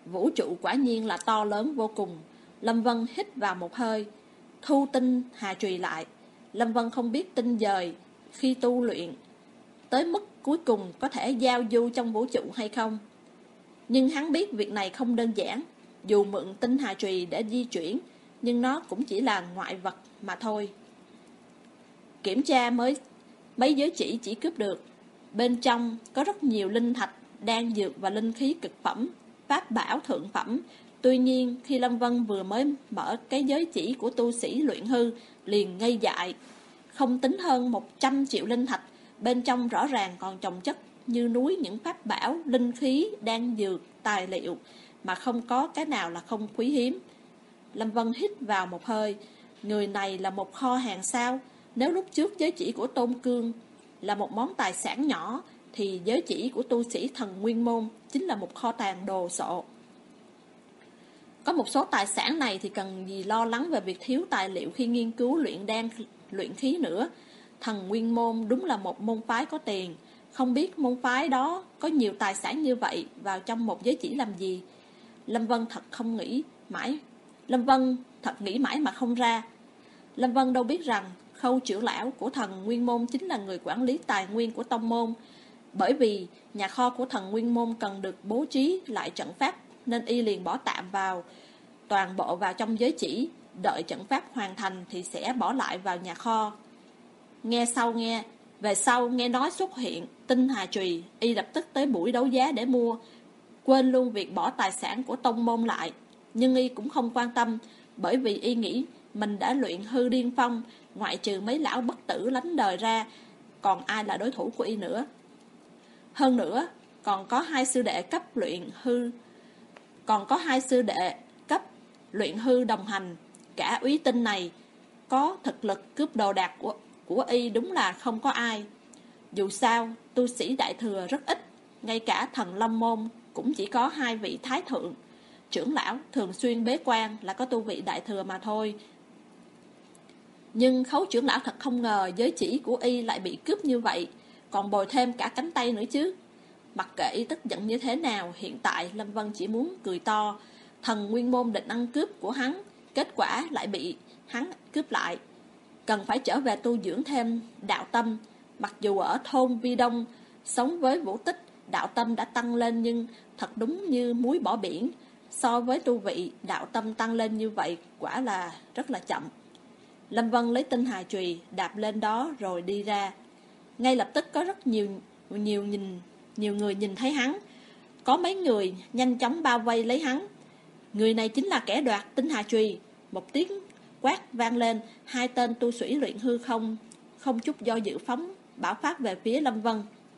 Vũ trụ quả nhiên là to lớn vô cùng. Lâm Vân hít vào một hơi, thu tinh hà trùy lại. Lâm Vân không biết tinh dời khi tu luyện tới mức cuối cùng có thể giao du trong vũ trụ hay không. Nhưng hắn biết việc này không đơn giản. Dù mượn tinh hà trùy để di chuyển, nhưng nó cũng chỉ là ngoại vật mà thôi. Kiểm tra mấy giới chỉ cướp được. Bên trong có rất nhiều linh thạch, đan dược và linh khí cực phẩm, pháp bảo thượng phẩm. Tuy nhiên khi Lâm Vân vừa mới mở cái giới chỉ của tu sĩ luyện hư, liền ngây dại. Không tính hơn 100 triệu linh thạch, bên trong rõ ràng còn chồng chất như núi những pháp bảo, linh khí, đan dược, tài liệu, mà không có cái nào là không quý hiếm. Lâm Vân hít vào một hơi. Người này là một kho hàng sao? Nếu lúc trước giới chỉ của Tôn Cương là một món tài sản nhỏ, thì giới chỉ của tu sĩ Thần Nguyên Môn chính là một kho tàng đồ sộ. Có một số tài sản này thì cần gì lo lắng về việc thiếu tài liệu khi nghiên cứu luyện đan, luyện khí nữa. Thần Nguyên Môn đúng là một môn phái có tiền. Không biết môn phái đó có nhiều tài sản như vậy vào trong một giới chỉ làm gì. Lâm Vân thật nghĩ mãi mà không ra. Lâm Vân đâu biết rằng Khâu trưởng lão của Thần Nguyên Môn chính là người quản lý tài nguyên của tông môn. Bởi vì nhà kho của Thần Nguyên Môn cần được bố trí lại trận pháp, nên y liền bỏ tạm toàn bộ vào trong giới chỉ. Đợi trận pháp hoàn thành thì sẽ bỏ lại vào nhà kho. Về sau nghe nói xuất hiện tinh hà trùy, y lập tức tới buổi đấu giá để mua, quên luôn việc bỏ tài sản của tông môn lại. Nhưng y cũng không quan tâm, bởi vì y nghĩ mình đã luyện hư điên phong, ngoại trừ mấy lão bất tử lánh đời ra, còn ai là đối thủ của y nữa. Hơn nữa, còn có hai sư đệ cấp luyện hư đồng hành. Cả úy tinh này có thực lực cướp đồ đạc của y đúng là không có ai. Dù sao, tu sĩ đại thừa rất ít, ngay cả Thần Long Môn cũng chỉ có 2 vị thái thượng trưởng lão thường xuyên bế quan là có tu vị đại thừa mà thôi. Nhưng Khấu trưởng lão thật không ngờ giới chỉ của y lại bị cướp như vậy, còn bồi thêm cả cánh tay nữa chứ. Mặc kệ y tức giận như thế nào, hiện tại Lâm Vân chỉ muốn cười to. Thần Nguyên Môn định ăn cướp của hắn, kết quả lại bị hắn cướp lại. Cần phải trở về tu dưỡng thêm đạo tâm. Mặc dù ở thôn Vi Đông sống với Vũ Tích, đạo tâm đã tăng lên, nhưng thật đúng như muối bỏ biển. So với tu vị, đạo tâm tăng lên như vậy quả là rất là chậm. Lâm Vân lấy tinh hà chùy đạp lên đó rồi đi ra. Ngay lập tức có rất nhiều người nhìn thấy hắn. Có mấy người nhanh chóng bao vây lấy hắn. Người này chính là kẻ đoạt tinh hà chùy. Một tiếng quát vang lên, 2 tên tu sĩ luyện hư không chút do dự phóng bão phát về phía Lâm Vân.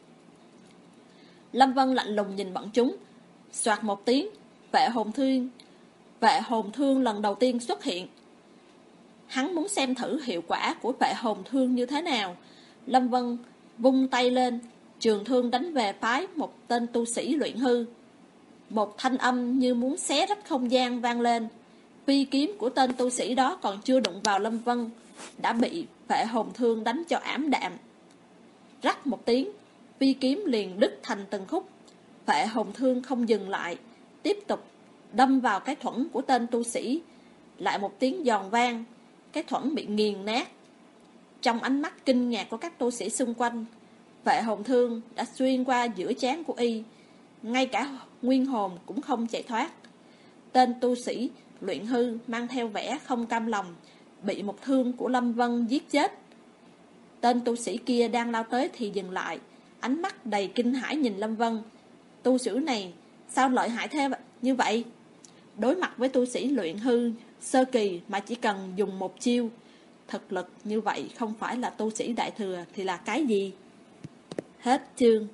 Lâm Vân lạnh lùng nhìn bọn chúng. Soạt một tiếng, vệ hồn thương lần đầu tiên xuất hiện. Hắn muốn xem thử hiệu quả của vệ hồn thương như thế nào. Lâm Vân vung tay lên, trường thương đánh về phái một tên tu sĩ luyện hư. Một thanh âm như muốn xé rách không gian vang lên. Phi kiếm của tên tu sĩ đó còn chưa đụng vào Lâm Vân đã bị vệ hồn thương đánh cho ảm đạm. Rắc một tiếng, phi kiếm liền đứt thành từng khúc. Vệ hồn thương không dừng lại, tiếp tục đâm vào cái thuẫn của tên tu sĩ. Lại một tiếng giòn vang, cái thuẫn bị nghiền nát. Trong ánh mắt kinh ngạc của các tu sĩ xung quanh, vệ hồn thương đã xuyên qua giữa trán của y, ngay cả nguyên hồn cũng không chạy thoát. Tên tu sĩ luyện hư mang theo vẻ không cam lòng, bị một thương của Lâm Vân giết chết. Tên tu sĩ kia đang lao tới thì dừng lại, ánh mắt đầy kinh hãi nhìn Lâm Vân. Tu sĩ này sao lợi hại thế như vậy? Đối mặt với tu sĩ luyện hư sơ kỳ mà chỉ cần dùng một chiêu, thực lực như vậy không phải là tu sĩ đại thừa thì là cái gì? Hết chương.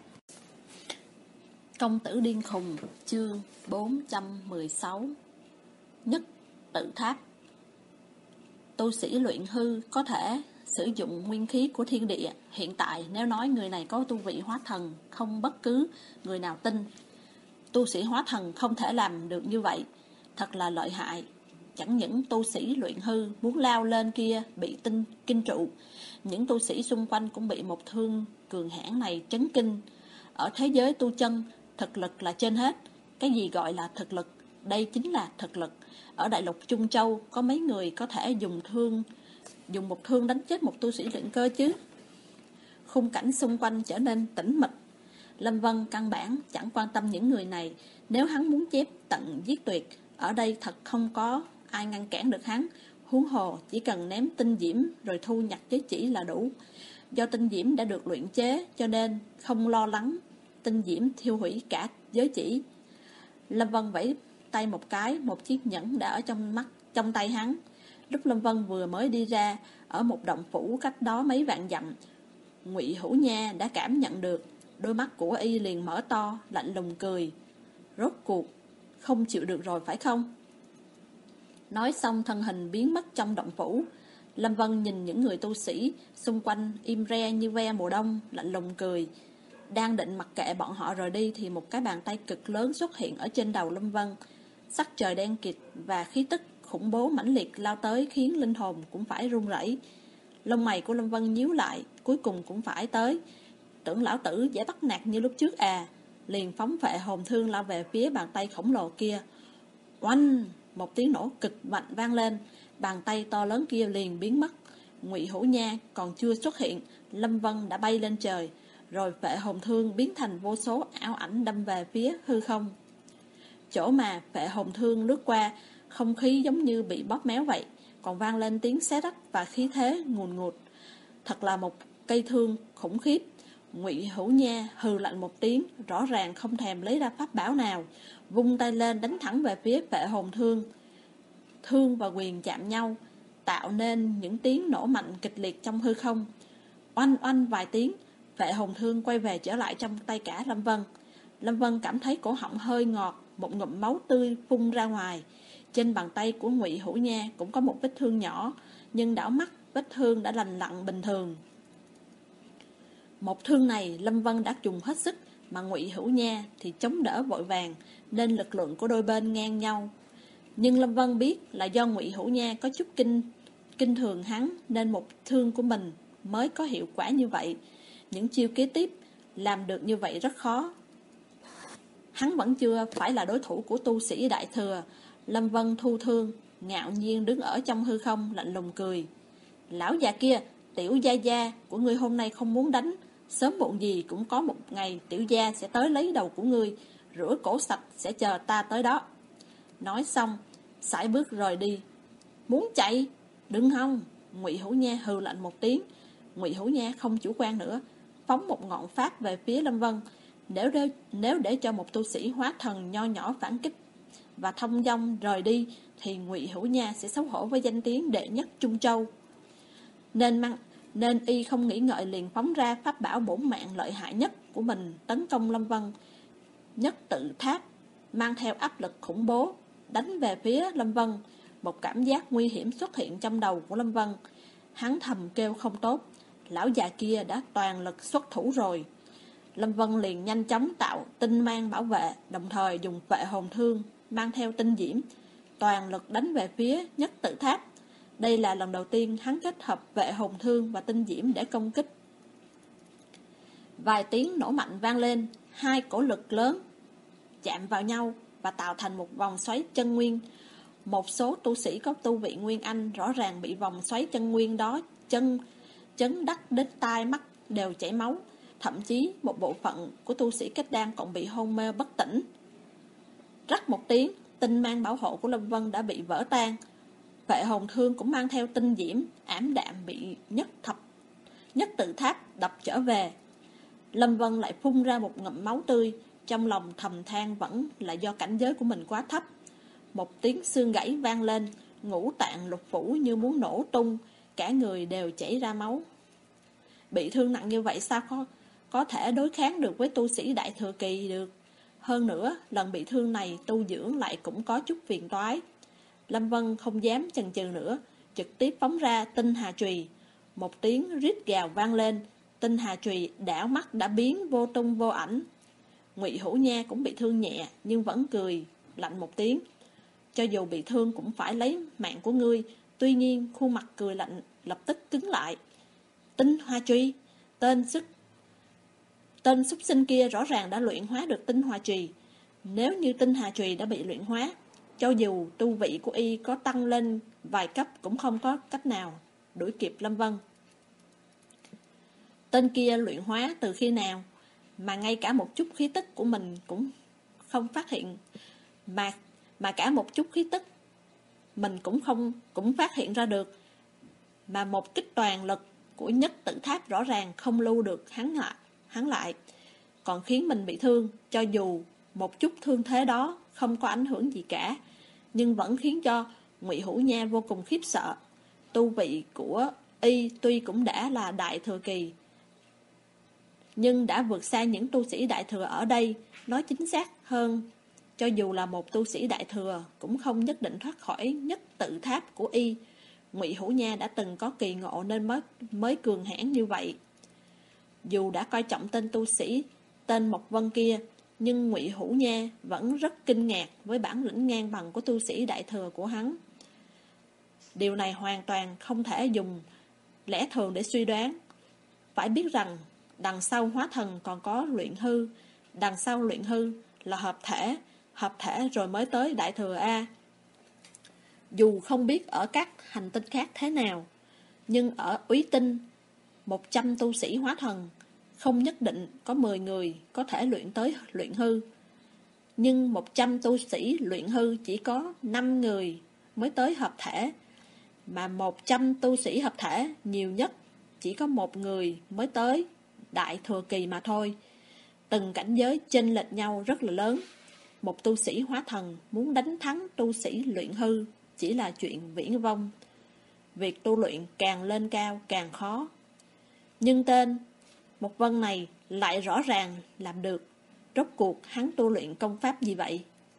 Công tử điên khùng, chương 416. Nhất tự tháp. Tu sĩ luyện hư có thể sử dụng nguyên khí của thiên địa. Hiện tại nếu nói người này có tu vị hóa thần, không bất cứ người nào tin. Tu sĩ hóa thần không thể làm được như vậy, thật là lợi hại. Chẳng những tu sĩ luyện hư muốn lao lên kia bị kinh trụ, những tu sĩ xung quanh cũng bị một thương cường hãn này chấn kinh. Ở thế giới tu chân, thực lực là trên hết. Cái gì gọi là thực lực? Đây chính là thực lực. Ở đại lục Trung Châu có mấy người có thể dùng một thương đánh chết một tu sĩ luyện cơ chứ? Khung cảnh xung quanh trở nên tĩnh mịch. Lâm Vân căn bản chẳng quan tâm những người này. Nếu hắn muốn chém tận giết tuyệt, ở đây thật không có ai ngăn cản được hắn. Huống hồ chỉ cần ném tinh diễm rồi thu nhặt giới chỉ là đủ. Do tinh diễm đã được luyện chế cho nên không lo lắng tinh diễm thiêu hủy cả giới chỉ. Lâm Vân vẫy tay một cái, một chiếc nhẫn đã ở trong tay hắn. Lúc Lâm Vân vừa mới đi ra, ở một động phủ cách đó mấy vạn dặm, Ngụy Hữu Nha đã cảm nhận được. Đôi mắt của y liền mở to, lạnh lùng cười. Rốt cuộc không chịu được rồi phải không? Nói xong thân hình biến mất trong động phủ. Lâm Vân nhìn những người tu sĩ xung quanh im re như ve mùa đông, lạnh lùng cười. Đang định mặc kệ bọn họ rời đi thì một cái bàn tay cực lớn xuất hiện ở trên đầu Lâm Vân. Sắc trời đen kịt và khí tức khủng bố mãnh liệt lao tới khiến linh hồn cũng phải run rẩy. Lông mày của Lâm Vân nhíu lại, cuối cùng cũng phải tới. Tưởng lão tử dễ bắt nạt như lúc trước à? Liền phóng phệ hồn thương lao về phía bàn tay khổng lồ kia. Oanh! Một tiếng nổ cực mạnh vang lên, bàn tay to lớn kia liền biến mất. Ngụy Hữu Nha còn chưa xuất hiện, Lâm Vân đã bay lên trời, rồi phệ hồn thương biến thành vô số ảo ảnh đâm về phía hư không. Chỗ mà phệ hồn thương lướt qua, không khí giống như bị bóp méo vậy, còn vang lên tiếng xé rách và khí thế ngùn ngụt. Thật là một cây thương khủng khiếp. Ngụy Hữu Nha hừ lạnh một tiếng, rõ ràng không thèm lấy ra pháp bảo nào, vung tay lên đánh thẳng về phía phệ hồn thương. Thương và quyền chạm nhau, tạo nên những tiếng nổ mạnh kịch liệt trong hư không. Oanh oanh vài tiếng, phệ hồn thương quay về trở lại trong tay cả Lâm Vân. Lâm Vân cảm thấy cổ họng hơi ngọt, một ngụm máu tươi phun ra ngoài. Trên bàn tay của Ngụy Hữu Nha cũng có một vết thương nhỏ, nhưng đảo mắt vết thương đã lành lặn bình thường. Một thương này Lâm Vân đã dùng hết sức, mà Ngụy Hữu Nha thì chống đỡ vội vàng, nên lực lượng của đôi bên ngang nhau. Nhưng Lâm Vân biết là do Ngụy Hữu Nha có chút kinh thường hắn, nên một thương của mình mới có hiệu quả như vậy. Những chiêu kế tiếp làm được như vậy rất khó. Hắn vẫn chưa phải là đối thủ của tu sĩ đại thừa. Lâm Vân thu thương, ngạo nhiên đứng ở trong hư không, lạnh lùng cười. Lão già kia, tiểu gia gia của ngươi hôm nay không muốn đánh, sớm muộn gì cũng có một ngày tiểu gia sẽ tới lấy đầu của ngươi, rửa cổ sạch sẽ chờ ta tới đó. Nói xong, sải bước rời đi. Muốn chạy? Đừng hòng! Ngụy Hữu Nha hừ lạnh một tiếng. Ngụy Hữu Nha không chủ quan nữa, phóng một ngọn pháp về phía Lâm Vân. Nếu để cho một tu sĩ hóa thần nho nhỏ phản kích và thông dong rời đi, thì Ngụy Hữu Nha sẽ xấu hổ với danh tiếng đệ nhất Trung Châu. Nên y không nghĩ ngợi liền phóng ra pháp bảo bổn mạng lợi hại nhất của mình tấn công Lâm Vân. Nhất tự tháp mang theo áp lực khủng bố đánh về phía Lâm Vân. Một cảm giác nguy hiểm xuất hiện trong đầu của Lâm Vân. Hắn thầm kêu không tốt, lão già kia đã toàn lực xuất thủ rồi. Lâm Vân liền nhanh chóng tạo tinh mang bảo vệ, đồng thời dùng phệ hồn thương mang theo tinh diễm, toàn lực đánh về phía nhất tự tháp. Đây là lần đầu tiên hắn kết hợp phệ hồn thương và tinh diễm để công kích. Vài tiếng nổ mạnh vang lên, hai cổ lực lớn chạm vào nhau và tạo thành một vòng xoáy chân nguyên. Một số tu sĩ có tu vị Nguyên Anh rõ ràng bị vòng xoáy chân nguyên đó chấn đắc đến tai mắt đều chảy máu. Thậm chí một bộ phận của tu sĩ kết đan còn bị hôn mê bất tỉnh. Rắc một tiếng, tinh mang bảo hộ của Lâm Vân đã bị vỡ tan. Phệ hồn thương cũng mang theo tinh diễm ảm đạm bị nhất tự tháp đập trở về. Lâm Vân lại phun ra một ngụm máu tươi, trong lòng thầm than vẫn là do cảnh giới của mình quá thấp. Một tiếng xương gãy vang lên, ngũ tạng lục phủ như muốn nổ tung, cả người đều chảy ra máu. Bị thương nặng như vậy sao có thể đối kháng được với tu sĩ đại thừa kỳ được? Hơn nữa, lần bị thương này tu dưỡng lại cũng có chút phiền toái. Lâm Vân không dám chần chừ nữa, trực tiếp phóng ra tinh hà trùy. Một tiếng rít gào vang lên, tinh hà trùy đảo mắt đã biến vô tung vô ảnh. Ngụy Hữu Nha cũng bị thương nhẹ, nhưng vẫn cười lạnh một tiếng. Cho dù bị thương cũng phải lấy mạng của ngươi. Tuy nhiên khuôn mặt cười lạnh lập tức cứng lại. Tinh hoa trùy, tên súc sinh kia rõ ràng đã luyện hóa được tinh hoa trùy. Nếu như tinh hà trùy đã bị luyện hóa, cho dù tu vị của y có tăng lên vài cấp cũng không có cách nào đuổi kịp Lâm Vân. Tên kia luyện hóa từ khi nào mà ngay cả một chút khí tức của mình cũng không phát hiện, mà cả một chút khí tức mình cũng phát hiện ra được, mà một kích toàn lực của nhất tự tháp rõ ràng không lưu được hắn lại, còn khiến mình bị thương. Cho dù một chút thương thế đó không có ảnh hưởng gì cả, nhưng vẫn khiến cho Ngụy Hữu Nha vô cùng khiếp sợ. Tu vị của y tuy cũng đã là đại thừa kỳ, nhưng đã vượt xa những tu sĩ đại thừa ở đây. Nói chính xác hơn, cho dù là một tu sĩ đại thừa cũng không nhất định thoát khỏi nhất tự tháp của y. Ngụy Hữu Nha đã từng có kỳ ngộ nên mới cường hãn như vậy. Dù đã coi trọng tên tu sĩ tên Mộc Vân kia, nhưng Ngụy Hữu Nha vẫn rất kinh ngạc với bản lĩnh ngang bằng của tu sĩ đại thừa của hắn. Điều này hoàn toàn không thể dùng lẽ thường để suy đoán. Phải biết rằng đằng sau hóa thần còn có luyện hư, đằng sau luyện hư là hợp thể rồi mới tới đại thừa A. Dù không biết ở các hành tinh khác thế nào, nhưng ở Úy Tinh 100 tu sĩ hóa thần không nhất định có 10 người có thể luyện tới luyện hư. Nhưng 100 tu sĩ luyện hư chỉ có 5 người mới tới hợp thể, mà 100 tu sĩ hợp thể nhiều nhất chỉ có 1 người mới tới đại thừa kỳ mà thôi. Từng cảnh giới chênh lệch nhau rất là lớn. Một tu sĩ hóa thần muốn đánh thắng tu sĩ luyện hư chỉ là chuyện viển vông. Việc tu luyện càng lên cao càng khó. Nhưng tên Mộc Vân này lại rõ ràng làm được. Rốt cuộc hắn tu luyện công pháp gì vậy?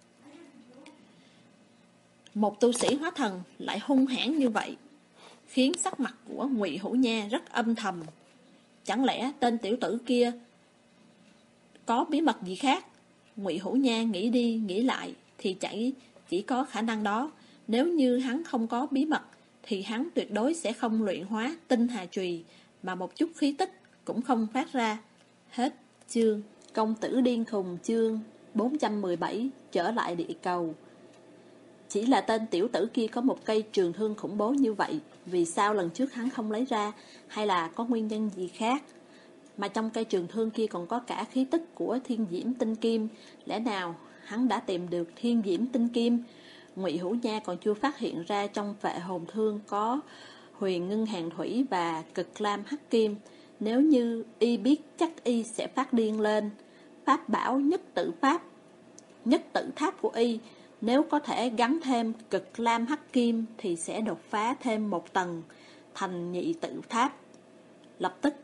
Một tu sĩ hóa thần lại hung hãn như vậy, khiến sắc mặt của Ngụy Hữu Nha rất âm thầm. Chẳng lẽ tên tiểu tử kia có bí mật gì khác? Ngụy Hữu Nha nghĩ đi nghĩ lại thì chỉ có khả năng đó. Nếu như hắn không có bí mật thì hắn tuyệt đối sẽ không luyện hóa tinh hà chùy, mà một chút khí tức cũng không phát ra. Hết chương. Công tử điên khùng chương 417 trở lại địa cầu. Chỉ là tên tiểu tử kia có một cây trường thương khủng bố như vậy, vì sao lần trước hắn không lấy ra, hay là có nguyên nhân gì khác? Mà trong cây trường thương kia còn có cả khí tức của thiên diễm tinh kim. Lẽ nào hắn đã tìm được thiên diễm tinh kim? Ngụy Hữu Nha còn chưa phát hiện ra trong phệ hồn thương có huyền ngân hàng thủy và cực lam hắc kim. Nếu như y biết chắc y sẽ phát điên lên. Pháp bảo nhất tự tháp của y, nếu có thể gắn thêm cực lam hắc kim thì sẽ đột phá thêm một tầng thành nhị tự tháp. Lập tức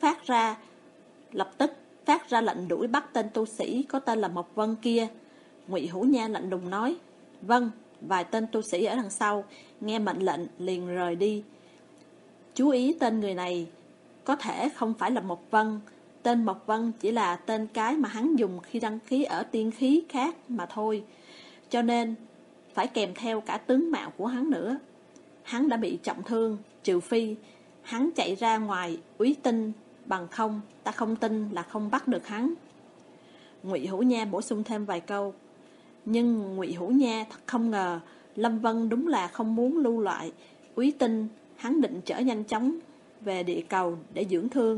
phát ra lệnh đuổi bắt tên tu sĩ có tên là Mộc Vân kia. Ngụy Hữu Nha lạnh lùng nói: "Vâng." Vài tên tu sĩ ở đằng sau nghe mệnh lệnh liền rời đi. Chú ý tên người này có thể không phải là Mộc Vân. Tên Mộc Vân chỉ là tên cái mà hắn dùng khi đăng ký ở tiên khí khác mà thôi, cho nên phải kèm theo cả tướng mạo của hắn nữa. Hắn đã bị trọng thương, trừ phi hắn chạy ra ngoài Úy Tinh, bằng không ta không tin là không bắt được hắn. Ngụy Hữu Nha bổ sung thêm vài câu. Nhưng Ngụy Hữu Nha thật không ngờ Lâm Vân đúng là không muốn lưu lại Úy Tinh. Hắn định trở nhanh chóng về địa cầu để dưỡng thương.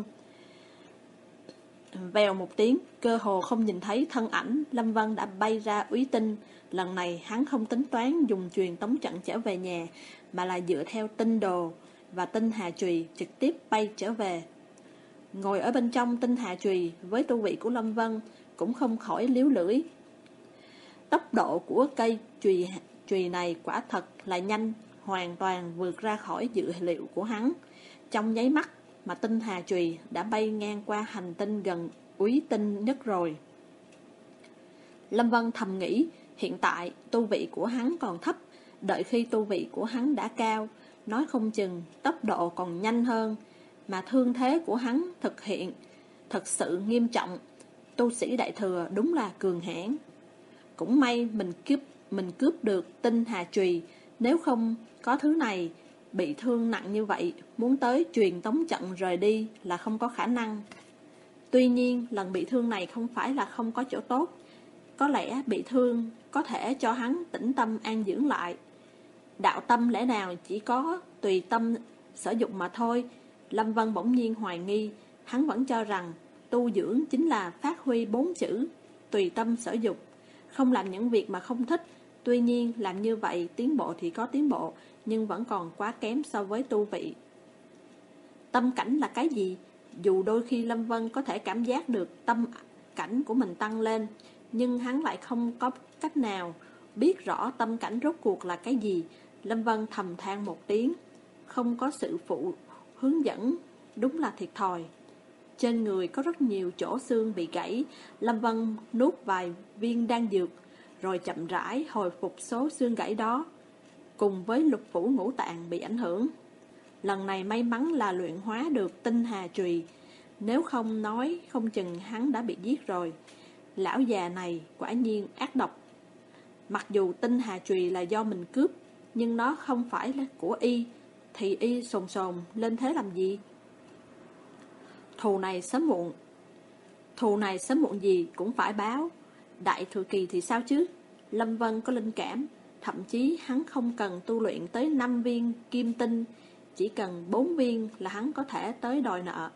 Vèo một tiếng, cơ hồ không nhìn thấy thân ảnh Lâm Vân đã bay ra Úy Tinh. Lần này hắn không tính toán dùng truyền tống trận trở về nhà, mà là dựa theo tinh đồ và tinh hà chùy trực tiếp bay trở về. Ngồi ở bên trong tinh hà chùy với tu vị của Lâm Vân cũng không khỏi líu lưỡi. Tốc độ của cây chùy này quả thật là nhanh, hoàn toàn vượt ra khỏi dự liệu của hắn. Trong nháy mắt mà tinh hà chùy đã bay ngang qua hành tinh gần Úy Tinh nhất rồi. Lâm Vân thầm nghĩ, hiện tại tu vị của hắn còn thấp, đợi khi tu vị của hắn đã cao, nói không chừng tốc độ còn nhanh hơn, mà thương thế của hắn thật sự nghiêm trọng. Tu sĩ đại thừa đúng là cường hãn. Cũng may mình cướp được tinh hà chùy, nếu không có thứ này, bị thương nặng như vậy, muốn tới truyền tống trận rời đi là không có khả năng. Tuy nhiên lần bị thương này không phải là không có chỗ tốt, Có lẽ bị thương có thể cho hắn tĩnh tâm an dưỡng lại. Đạo tâm lẽ nào chỉ có tùy tâm sở dụng mà thôi? Lâm Vân bỗng nhiên hoài nghi. Hắn vẫn cho rằng tu dưỡng chính là phát huy 4 chữ tùy tâm sở dục, không làm những việc mà không thích. Tuy nhiên làm như vậy tiến bộ thì có tiến bộ, nhưng vẫn còn quá kém so với tu vị. Tâm cảnh là cái gì? Dù đôi khi Lâm Vân có thể cảm giác được tâm cảnh của mình tăng lên, nhưng hắn lại không có cách nào biết rõ tâm cảnh rốt cuộc là cái gì. Lâm Vân thầm than một tiếng, không có sự phụ hướng dẫn, đúng là thiệt thòi. Trên người có rất nhiều chỗ xương bị gãy. Lâm Vân nuốt vài viên đan dược, rồi chậm rãi hồi phục số xương gãy đó, cùng với lục phủ ngũ tạng bị ảnh hưởng. Lần này may mắn là luyện hóa được tinh hà trùy, nếu không nói không chừng hắn đã bị giết rồi. Lão già này quả nhiên ác độc. Mặc dù tinh hà trùy là do mình cướp, nhưng nó không phải là của y, thì y sồn sồn lên thế làm gì? Thù này sớm muộn gì cũng phải báo. Đại thừa kỳ thì sao chứ? Lâm Vân có linh cảm, thậm chí hắn không cần tu luyện tới 5 viên kim tinh, chỉ cần 4 viên là hắn có thể tới đòi nợ.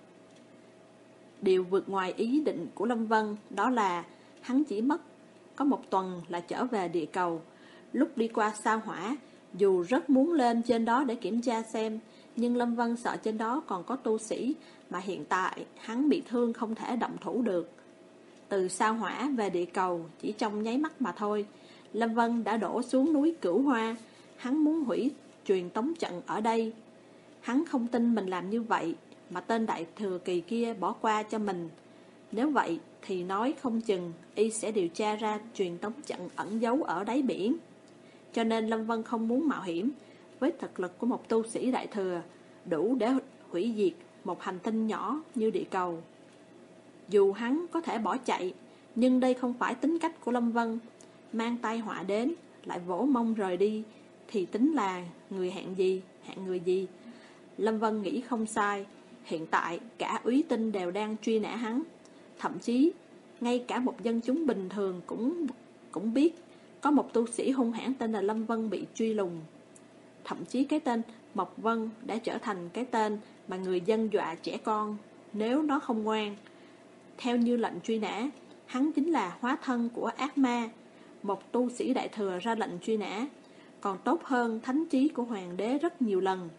Điều vượt ngoài ý định của Lâm Vân đó là hắn chỉ mất có 1 tuần là trở về địa cầu. Lúc đi qua sao hỏa, dù rất muốn lên trên đó để kiểm tra xem, nhưng Lâm Vân sợ trên đó còn có tu sĩ, mà hiện tại hắn bị thương không thể động thủ được. Từ sao hỏa về địa cầu chỉ trong nháy mắt mà thôi, Lâm Vân đã đổ xuống núi Cửu Hoa. Hắn muốn hủy truyền tống trận ở đây. Hắn không tin mình làm như vậy mà tên đại thừa kỳ kia bỏ qua cho mình. Nếu vậy thì nói không chừng y sẽ điều tra ra truyền tống trận ẩn giấu ở đáy biển. Cho nên Lâm Vân không muốn mạo hiểm. Với thực lực của một tu sĩ đại thừa, đủ để hủy diệt một hành tinh nhỏ như địa cầu. Dù hắn có thể bỏ chạy, nhưng đây không phải tính cách của Lâm Vân. Mang tai họa đến lại vỗ mông rời đi thì tính là người hạng người gì? Lâm Vân nghĩ không sai. Hiện tại cả úy tinh đều đang truy nã hắn. Thậm chí ngay cả một dân chúng bình thường cũng biết có một tu sĩ hung hãn tên là Lâm Vân bị truy lùng. Thậm chí cái tên Mộc Vân đã trở thành cái tên mà người dân dọa trẻ con nếu nó không ngoan. Theo như lệnh truy nã, hắn chính là hóa thân của ác ma. Một tu sĩ đại thừa ra lệnh truy nã còn tốt hơn thánh trí của hoàng đế rất nhiều lần.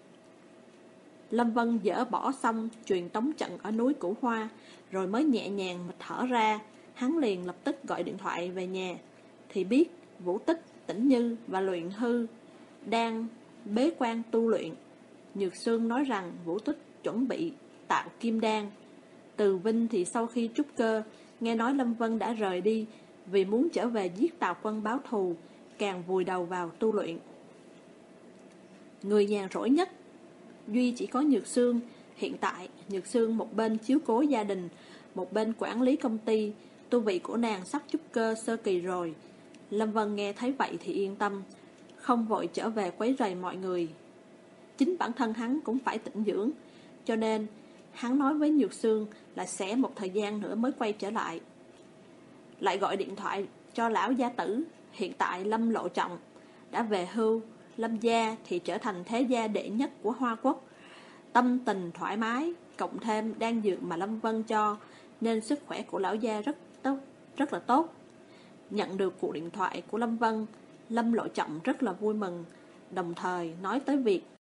Lâm Vân dỡ bỏ xong truyền tống trận ở núi Cửu Hoa, rồi mới nhẹ nhàng mà thở ra. Hắn liền lập tức gọi điện thoại về nhà, thì biết Vũ Tích, Tĩnh Như và Luyện Hư đang bế quan tu luyện. Nhược Sương nói rằng Vũ Tích chuẩn bị tạo kim đan. Từ Vinh thì sau khi trúc cơ, nghe nói Lâm Vân đã rời đi vì muốn trở về giết Tào Quân báo thù, càng vùi đầu vào tu luyện. Người nhàn rỗi nhất duy chỉ có Nhược Sương. Hiện tại Nhược Sương một bên chiếu cố gia đình, một bên quản lý công ty. Tu vị của nàng sắp trúc cơ sơ kỳ rồi. Lâm Vân nghe thấy vậy thì yên tâm, không vội trở về quấy rầy mọi người. Chính bản thân hắn cũng phải tĩnh dưỡng, cho nên hắn nói với Nhược Sương là sẽ một thời gian nữa mới quay trở lại. Lại gọi điện thoại cho lão gia tử. Hiện tại Lâm Lộ Trọng đã về hưu, Lâm gia thì trở thành thế gia đệ nhất của Hoa Quốc. Tâm tình thoải mái, cộng thêm đan dược mà Lâm Vân cho, nên sức khỏe của lão gia rất là tốt. Nhận được cuộc điện thoại của Lâm Vân, Lâm Lộ Trọng rất là vui mừng, đồng thời nói tới việc